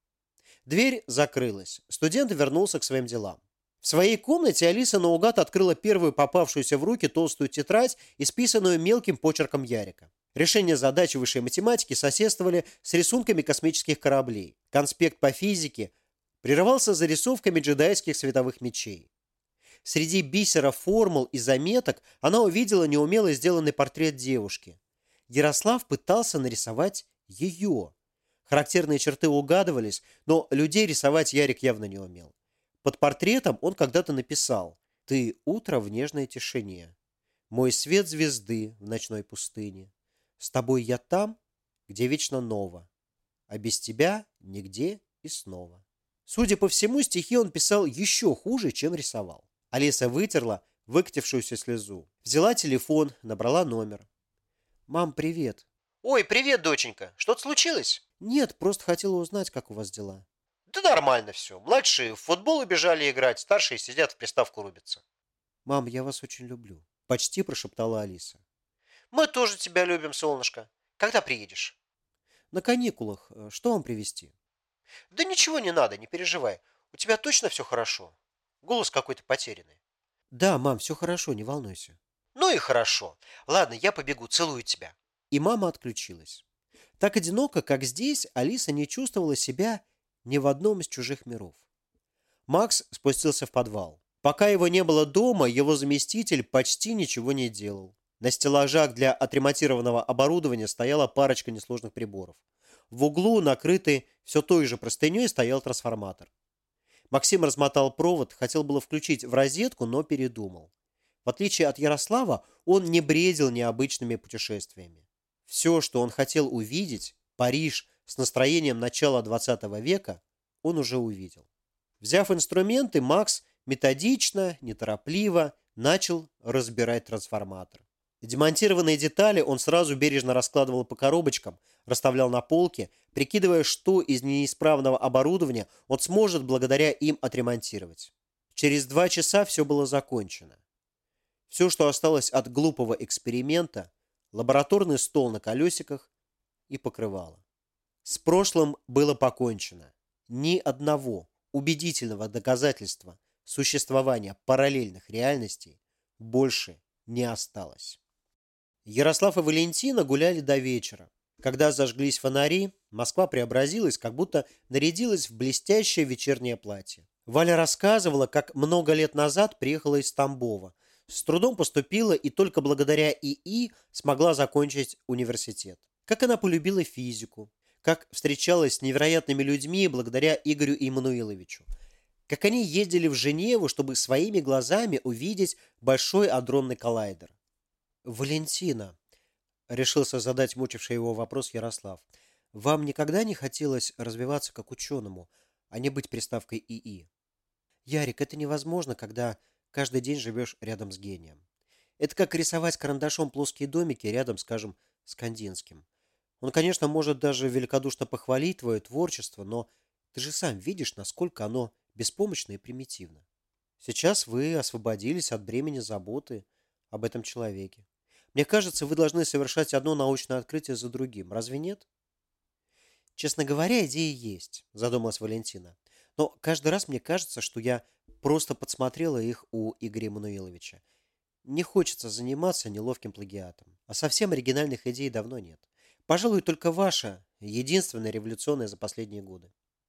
Дверь закрылась. Студент вернулся к своим делам. В своей комнате Алиса наугад открыла первую попавшуюся в руки толстую тетрадь, исписанную мелким почерком Ярика. Решения задач высшей математики соседствовали с рисунками космических кораблей. Конспект по физике прерывался зарисовками джедайских световых мечей. Среди бисера формул и заметок она увидела неумело сделанный портрет девушки. Ярослав пытался нарисовать ее. Характерные черты угадывались, но людей рисовать Ярик явно не умел. Под портретом он когда-то написал: «Ты утро в нежной тишине, мой свет звезды в ночной пустыне. С тобой я там, где вечно ново, а без тебя нигде и снова». Судя по всему, стихи он писал еще хуже, чем рисовал. Алиса вытерла выкатившуюся слезу. Взяла телефон, набрала номер. «Мам, привет». «Ой, привет, доченька. Что-то случилось?» «Нет, просто хотела узнать, как у вас дела». «Да нормально все. Младшие в футбол убежали играть, старшие сидят в приставку рубятся». «Мам, я вас очень люблю», – почти прошептала Алиса. «Мы тоже тебя любим, солнышко. Когда приедешь?» «На каникулах. Что вам привезти?» «Да ничего не надо, не переживай. У тебя точно все хорошо? Голос какой-то потерянный». «Да, мам, все хорошо, не волнуйся». «Ну и хорошо. Ладно, я побегу, целую тебя». И мама отключилась. Так одиноко, как здесь, Алиса не чувствовала себя ни в одном из чужих миров. Макс спустился в подвал. Пока его не было дома, его заместитель почти ничего не делал. На стеллажах для отремонтированного оборудования стояла парочка несложных приборов. В углу, накрытый все той же простыней, стоял трансформатор. Максим размотал провод, хотел было включить в розетку, но передумал. В отличие от Ярослава, он не бредил необычными путешествиями. Все, что он хотел увидеть, Париж с настроением начала 20 века, он уже увидел. Взяв инструменты, Макс методично, неторопливо начал разбирать трансформатор. Демонтированные детали он сразу бережно раскладывал по коробочкам, расставлял на полке, прикидывая, что из неисправного оборудования он сможет благодаря им отремонтировать. Через 2 часа все было закончено. Все, что осталось от глупого эксперимента, лабораторный стол на колесиках и покрывало. С прошлым было покончено. Ни одного убедительного доказательства существования параллельных реальностей больше не осталось. Ярослав и Валентина гуляли до вечера. Когда зажглись фонари, Москва преобразилась, как будто нарядилась в блестящее вечернее платье. Валя рассказывала, как много лет назад приехала из Тамбова. С трудом поступила и только благодаря ИИ смогла закончить университет. Как она полюбила физику, как встречалась с невероятными людьми благодаря Игорю Иммануиловичу, как они ездили в Женеву, чтобы своими глазами увидеть большой адронный коллайдер. «Валентина», — решился задать мучивший его вопрос Ярослав, — «вам никогда не хотелось развиваться как ученому, а не быть приставкой ИИ?» «Ярик, это невозможно, когда каждый день живешь рядом с гением. Это как рисовать карандашом плоские домики рядом, скажем, с Кандинским. Он, конечно, может даже великодушно похвалить твое творчество, но ты же сам видишь, насколько оно беспомощно и примитивно. Сейчас вы освободились от бремени заботы об этом человеке. Мне кажется, вы должны совершать одно научное открытие за другим. Разве нет? Честно говоря, идеи есть, задумалась Валентина. Но каждый раз мне кажется, что я просто подсмотрела их у Игоря Мануиловича. Не хочется заниматься неловким плагиатом. А совсем оригинальных идей давно нет. Пожалуй, только ваша, единственная революционная за последние годы.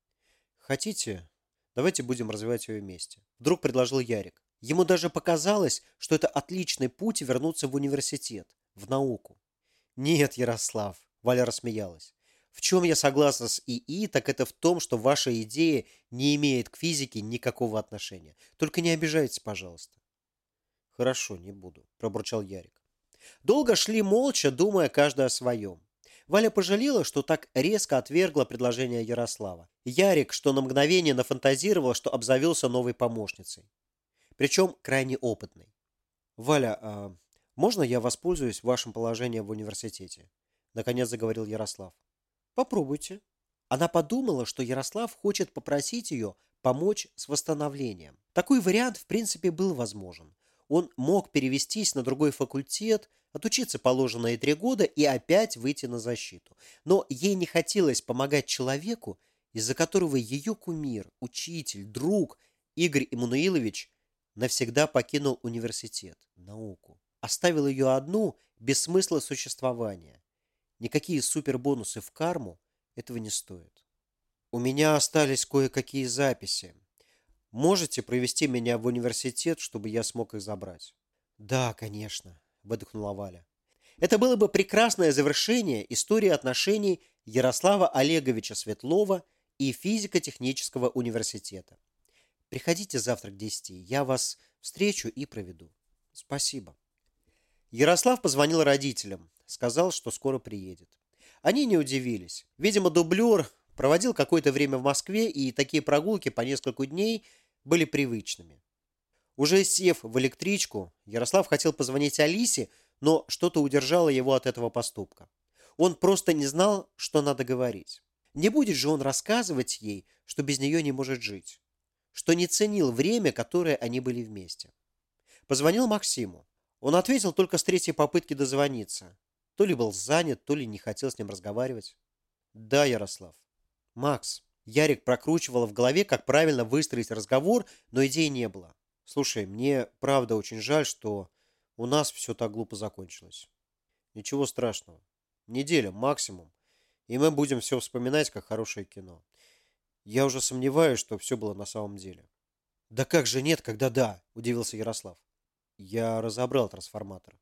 Хотите, давайте будем развивать ее вместе. Вдруг предложил Ярик. Ему даже показалось, что это отличный путь вернуться в университет, в науку. Нет, Ярослав, Валя рассмеялась. В чем я согласна с ИИ, так это в том, что ваша идея не имеет к физике никакого отношения. Только не обижайтесь, пожалуйста. Хорошо, не буду, пробурчал Ярик. Долго шли молча, думая каждый о своем. Валя пожалела, что так резко отвергла предложение Ярослава. Ярик, что на мгновение нафантазировал, что обзавелся новой помощницей. Причем крайне опытной. «Валя, а можно я воспользуюсь вашим положением в университете?» Наконец заговорил Ярослав. «Попробуйте». Она подумала, что Ярослав хочет попросить ее помочь с восстановлением. Такой вариант, в принципе, был возможен. Он мог перевестись на другой факультет, отучиться положенные 3 года и опять выйти на защиту. Но ей не хотелось помогать человеку, из-за которого ее кумир, учитель, друг Игорь Иммануилович навсегда покинул университет, науку. Оставил ее одну, без смысла существования. Никакие супербонусы в карму этого не стоят. У меня остались кое-какие записи. Можете провести меня в университет, чтобы я смог их забрать? Да, конечно, выдохнула Валя. Это было бы прекрасное завершение истории отношений Ярослава Олеговича Светлова и физико-технического университета. Приходите завтра к 10, я вас встречу и проведу. Спасибо. Ярослав позвонил родителям, сказал, что скоро приедет. Они не удивились. Видимо, дублер проводил какое-то время в Москве, и такие прогулки по несколько дней были привычными. Уже сев в электричку, Ярослав хотел позвонить Алисе, но что-то удержало его от этого поступка. Он просто не знал, что надо говорить. Не будет же он рассказывать ей, что без нее не может жить, что не ценил время, которое они были вместе. Позвонил Максиму. Он ответил только с третьей попытки дозвониться. То ли был занят, то ли не хотел с ним разговаривать. Да, Ярослав. Макс. Ярик прокручивал в голове, как правильно выстроить разговор, но идей не было. Слушай, мне правда очень жаль, что у нас все так глупо закончилось. Ничего страшного. Неделя максимум. И мы будем все вспоминать, как хорошее кино. Я уже сомневаюсь, что все было на самом деле. Да как же нет, когда да, удивился Ярослав. Я разобрал трансформатор.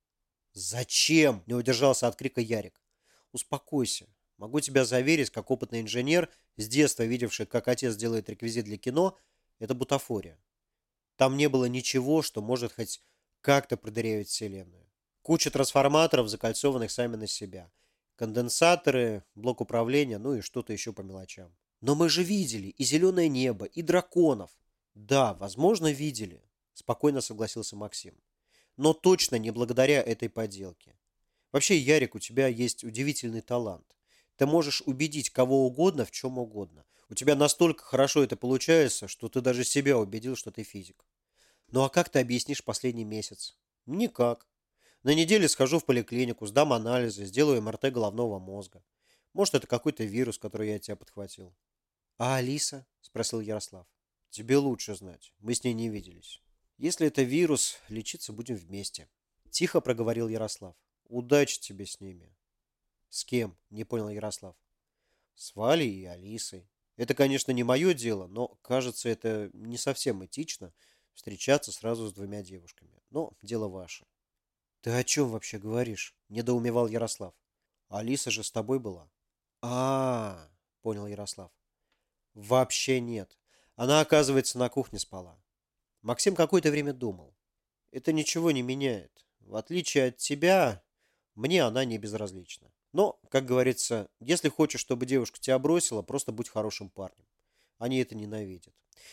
Зачем? Не удержался от крика Ярик. Успокойся. Могу тебя заверить, как опытный инженер, с детства видевший, как отец делает реквизит для кино, это бутафория. Там не было ничего, что может хоть как-то продырявить Вселенную. Куча трансформаторов, закольцованных сами на себя. Конденсаторы, блок управления, ну и что-то еще по мелочам. Но мы же видели и зеленое небо, и драконов. Да, возможно, видели, спокойно согласился Максим. Но точно не благодаря этой поделке. Вообще, Ярик, у тебя есть удивительный талант. Ты можешь убедить кого угодно в чем угодно. У тебя настолько хорошо это получается, что ты даже себя убедил, что ты физик. Ну а как ты объяснишь последний месяц? Никак. На неделе схожу в поликлинику, сдам анализы, сделаю МРТ головного мозга. Может, это какой-то вирус, который я от тебя подхватил. А Алиса? Спросил Ярослав. Тебе лучше знать. Мы с ней не виделись. Если это вирус, лечиться будем вместе. Тихо проговорил Ярослав. Удачи тебе с ними. С кем? Не понял Ярослав. С Валей и Алисой. Это, конечно, не мое дело, но, кажется, это не совсем этично встречаться сразу с двумя девушками. но дело ваше. Ты о чем вообще говоришь? Недоумевал Ярослав. Алиса же с тобой была. А, понял Ярослав. Вообще нет. Она, оказывается, на кухне спала. Максим какое-то время думал. Это ничего не меняет. В отличие от тебя, мне она не безразлична. Но, как говорится, если хочешь, чтобы девушка тебя бросила, просто будь хорошим парнем. Они это ненавидят.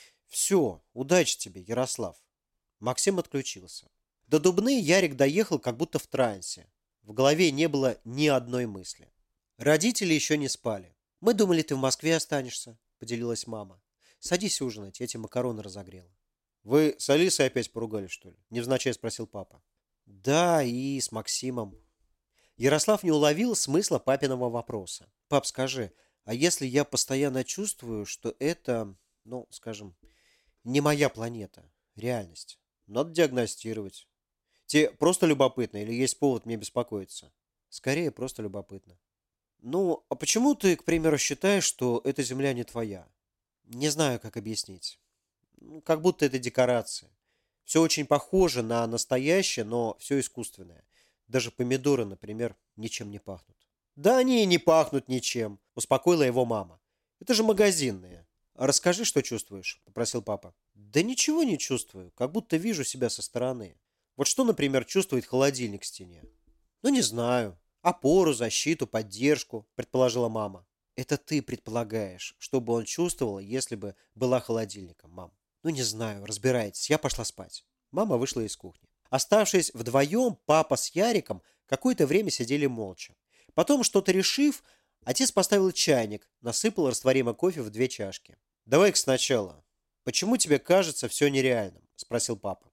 Все, удачи тебе, Ярослав. Максим отключился. До Дубны Ярик доехал как будто в трансе. В голове не было ни одной мысли. Родители еще не спали. «Мы думали, ты в Москве останешься», — поделилась мама. «Садись ужинать, я тебе макароны разогрела». «Вы с Алисой опять поругались, что ли?» — невзначай спросил папа. «Да, и с Максимом». Ярослав не уловил смысла папиного вопроса. «Пап, скажи, а если я постоянно чувствую, что это, ну, скажем, не моя планета, реальность? Надо диагностировать. Тебе просто любопытно или есть повод мне беспокоиться?» «Скорее, просто любопытно». «Ну, а почему ты, к примеру, считаешь, что эта Земля не твоя?» «Не знаю, как объяснить. Как будто это декорация. Все очень похоже на настоящее, но все искусственное. Даже помидоры, например, ничем не пахнут». «Да они и не пахнут ничем», — успокоила его мама. «Это же магазинные». «А расскажи, что чувствуешь», — попросил папа. «Да ничего не чувствую, как будто вижу себя со стороны. Вот что, например, чувствует холодильник в стене?» «Ну, не знаю. Опору, защиту, поддержку», — предположила мама. «Это ты предполагаешь, что бы он чувствовал, если бы была холодильником, мам?» «Ну, не знаю, разбирайтесь, я пошла спать». Мама вышла из кухни. Оставшись вдвоем, папа с Яриком какое-то время сидели молча. Потом, что-то решив, отец поставил чайник, насыпал растворимый кофе в 2 чашки. «Давай-ка сначала. Почему тебе кажется все нереальным?» – спросил папа.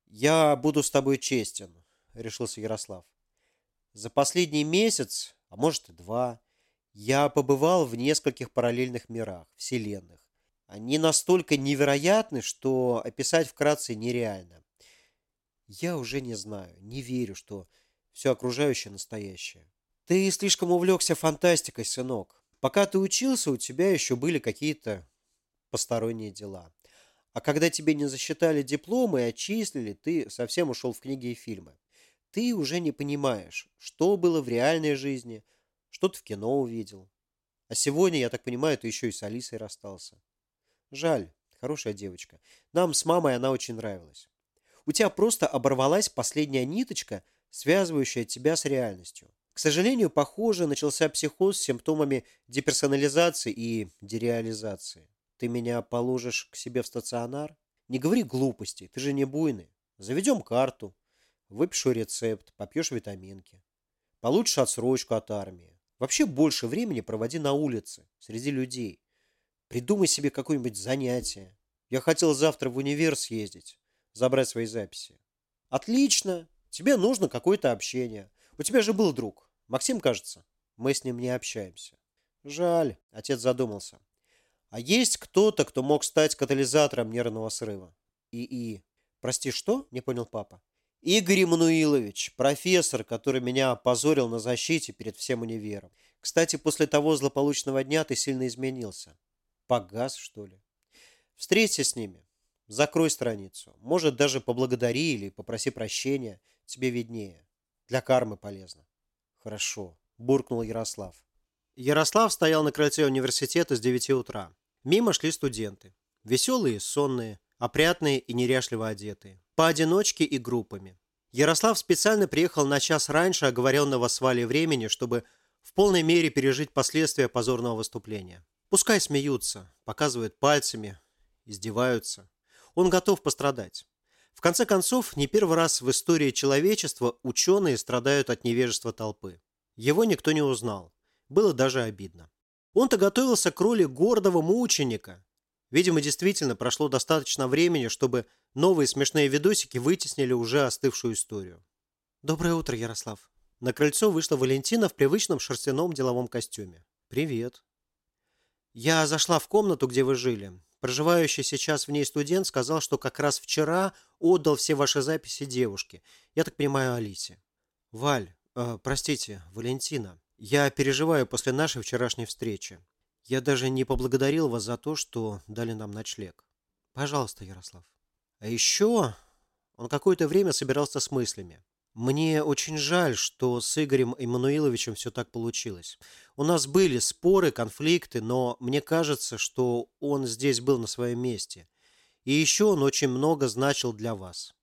«Я буду с тобой честен», – решился Ярослав. «За последний месяц, а может и 2, я побывал в нескольких параллельных мирах, вселенных. Они настолько невероятны, что описать вкратце нереально. Я уже не знаю, не верю, что все окружающее настоящее. Ты слишком увлекся фантастикой, сынок. Пока ты учился, у тебя еще были какие-то посторонние дела. А когда тебе не засчитали дипломы и отчислили, ты совсем ушел в книги и фильмы. Ты уже не понимаешь, что было в реальной жизни, что ты в кино увидел. А сегодня, я так понимаю, ты еще и с Алисой расстался. Жаль, хорошая девочка. Нам с мамой она очень нравилась. У тебя просто оборвалась последняя ниточка, связывающая тебя с реальностью. К сожалению, похоже, начался психоз с симптомами деперсонализации и дереализации. Ты меня положишь к себе в стационар? Не говори глупостей, ты же не буйный. Заведем карту, выпишу рецепт, попьешь витаминки. Получишь отсрочку от армии. Вообще больше времени проводи на улице, среди людей. Придумай себе какое-нибудь занятие. Я хотел завтра в универ съездить, забрать свои записи. Отлично. Тебе нужно какое-то общение. У тебя же был друг. Максим, кажется. Мы с ним не общаемся. Жаль. Отец задумался. А есть кто-то, кто мог стать катализатором нервного срыва? И. Прости, что? Не понял папа. Игорь Эммануилович, профессор, который меня опозорил на защите перед всем универом. Кстати, после того злополучного дня ты сильно изменился. Погас, что ли? Встреться с ними. Закрой страницу. Может, даже поблагодари или попроси прощения. Тебе виднее. Для кармы полезно. Хорошо, буркнул Ярослав. Ярослав стоял на крыльце университета с 9 утра. Мимо шли студенты. Веселые и сонные, опрятные и неряшливо одетые. Поодиночке и группами. Ярослав специально приехал на час раньше оговоренного с Валей времени, чтобы в полной мере пережить последствия позорного выступления. Пускай смеются, показывают пальцами, издеваются. Он готов пострадать. В конце концов, не первый раз в истории человечества ученые страдают от невежества толпы. Его никто не узнал. Было даже обидно. Он-то готовился к роли гордого мученика. Видимо, действительно прошло достаточно времени, чтобы новые смешные видосики вытеснили уже остывшую историю. «Доброе утро, Ярослав». На крыльцо вышла Валентина в привычном шерстяном деловом костюме. «Привет». «Я зашла в комнату, где вы жили. Проживающий сейчас в ней студент сказал, что как раз вчера отдал все ваши записи девушке. Я так понимаю, Алисе». «Валь, простите, Валентина, я переживаю после нашей вчерашней встречи. Я даже не поблагодарил вас за то, что дали нам ночлег. Пожалуйста, Ярослав». «А еще...» Он какое-то время собирался с мыслями. «Мне очень жаль, что с Игорем Эммануиловичем все так получилось. У нас были споры, конфликты, но мне кажется, что он здесь был на своем месте. И еще он очень много значил для вас».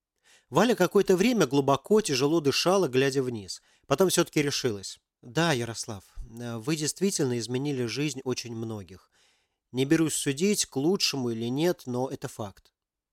Валя какое-то время глубоко, тяжело дышала, глядя вниз. Потом все-таки решилась. «Да, Ярослав, вы действительно изменили жизнь очень многих. Не берусь судить, к лучшему или нет, но это факт.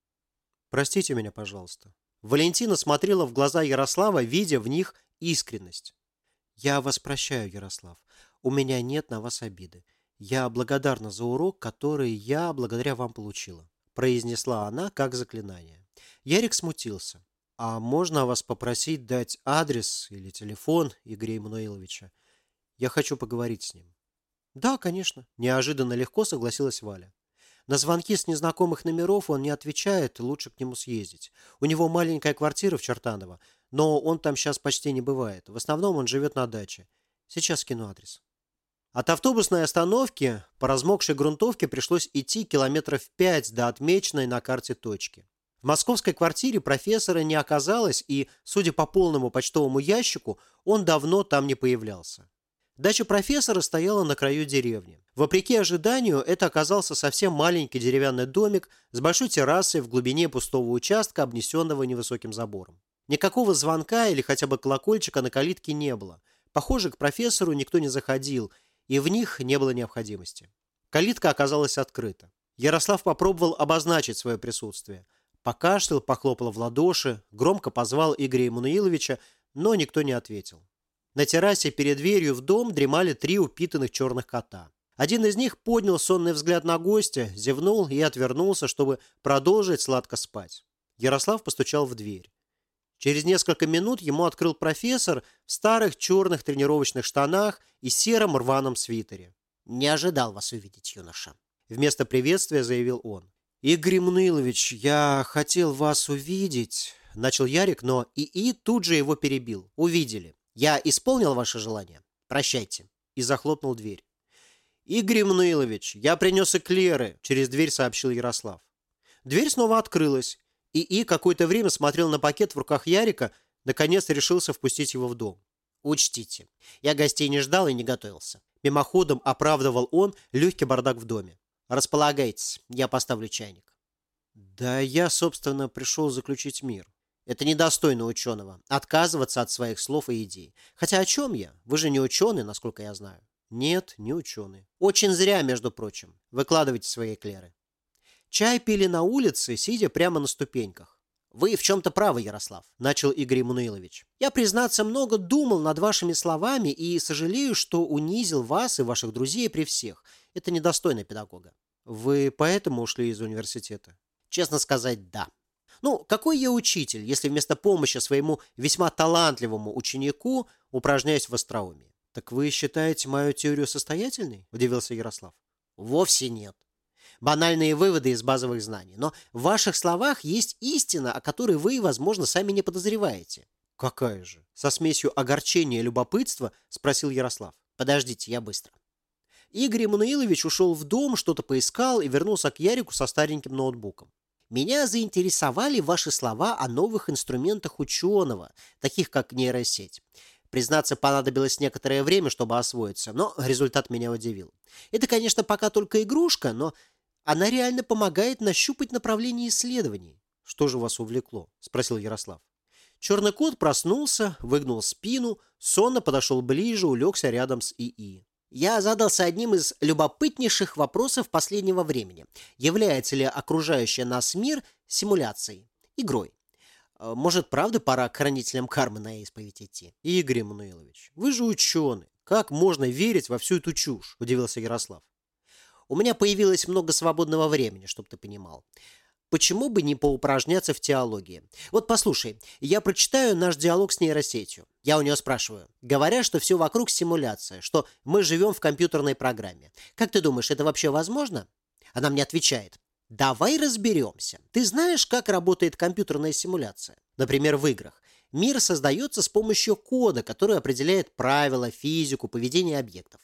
Простите меня, пожалуйста». Валентина смотрела в глаза Ярослава, видя в них искренность. «Я вас прощаю, Ярослав. У меня нет на вас обиды. Я благодарна за урок, который я благодаря вам получила», произнесла она как заклинание. Ярик смутился. «А можно вас попросить дать адрес или телефон Игоря Эммануиловича? Я хочу поговорить с ним». «Да, конечно», – неожиданно легко согласилась Валя. «На звонки с незнакомых номеров он не отвечает, лучше к нему съездить. У него маленькая квартира в Чертаново, но он там сейчас почти не бывает. В основном он живет на даче. Сейчас скину адрес». От автобусной остановки по размокшей грунтовке пришлось идти километров 5 до отмеченной на карте точки. В московской квартире профессора не оказалось, и, судя по полному почтовому ящику, он давно там не появлялся. Дача профессора стояла на краю деревни. Вопреки ожиданию, это оказался совсем маленький деревянный домик с большой террасой в глубине пустого участка, обнесенного невысоким забором. Никакого звонка или хотя бы колокольчика на калитке не было. Похоже, к профессору никто не заходил, и в них не было необходимости. Калитка оказалась открыта. Ярослав попробовал обозначить свое присутствие. Покашлял, похлопал в ладоши, громко позвал Игоря Эммануиловича, но никто не ответил. На террасе перед дверью в дом дремали 3 упитанных черных кота. Один из них поднял сонный взгляд на гостя, зевнул и отвернулся, чтобы продолжить сладко спать. Ярослав постучал в дверь. Через несколько минут ему открыл профессор в старых черных тренировочных штанах и сером рваном свитере. «Не ожидал вас увидеть, юноша», — вместо приветствия заявил он. «Игорь Эммануилович, я хотел вас увидеть», — начал Ярик, но ИИ тут же его перебил. «Увидели. Я исполнил ваше желание. Прощайте». И захлопнул дверь. «Игорь Эммануилович, я принес эклеры», — через дверь сообщил Ярослав. Дверь снова открылась. ИИ какое-то время смотрел на пакет в руках Ярика, наконец решился впустить его в дом. «Учтите, я гостей не ждал и не готовился». Мимоходом оправдывал он легкий бардак в доме. «Располагайтесь, я поставлю чайник». «Да я, собственно, пришел заключить мир». «Это недостойно ученого – отказываться от своих слов и идей. Хотя о чем я? Вы же не ученый, насколько я знаю». «Нет, не ученый». «Очень зря, между прочим. Выкладывайте свои эклеры». Чай пили на улице, сидя прямо на ступеньках. «Вы в чем-то правы, Ярослав», – начал Игорь Эммануилович. «Я, признаться, много думал над вашими словами и сожалею, что унизил вас и ваших друзей при всех. Это недостойно педагога». «Вы поэтому ушли из университета?» «Честно сказать, да». Ну, какой я учитель, если вместо помощи своему весьма талантливому ученику упражняюсь в остроумии?» «Так вы считаете мою теорию состоятельной?» – удивился Ярослав. «Вовсе нет. Банальные выводы из базовых знаний. Но в ваших словах есть истина, о которой вы, возможно, сами не подозреваете». «Какая же?» – со смесью огорчения и любопытства спросил Ярослав. «Подождите, я быстро». Игорь Эммануилович ушел в дом, что-то поискал и вернулся к Ярику со стареньким ноутбуком. «Меня заинтересовали ваши слова о новых инструментах ученого, таких как нейросеть. Признаться, понадобилось некоторое время, чтобы освоиться, но результат меня удивил. Это, конечно, пока только игрушка, но она реально помогает нащупать направление исследований». «Что же вас увлекло?» – спросил Ярослав. Черный кот проснулся, выгнул спину, сонно подошел ближе, улегся рядом с ИИ. «Я задался одним из любопытнейших вопросов последнего времени. Является ли окружающий нас мир симуляцией, игрой? Может, правда, пора к хранителям кармы на исповедь идти?» «Игорь Эммануилович, вы же ученый. Как можно верить во всю эту чушь?» – удивился Ярослав. «У меня появилось много свободного времени, чтобы ты понимал. Почему бы не поупражняться в теологии? Вот послушай, я прочитаю наш диалог с нейросетью. Я у нее спрашиваю, говоря, что все вокруг симуляция, что мы живем в компьютерной программе. Как ты думаешь, это вообще возможно?» Она мне отвечает, «Давай разберемся. Ты знаешь, как работает компьютерная симуляция? Например, в играх. Мир создается с помощью кода, который определяет правила, физику, поведение объектов.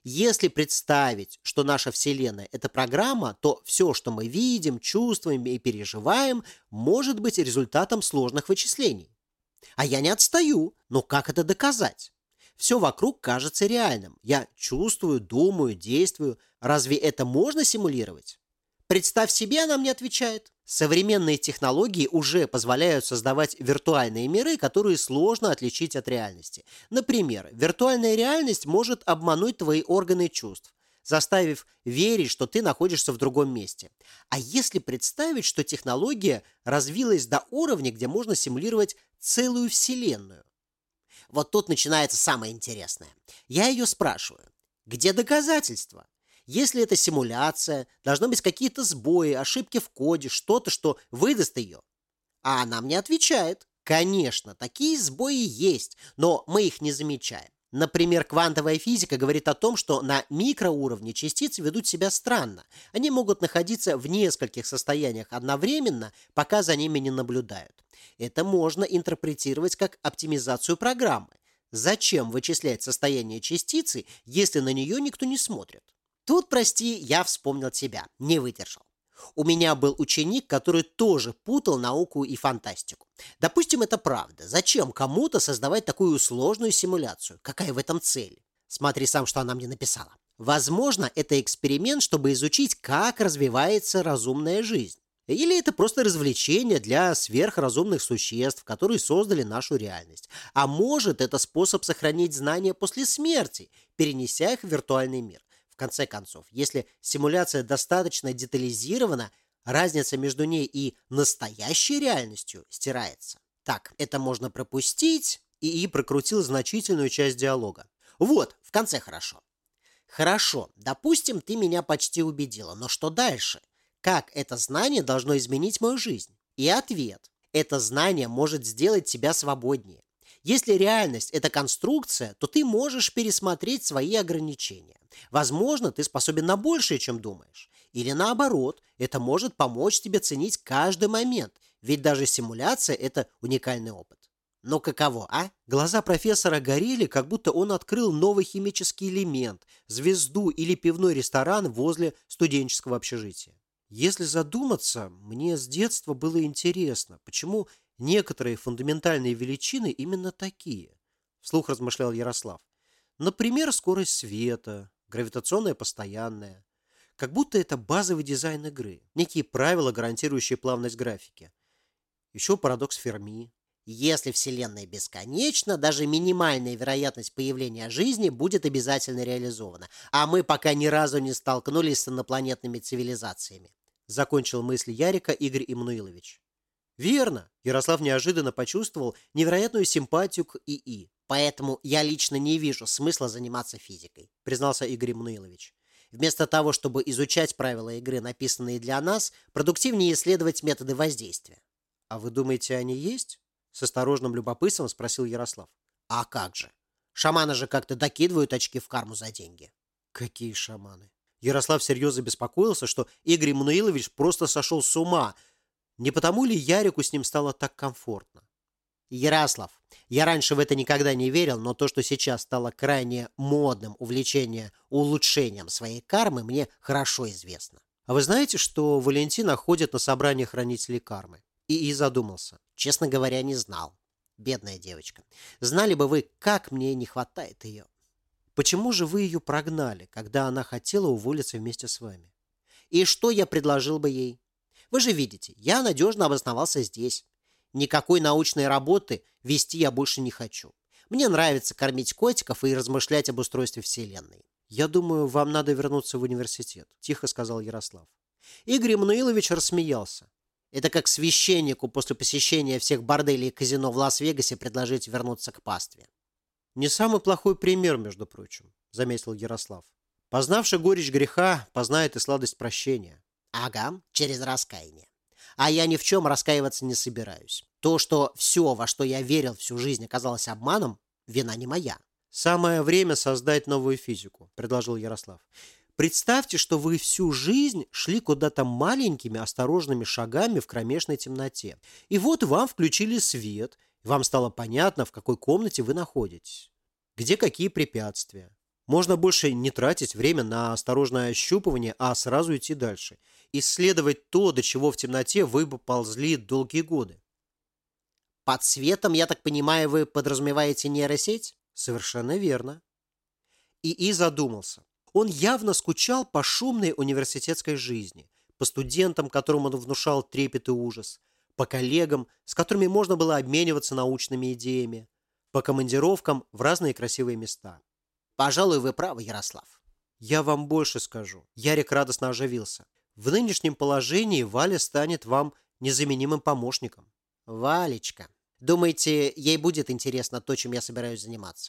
Если представить, что наша Вселенная – это программа, то все, что мы видим, чувствуем и переживаем, может быть результатом сложных вычислений. А я не отстаю, но как это доказать? Все вокруг кажется реальным. Я чувствую, думаю, действую. Разве это можно симулировать? Представь себе, она мне отвечает. Современные технологии уже позволяют создавать виртуальные миры, которые сложно отличить от реальности. Например, виртуальная реальность может обмануть твои органы чувств, заставив верить, что ты находишься в другом месте. А если представить, что технология развилась до уровня, где можно симулировать целую вселенную? Вот тут начинается самое интересное. Я ее спрашиваю, где доказательства? Если это симуляция, должны быть какие-то сбои, ошибки в коде, что-то, что выдаст ее. А она мне отвечает, конечно, такие сбои есть, но мы их не замечаем. Например, квантовая физика говорит о том, что на микроуровне частицы ведут себя странно. Они могут находиться в нескольких состояниях одновременно, пока за ними не наблюдают. Это можно интерпретировать как оптимизацию программы. Зачем вычислять состояние частицы, если на нее никто не смотрит? Тут, прости, я вспомнил тебя, не выдержал. У меня был ученик, который тоже путал науку и фантастику. Допустим, это правда. Зачем кому-то создавать такую сложную симуляцию? Какая в этом цель? Смотри сам, что она мне написала. Возможно, это эксперимент, чтобы изучить, как развивается разумная жизнь. Или это просто развлечение для сверхразумных существ, которые создали нашу реальность. А может, это способ сохранить знания после смерти, перенеся их в виртуальный мир. В конце концов, если симуляция достаточно детализирована, разница между ней и настоящей реальностью стирается. Так, это можно пропустить, и прокрутил значительную часть диалога. Вот, в конце хорошо. Хорошо, допустим, ты меня почти убедила, но что дальше? Как это знание должно изменить мою жизнь? И ответ. Это знание может сделать тебя свободнее. Если реальность – это конструкция, то ты можешь пересмотреть свои ограничения. Возможно, ты способен на большее, чем думаешь. Или наоборот, это может помочь тебе ценить каждый момент, ведь даже симуляция – это уникальный опыт. Но каково, а? Глаза профессора горели, как будто он открыл новый химический элемент, звезду или пивной ресторан возле студенческого общежития. Если задуматься, мне с детства было интересно, почему некоторые фундаментальные величины именно такие, вслух размышлял Ярослав. Например, скорость света, гравитационная постоянная. Как будто это базовый дизайн игры, некие правила, гарантирующие плавность графики. Еще парадокс Ферми. Если Вселенная бесконечна, даже минимальная вероятность появления жизни будет обязательно реализована. А мы пока ни разу не столкнулись с инопланетными цивилизациями. Закончил мысль Ярика Игорь Иммануилович. Верно. Ярослав неожиданно почувствовал невероятную симпатию к ИИ. Поэтому я лично не вижу смысла заниматься физикой, признался Игорь Иммануилович. Вместо того, чтобы изучать правила игры, написанные для нас, продуктивнее исследовать методы воздействия. А вы думаете, они есть? С осторожным любопытством спросил Ярослав. А как же? Шаманы же как-то докидывают очки в карму за деньги. Какие шаманы? Ярослав серьезно беспокоился, что Игорь Иммануилович просто сошел с ума. Не потому ли Ярику с ним стало так комфортно? Ярослав, я раньше в это никогда не верил, но то, что сейчас стало крайне модным увлечение улучшением своей кармы, мне хорошо известно. А вы знаете, что Валентина ходит на собрание хранителей кармы? И задумался. Честно говоря, не знал. Бедная девочка. Знали бы вы, как мне не хватает ее. Почему же вы ее прогнали, когда она хотела уволиться вместе с вами? И что я предложил бы ей? Вы же видите, я надежно обосновался здесь. Никакой научной работы вести я больше не хочу. Мне нравится кормить котиков и размышлять об устройстве Вселенной. Я думаю, вам надо вернуться в университет, тихо сказал Ярослав. Игорь Иммануилович рассмеялся. Это как священнику после посещения всех борделей и казино в Лас-Вегасе предложить вернуться к пастве. Не самый плохой пример, между прочим, заметил Ярослав. Познавший горечь греха, познает и сладость прощения. Ага, через раскаяние. А я ни в чем раскаиваться не собираюсь. То, что все, во что я верил всю жизнь, оказалось обманом, вина не моя. Самое время создать новую физику, предложил Ярослав. Представьте, что вы всю жизнь шли куда-то маленькими осторожными шагами в кромешной темноте. И вот вам включили свет, и вам стало понятно, в какой комнате вы находитесь. Где какие препятствия. Можно больше не тратить время на осторожное ощупывание, а сразу идти дальше. Исследовать то, до чего в темноте вы бы ползли долгие годы. Под светом, я так понимаю, вы подразумеваете нейросеть? Совершенно верно. ИИ задумался. Он явно скучал по шумной университетской жизни, по студентам, которым он внушал трепет и ужас, по коллегам, с которыми можно было обмениваться научными идеями, по командировкам в разные красивые места. Пожалуй, вы правы, Ярослав. Я вам больше скажу. Ярик радостно оживился. В нынешнем положении Валя станет вам незаменимым помощником. Валечка. Думаете, ей будет интересно то, чем я собираюсь заниматься?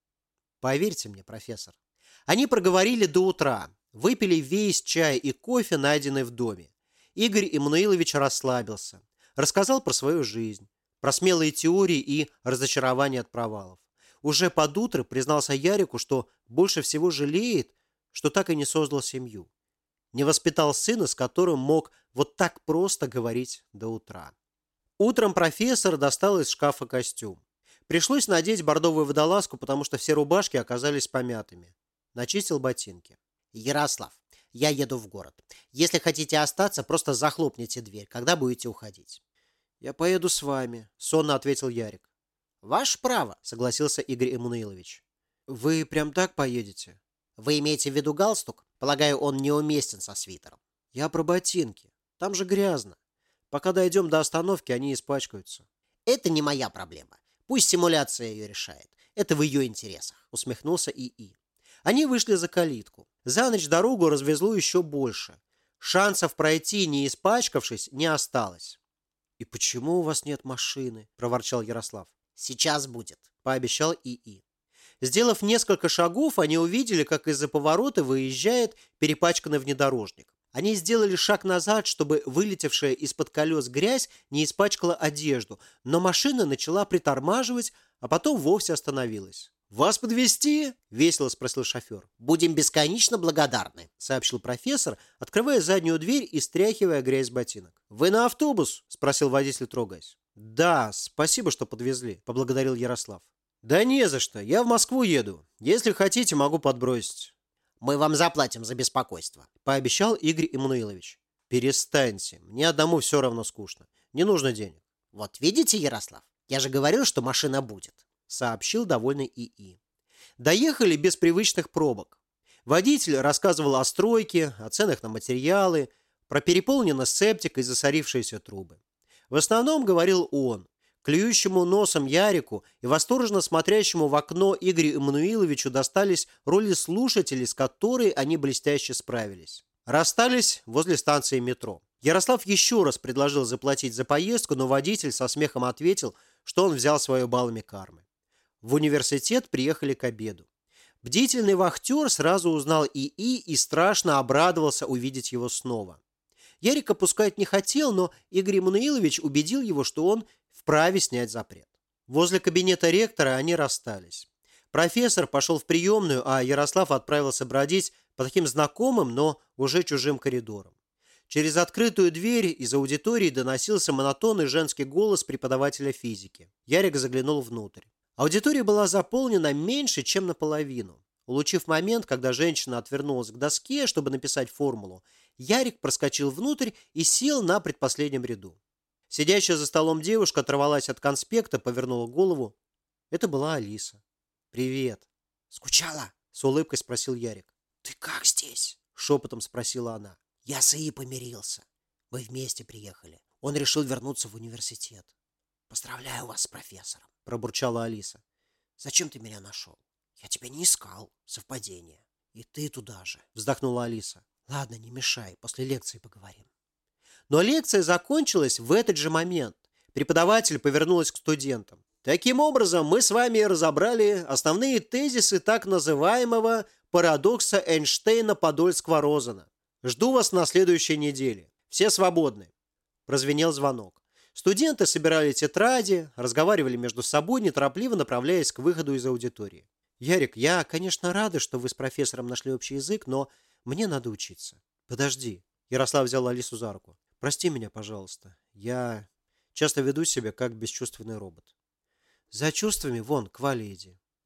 Поверьте мне, профессор. Они проговорили до утра, выпили весь чай и кофе, найденный в доме. Игорь Иммануилович расслабился, рассказал про свою жизнь, про смелые теории и разочарование от провалов. Уже под утро признался Ярику, что больше всего жалеет, что так и не создал семью. Не воспитал сына, с которым мог вот так просто говорить до утра. Утром профессор достал из шкафа костюм. Пришлось надеть бордовую водолазку, потому что все рубашки оказались помятыми. Начистил ботинки. Ярослав, я еду в город. Если хотите остаться, просто захлопните дверь, когда будете уходить. Я поеду с вами, сонно ответил Ярик. Ваше право, Согласился Игорь Эммануилович. Вы прям так поедете? Вы имеете в виду галстук? Полагаю, он неуместен со свитером. Я про ботинки. Там же грязно. Пока дойдем до остановки, они испачкаются. Это не моя проблема. Пусть симуляция ее решает. Это в ее интересах, усмехнулся ИИ. Они вышли за калитку. За ночь дорогу развезло еще больше. Шансов пройти, не испачкавшись, не осталось. «И почему у вас нет машины?» – проворчал Ярослав. Сейчас будет, пообещал ИИ. Сделав несколько шагов, они увидели, как из-за поворота выезжает перепачканный внедорожник. Они сделали шаг назад, чтобы вылетевшая из-под колес грязь не испачкала одежду, но машина начала притормаживать, а потом вовсе остановилась. «Вас подвезти?» – весело спросил шофер. Будем бесконечно благодарны, сообщил профессор, открывая заднюю дверь и стряхивая грязь с ботинок. «Вы на автобус?» – спросил водитель, трогаясь. «Да, спасибо, что подвезли», – поблагодарил Ярослав. «Да не за что, я в Москву еду. Если хотите, могу подбросить». Мы вам заплатим за беспокойство, пообещал Игорь Иммануилович. «Перестаньте, мне одному все равно скучно. Не нужно денег». Вот видите, Ярослав, я же говорил, что машина будет, сообщил довольный ИИ. Доехали без привычных пробок. Водитель рассказывал о стройке, о ценах на материалы, про переполненный септик и засорившиеся трубы. В основном говорил он. Клюющему носом Ярику и восторженно смотрящему в окно Игорю Эммануиловичу достались роли слушателей, с которой они блестяще справились. Расстались возле станции метро. Ярослав еще раз предложил заплатить за поездку, но водитель со смехом ответил, что он взял свое баллами кармы. В университет приехали к обеду. Бдительный вахтер сразу узнал ИИ и страшно обрадовался увидеть его снова. Ярик опускать не хотел, но Игорь Эммануилович убедил его, что он вправе снять запрет. Возле кабинета ректора они расстались. Профессор пошел в приемную, а Ярослав отправился бродить по таким знакомым, но уже чужим коридорам. Через открытую дверь из аудитории доносился монотонный женский голос преподавателя физики. Ярик заглянул внутрь. Аудитория была заполнена меньше, чем наполовину. Улучив момент, когда женщина отвернулась к доске, чтобы написать формулу, Ярик проскочил внутрь и сел на предпоследнем ряду. Сидящая за столом девушка оторвалась от конспекта, повернула голову. Это была Алиса. «Привет». «Скучала?» – с улыбкой спросил Ярик. «Ты как здесь?» – шепотом спросила она. «Я с ИИ помирился. Мы вместе приехали. Он решил вернуться в университет. Поздравляю вас с профессором», – пробурчала Алиса. «Зачем ты меня нашел? Я тебя не искал. Совпадение. И ты туда же», – вздохнула Алиса. «Ладно, не мешай. После лекции поговорим». Но лекция закончилась в этот же момент. Преподаватель повернулась к студентам. Таким образом, мы с вами разобрали основные тезисы так называемого парадокса Эйнштейна-Подольского-Розена. Жду вас на следующей неделе. Все свободны. Прозвенел звонок. Студенты собирали тетради, разговаривали между собой, неторопливо направляясь к выходу из аудитории. «Ярик, я, конечно, рада, что вы с профессором нашли общий язык, но мне надо учиться». «Подожди». Ярослав взял Алису за руку. «Прости меня, пожалуйста. Я часто веду себя как бесчувственный робот». «За чувствами вон к Вале иди».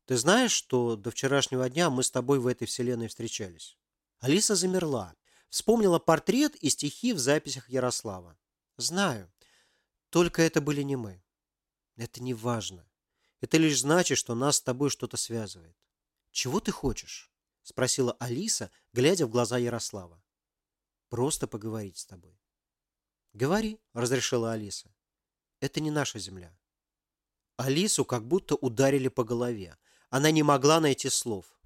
Ты знаешь, что до вчерашнего дня мы с тобой в этой вселенной встречались? Алиса замерла. Вспомнила портрет и стихи в записях Ярослава. Знаю. Только это были не мы. Это не важно. Это лишь значит, что нас с тобой что-то связывает. Чего ты хочешь? Спросила Алиса, глядя в глаза Ярослава. Просто поговорить с тобой. Говори, разрешила Алиса. Это не наша земля. Алису как будто ударили по голове. Она не могла найти слов.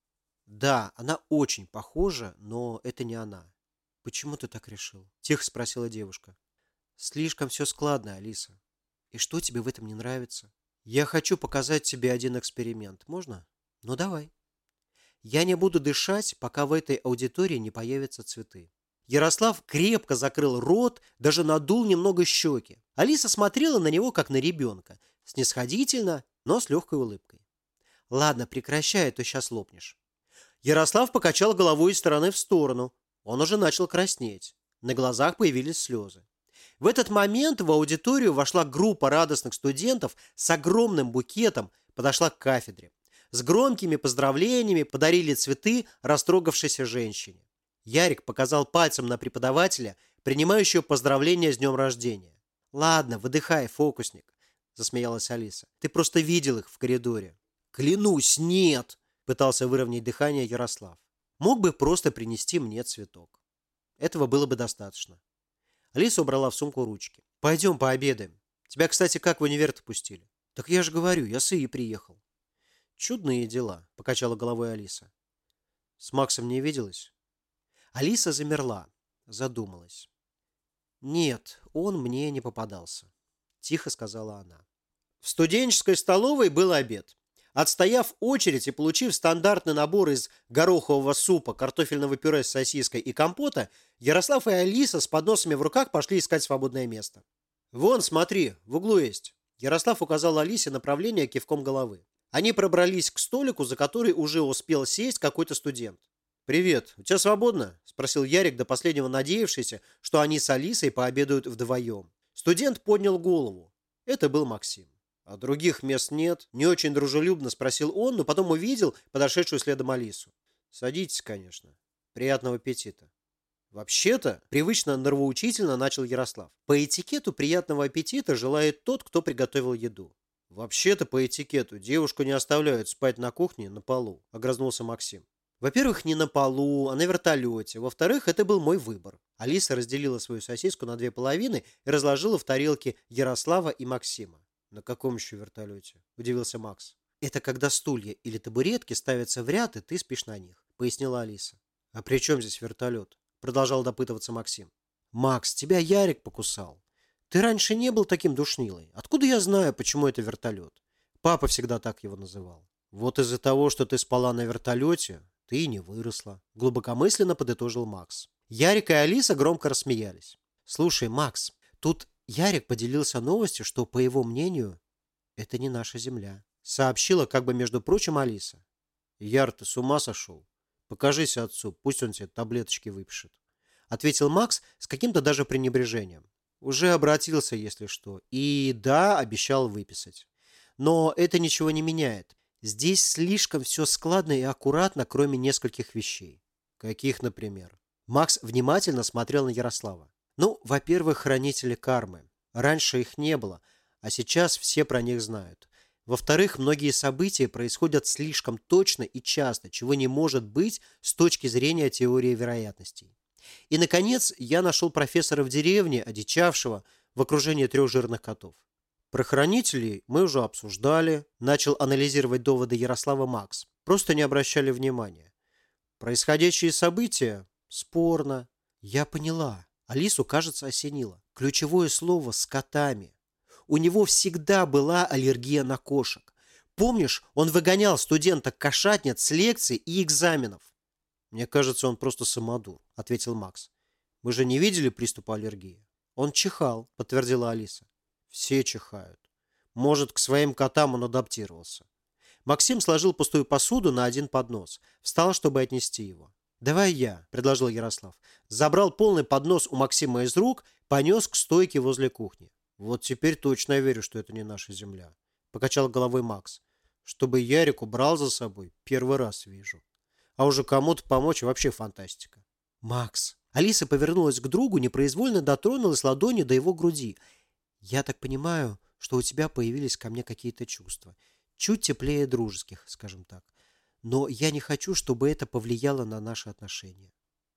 Да, она очень похожа, но это не она. Почему ты так решил? Тихо спросила девушка. Слишком все складно, Алиса. И что тебе в этом не нравится? Я хочу показать тебе один эксперимент. Можно? Ну давай. Я не буду дышать, пока в этой аудитории не появятся цветы. Ярослав крепко закрыл рот, даже надул немного щеки. Алиса смотрела на него, как на ребенка, снисходительно, но с легкой улыбкой. Ладно, прекращай, а то сейчас лопнешь. Ярослав покачал головой из стороны в сторону. Он уже начал краснеть. На глазах появились слезы. В этот момент в аудиторию вошла группа радостных студентов с огромным букетом, подошла к кафедре. С громкими поздравлениями подарили цветы растрогавшейся женщине. Ярик показал пальцем на преподавателя, принимающего поздравления с днем рождения. «Ладно, выдыхай, фокусник», – засмеялась Алиса. «Ты просто видел их в коридоре». «Клянусь, нет!» – пытался выровнять дыхание Ярослав. «Мог бы просто принести мне цветок. Этого было бы достаточно». Алиса убрала в сумку ручки. «Пойдем пообедаем. Тебя, кстати, как в универ-то пустили?» «Так я же говорю, я с Ии приехал». «Чудные дела», – покачала головой Алиса. «С Максом не виделась?» Алиса замерла, задумалась. «Нет, он мне не попадался», – тихо сказала она. В студенческой столовой был обед. Отстояв очередь и получив стандартный набор из горохового супа, картофельного пюре с сосиской и компота, Ярослав и Алиса с подносами в руках пошли искать свободное место. «Вон, смотри, в углу есть». Ярослав указал Алисе направление кивком головы. Они пробрались к столику, за который уже успел сесть какой-то студент. «Привет, у тебя свободно?» – спросил Ярик, до последнего надеявшийся, что они с Алисой пообедают вдвоем. Студент поднял голову. Это был Максим. «А других мест нет?» – не очень дружелюбно спросил он, но потом увидел подошедшую следом Алису. «Садитесь, конечно. Приятного аппетита». «Вообще-то», – привычно нравоучительно начал Ярослав, «по этикету приятного аппетита желает тот, кто приготовил еду». «Вообще-то по этикету девушку не оставляют спать на кухне на полу», – огрызнулся Максим. «Во-первых, не на полу, а на вертолете. Во-вторых, это был мой выбор». Алиса разделила свою сосиску на две половины и разложила в тарелки Ярослава и Максима. «На каком еще вертолете?» – удивился Макс. «Это когда стулья или табуретки ставятся в ряд, и ты спишь на них», – пояснила Алиса. «А при чем здесь вертолет?» – продолжал допытываться Максим. «Макс, тебя Ярик покусал. Ты раньше не был таким душнилой. Откуда я знаю, почему это вертолет? Папа всегда так его называл». «Вот из-за того, что ты спала на вертолете, ты и не выросла», – глубокомысленно подытожил Макс. Ярик и Алиса громко рассмеялись. «Слушай, Макс, тут Ярик поделился новостью, что, по его мнению, это не наша земля», – сообщила, как бы между прочим, Алиса. «Яр, ты с ума сошел? Покажись отцу, пусть он тебе таблеточки выпишет», – ответил Макс с каким-то даже пренебрежением. «Уже обратился, если что, и да, обещал выписать. Но это ничего не меняет. Здесь слишком все складно и аккуратно, кроме нескольких вещей». «Каких, например?» Макс внимательно смотрел на Ярослава. «Ну, во-первых, хранители кармы. Раньше их не было, а сейчас все про них знают. Во-вторых, многие события происходят слишком точно и часто, чего не может быть с точки зрения теории вероятностей. И, наконец, я нашел профессора в деревне, одичавшего, в окружении 3 жирных котов. Про хранителей мы уже обсуждали», – начал анализировать доводы Ярослава Макс. «Просто не обращали внимания. Происходящие события спорно». «Я поняла». Алису, кажется, осенило. Ключевое слово «с котами». У него всегда была аллергия на кошек. Помнишь, он выгонял студенток-кошатниц с лекций и экзаменов? «Мне кажется, он просто самодур», – ответил Макс. «Мы же не видели приступа аллергии». «Он чихал», – подтвердила Алиса. «Все чихают. Может, к своим котам он адаптировался». Максим сложил пустую посуду на один поднос. Встал, чтобы отнести его. «Давай я», – предложил Ярослав. Забрал полный поднос у Максима из рук, понес к стойке возле кухни. «Вот теперь точно я верю, что это не наша земля», – покачал головой Макс. Чтобы Ярик убрал за собой, первый раз вижу. А уже кому-то помочь вообще фантастика. Макс. Алиса повернулась к другу, непроизвольно дотронулась ладонью до его груди. Я так понимаю, что у тебя появились ко мне какие-то чувства. Чуть теплее дружеских, скажем так. Но я не хочу, чтобы это повлияло на наши отношения.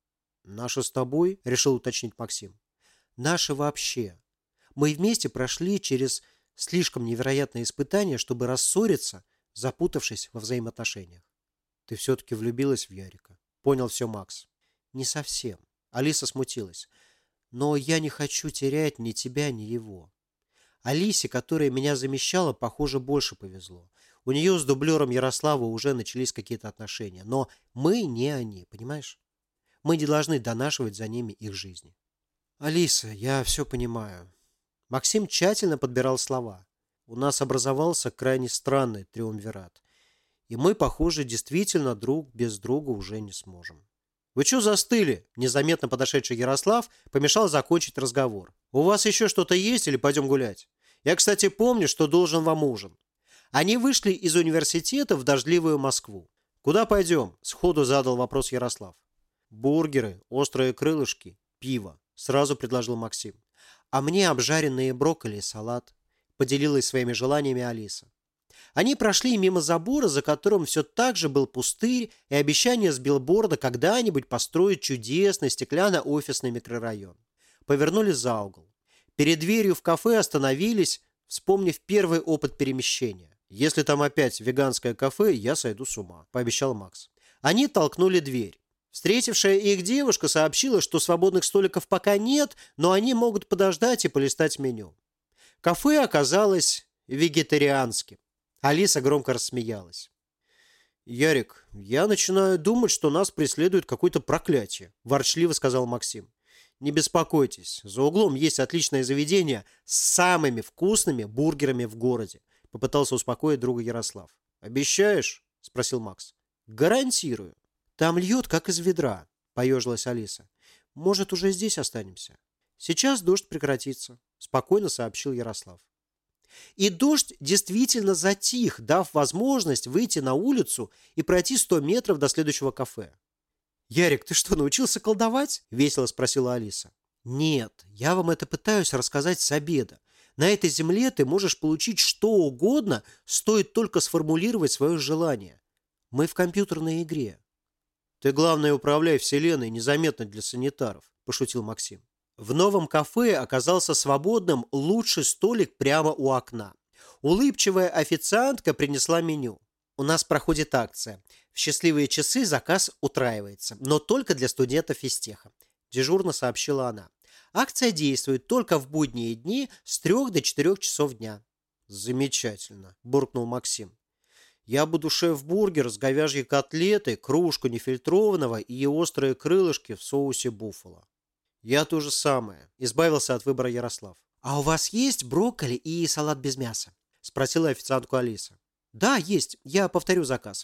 Наши с тобой, решил уточнить Максим. Наши вообще. Мы вместе прошли через слишком невероятные испытания, чтобы рассориться, запутавшись во взаимоотношениях. Ты все-таки влюбилась в Ярика. Понял все, Макс. Не совсем. Алиса смутилась. Но я не хочу терять ни тебя, ни его. Алисе, которая меня замещала, похоже, больше повезло. У нее с дублером Ярослава уже начались какие-то отношения. Но мы не они, понимаешь? Мы не должны донашивать за ними их жизни. Алиса, я все понимаю. Максим тщательно подбирал слова. У нас образовался крайне странный триумвират. И мы, похоже, действительно друг без друга уже не сможем. «Вы что застыли?» Незаметно подошедший Ярослав помешал закончить разговор. «У вас еще что-то есть или пойдем гулять? Я, кстати, помню, что должен вам ужин». Они вышли из университета в дождливую Москву. «Куда пойдем?» – сходу задал вопрос Ярослав. «Бургеры, острые крылышки, пиво», – сразу предложил Максим. «А мне обжаренные брокколи и салат», – поделилась своими желаниями Алиса. Они прошли мимо забора, за которым все так же был пустырь и обещание с билборда когда-нибудь построить чудесный стеклянно-офисный микрорайон. Повернули за угол. Перед дверью в кафе остановились, вспомнив первый опыт перемещения. «Если там опять веганское кафе, я сойду с ума», – пообещал Макс. Они толкнули дверь. Встретившая их девушка сообщила, что свободных столиков пока нет, но они могут подождать и полистать меню. Кафе оказалось вегетарианским. Алиса громко рассмеялась. «Ярик, я начинаю думать, что нас преследует какое-то проклятие», – ворчливо сказал Максим. «Не беспокойтесь, за углом есть отличное заведение с самыми вкусными бургерами в городе», – попытался успокоить друга Ярослав. «Обещаешь?» – спросил Макс. «Гарантирую. Там льет, как из ведра», – поежилась Алиса. «Может, уже здесь останемся?» «Сейчас дождь прекратится», – спокойно сообщил Ярослав. И дождь действительно затих, дав возможность выйти на улицу и пройти 100 метров до следующего кафе. «Ярик, ты что, научился колдовать?» – весело спросила Алиса. «Нет, я вам это пытаюсь рассказать с обеда. На этой земле ты можешь получить что угодно, стоит только сформулировать свое желание. Мы в компьютерной игре». «Ты, главное, управляй вселенной незаметно для санитаров», – пошутил Максим. В новом кафе оказался свободным лучший столик прямо у окна. Улыбчивая официантка принесла меню. «У нас проходит акция. В счастливые часы заказ утраивается, но только для студентов физтеха», – дежурно сообщила она. «Акция действует только в будние дни с 3 до 4 часов дня». «Замечательно», – буркнул Максим. «Я буду шеф-бургер с говяжьей котлетой, кружку нефильтрованного и острые крылышки в соусе буффало». «Я то же самое», – избавился от выбора Ярослав. «А у вас есть брокколи и салат без мяса?» – спросила официантку Алиса. «Да, есть. Я повторю заказ.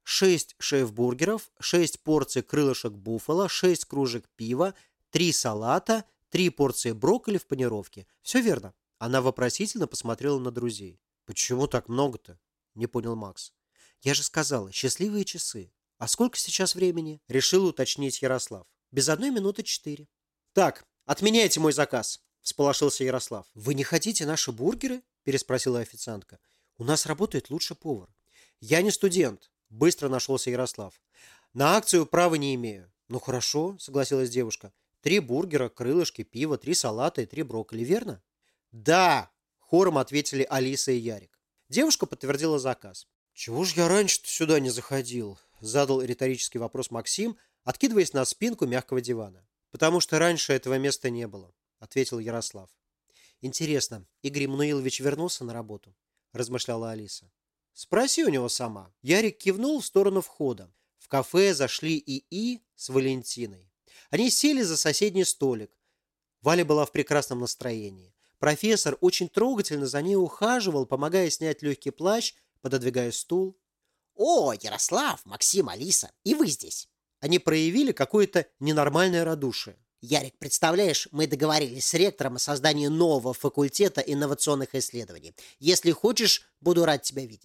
6 шеф-бургеров, 6 порций крылышек буффало, 6 кружек пива, 3 салата, 3 порции брокколи в панировке. Все верно?» Она вопросительно посмотрела на друзей. «Почему так много-то?» – не понял Макс. «Я же сказала, счастливые часы. А сколько сейчас времени?» – решил уточнить Ярослав. «Без 1 минуты 4. «Так, отменяйте мой заказ», – всполошился Ярослав. «Вы не хотите наши бургеры?» – переспросила официантка. «У нас работает лучший повар». «Я не студент», – быстро нашелся Ярослав. «На акцию права не имею». «Ну хорошо», – согласилась девушка. 3 бургера, крылышки, пиво, 3 салата и 3 брокколи, верно?» «Да», – хором ответили Алиса и Ярик. Девушка подтвердила заказ. «Чего ж я раньше-то сюда не заходил?» – задал риторический вопрос Максим, откидываясь на спинку мягкого дивана. «Потому что раньше этого места не было», – ответил Ярослав. «Интересно, Игорь Мануилович вернулся на работу?» – размышляла Алиса. «Спроси у него сама». Ярик кивнул в сторону входа. В кафе зашли ИИ с Валентиной. Они сели за соседний столик. Валя была в прекрасном настроении. Профессор очень трогательно за ней ухаживал, помогая снять легкий плащ, пододвигая стул. «О, Ярослав, Максим, Алиса, и вы здесь!» Они проявили какое-то ненормальное радушие. «Ярик, представляешь, мы договорились с ректором о создании нового факультета инновационных исследований. Если хочешь, буду рад тебя видеть».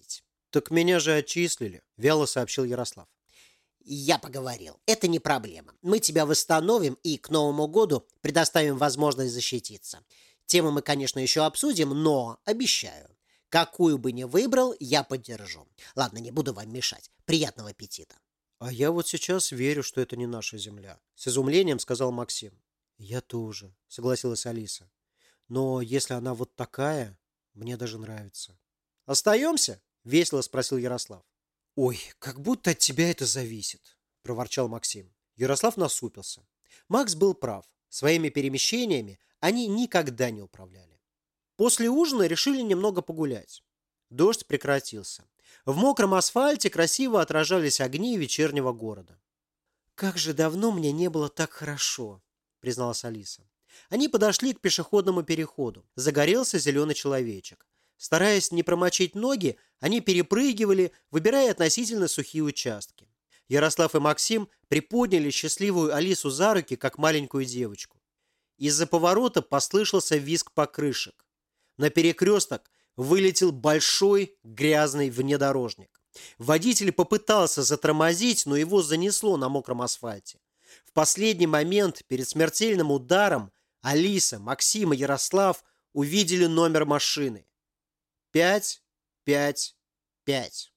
Так меня же отчислили, вяло сообщил Ярослав. Я поговорил. Это не проблема. Мы тебя восстановим и к Новому году предоставим возможность защититься. Тему мы, конечно, еще обсудим, но обещаю, какую бы ни выбрал, я поддержу. Ладно, не буду вам мешать. Приятного аппетита. А я вот сейчас верю, что это не наша земля, с изумлением сказал Максим. Я тоже, согласилась Алиса. Но если она вот такая, мне даже нравится. Остаемся? Весело спросил Ярослав. Ой, как будто от тебя это зависит, проворчал Максим. Ярослав насупился. Макс был прав. Своими перемещениями они никогда не управляли. После ужина решили немного погулять. Дождь прекратился. В мокром асфальте красиво отражались огни вечернего города. «Как же давно мне не было так хорошо», — призналась Алиса. Они подошли к пешеходному переходу. Загорелся зеленый человечек. Стараясь не промочить ноги, они перепрыгивали, выбирая относительно сухие участки. Ярослав и Максим приподняли счастливую Алису за руки, как маленькую девочку. Из-за поворота послышался визг покрышек. На перекресток вылетел большой грязный внедорожник. Водитель попытался затормозить, но его занесло на мокром асфальте. В последний момент, перед смертельным ударом, Алиса, Максим и Ярослав увидели номер машины. 555.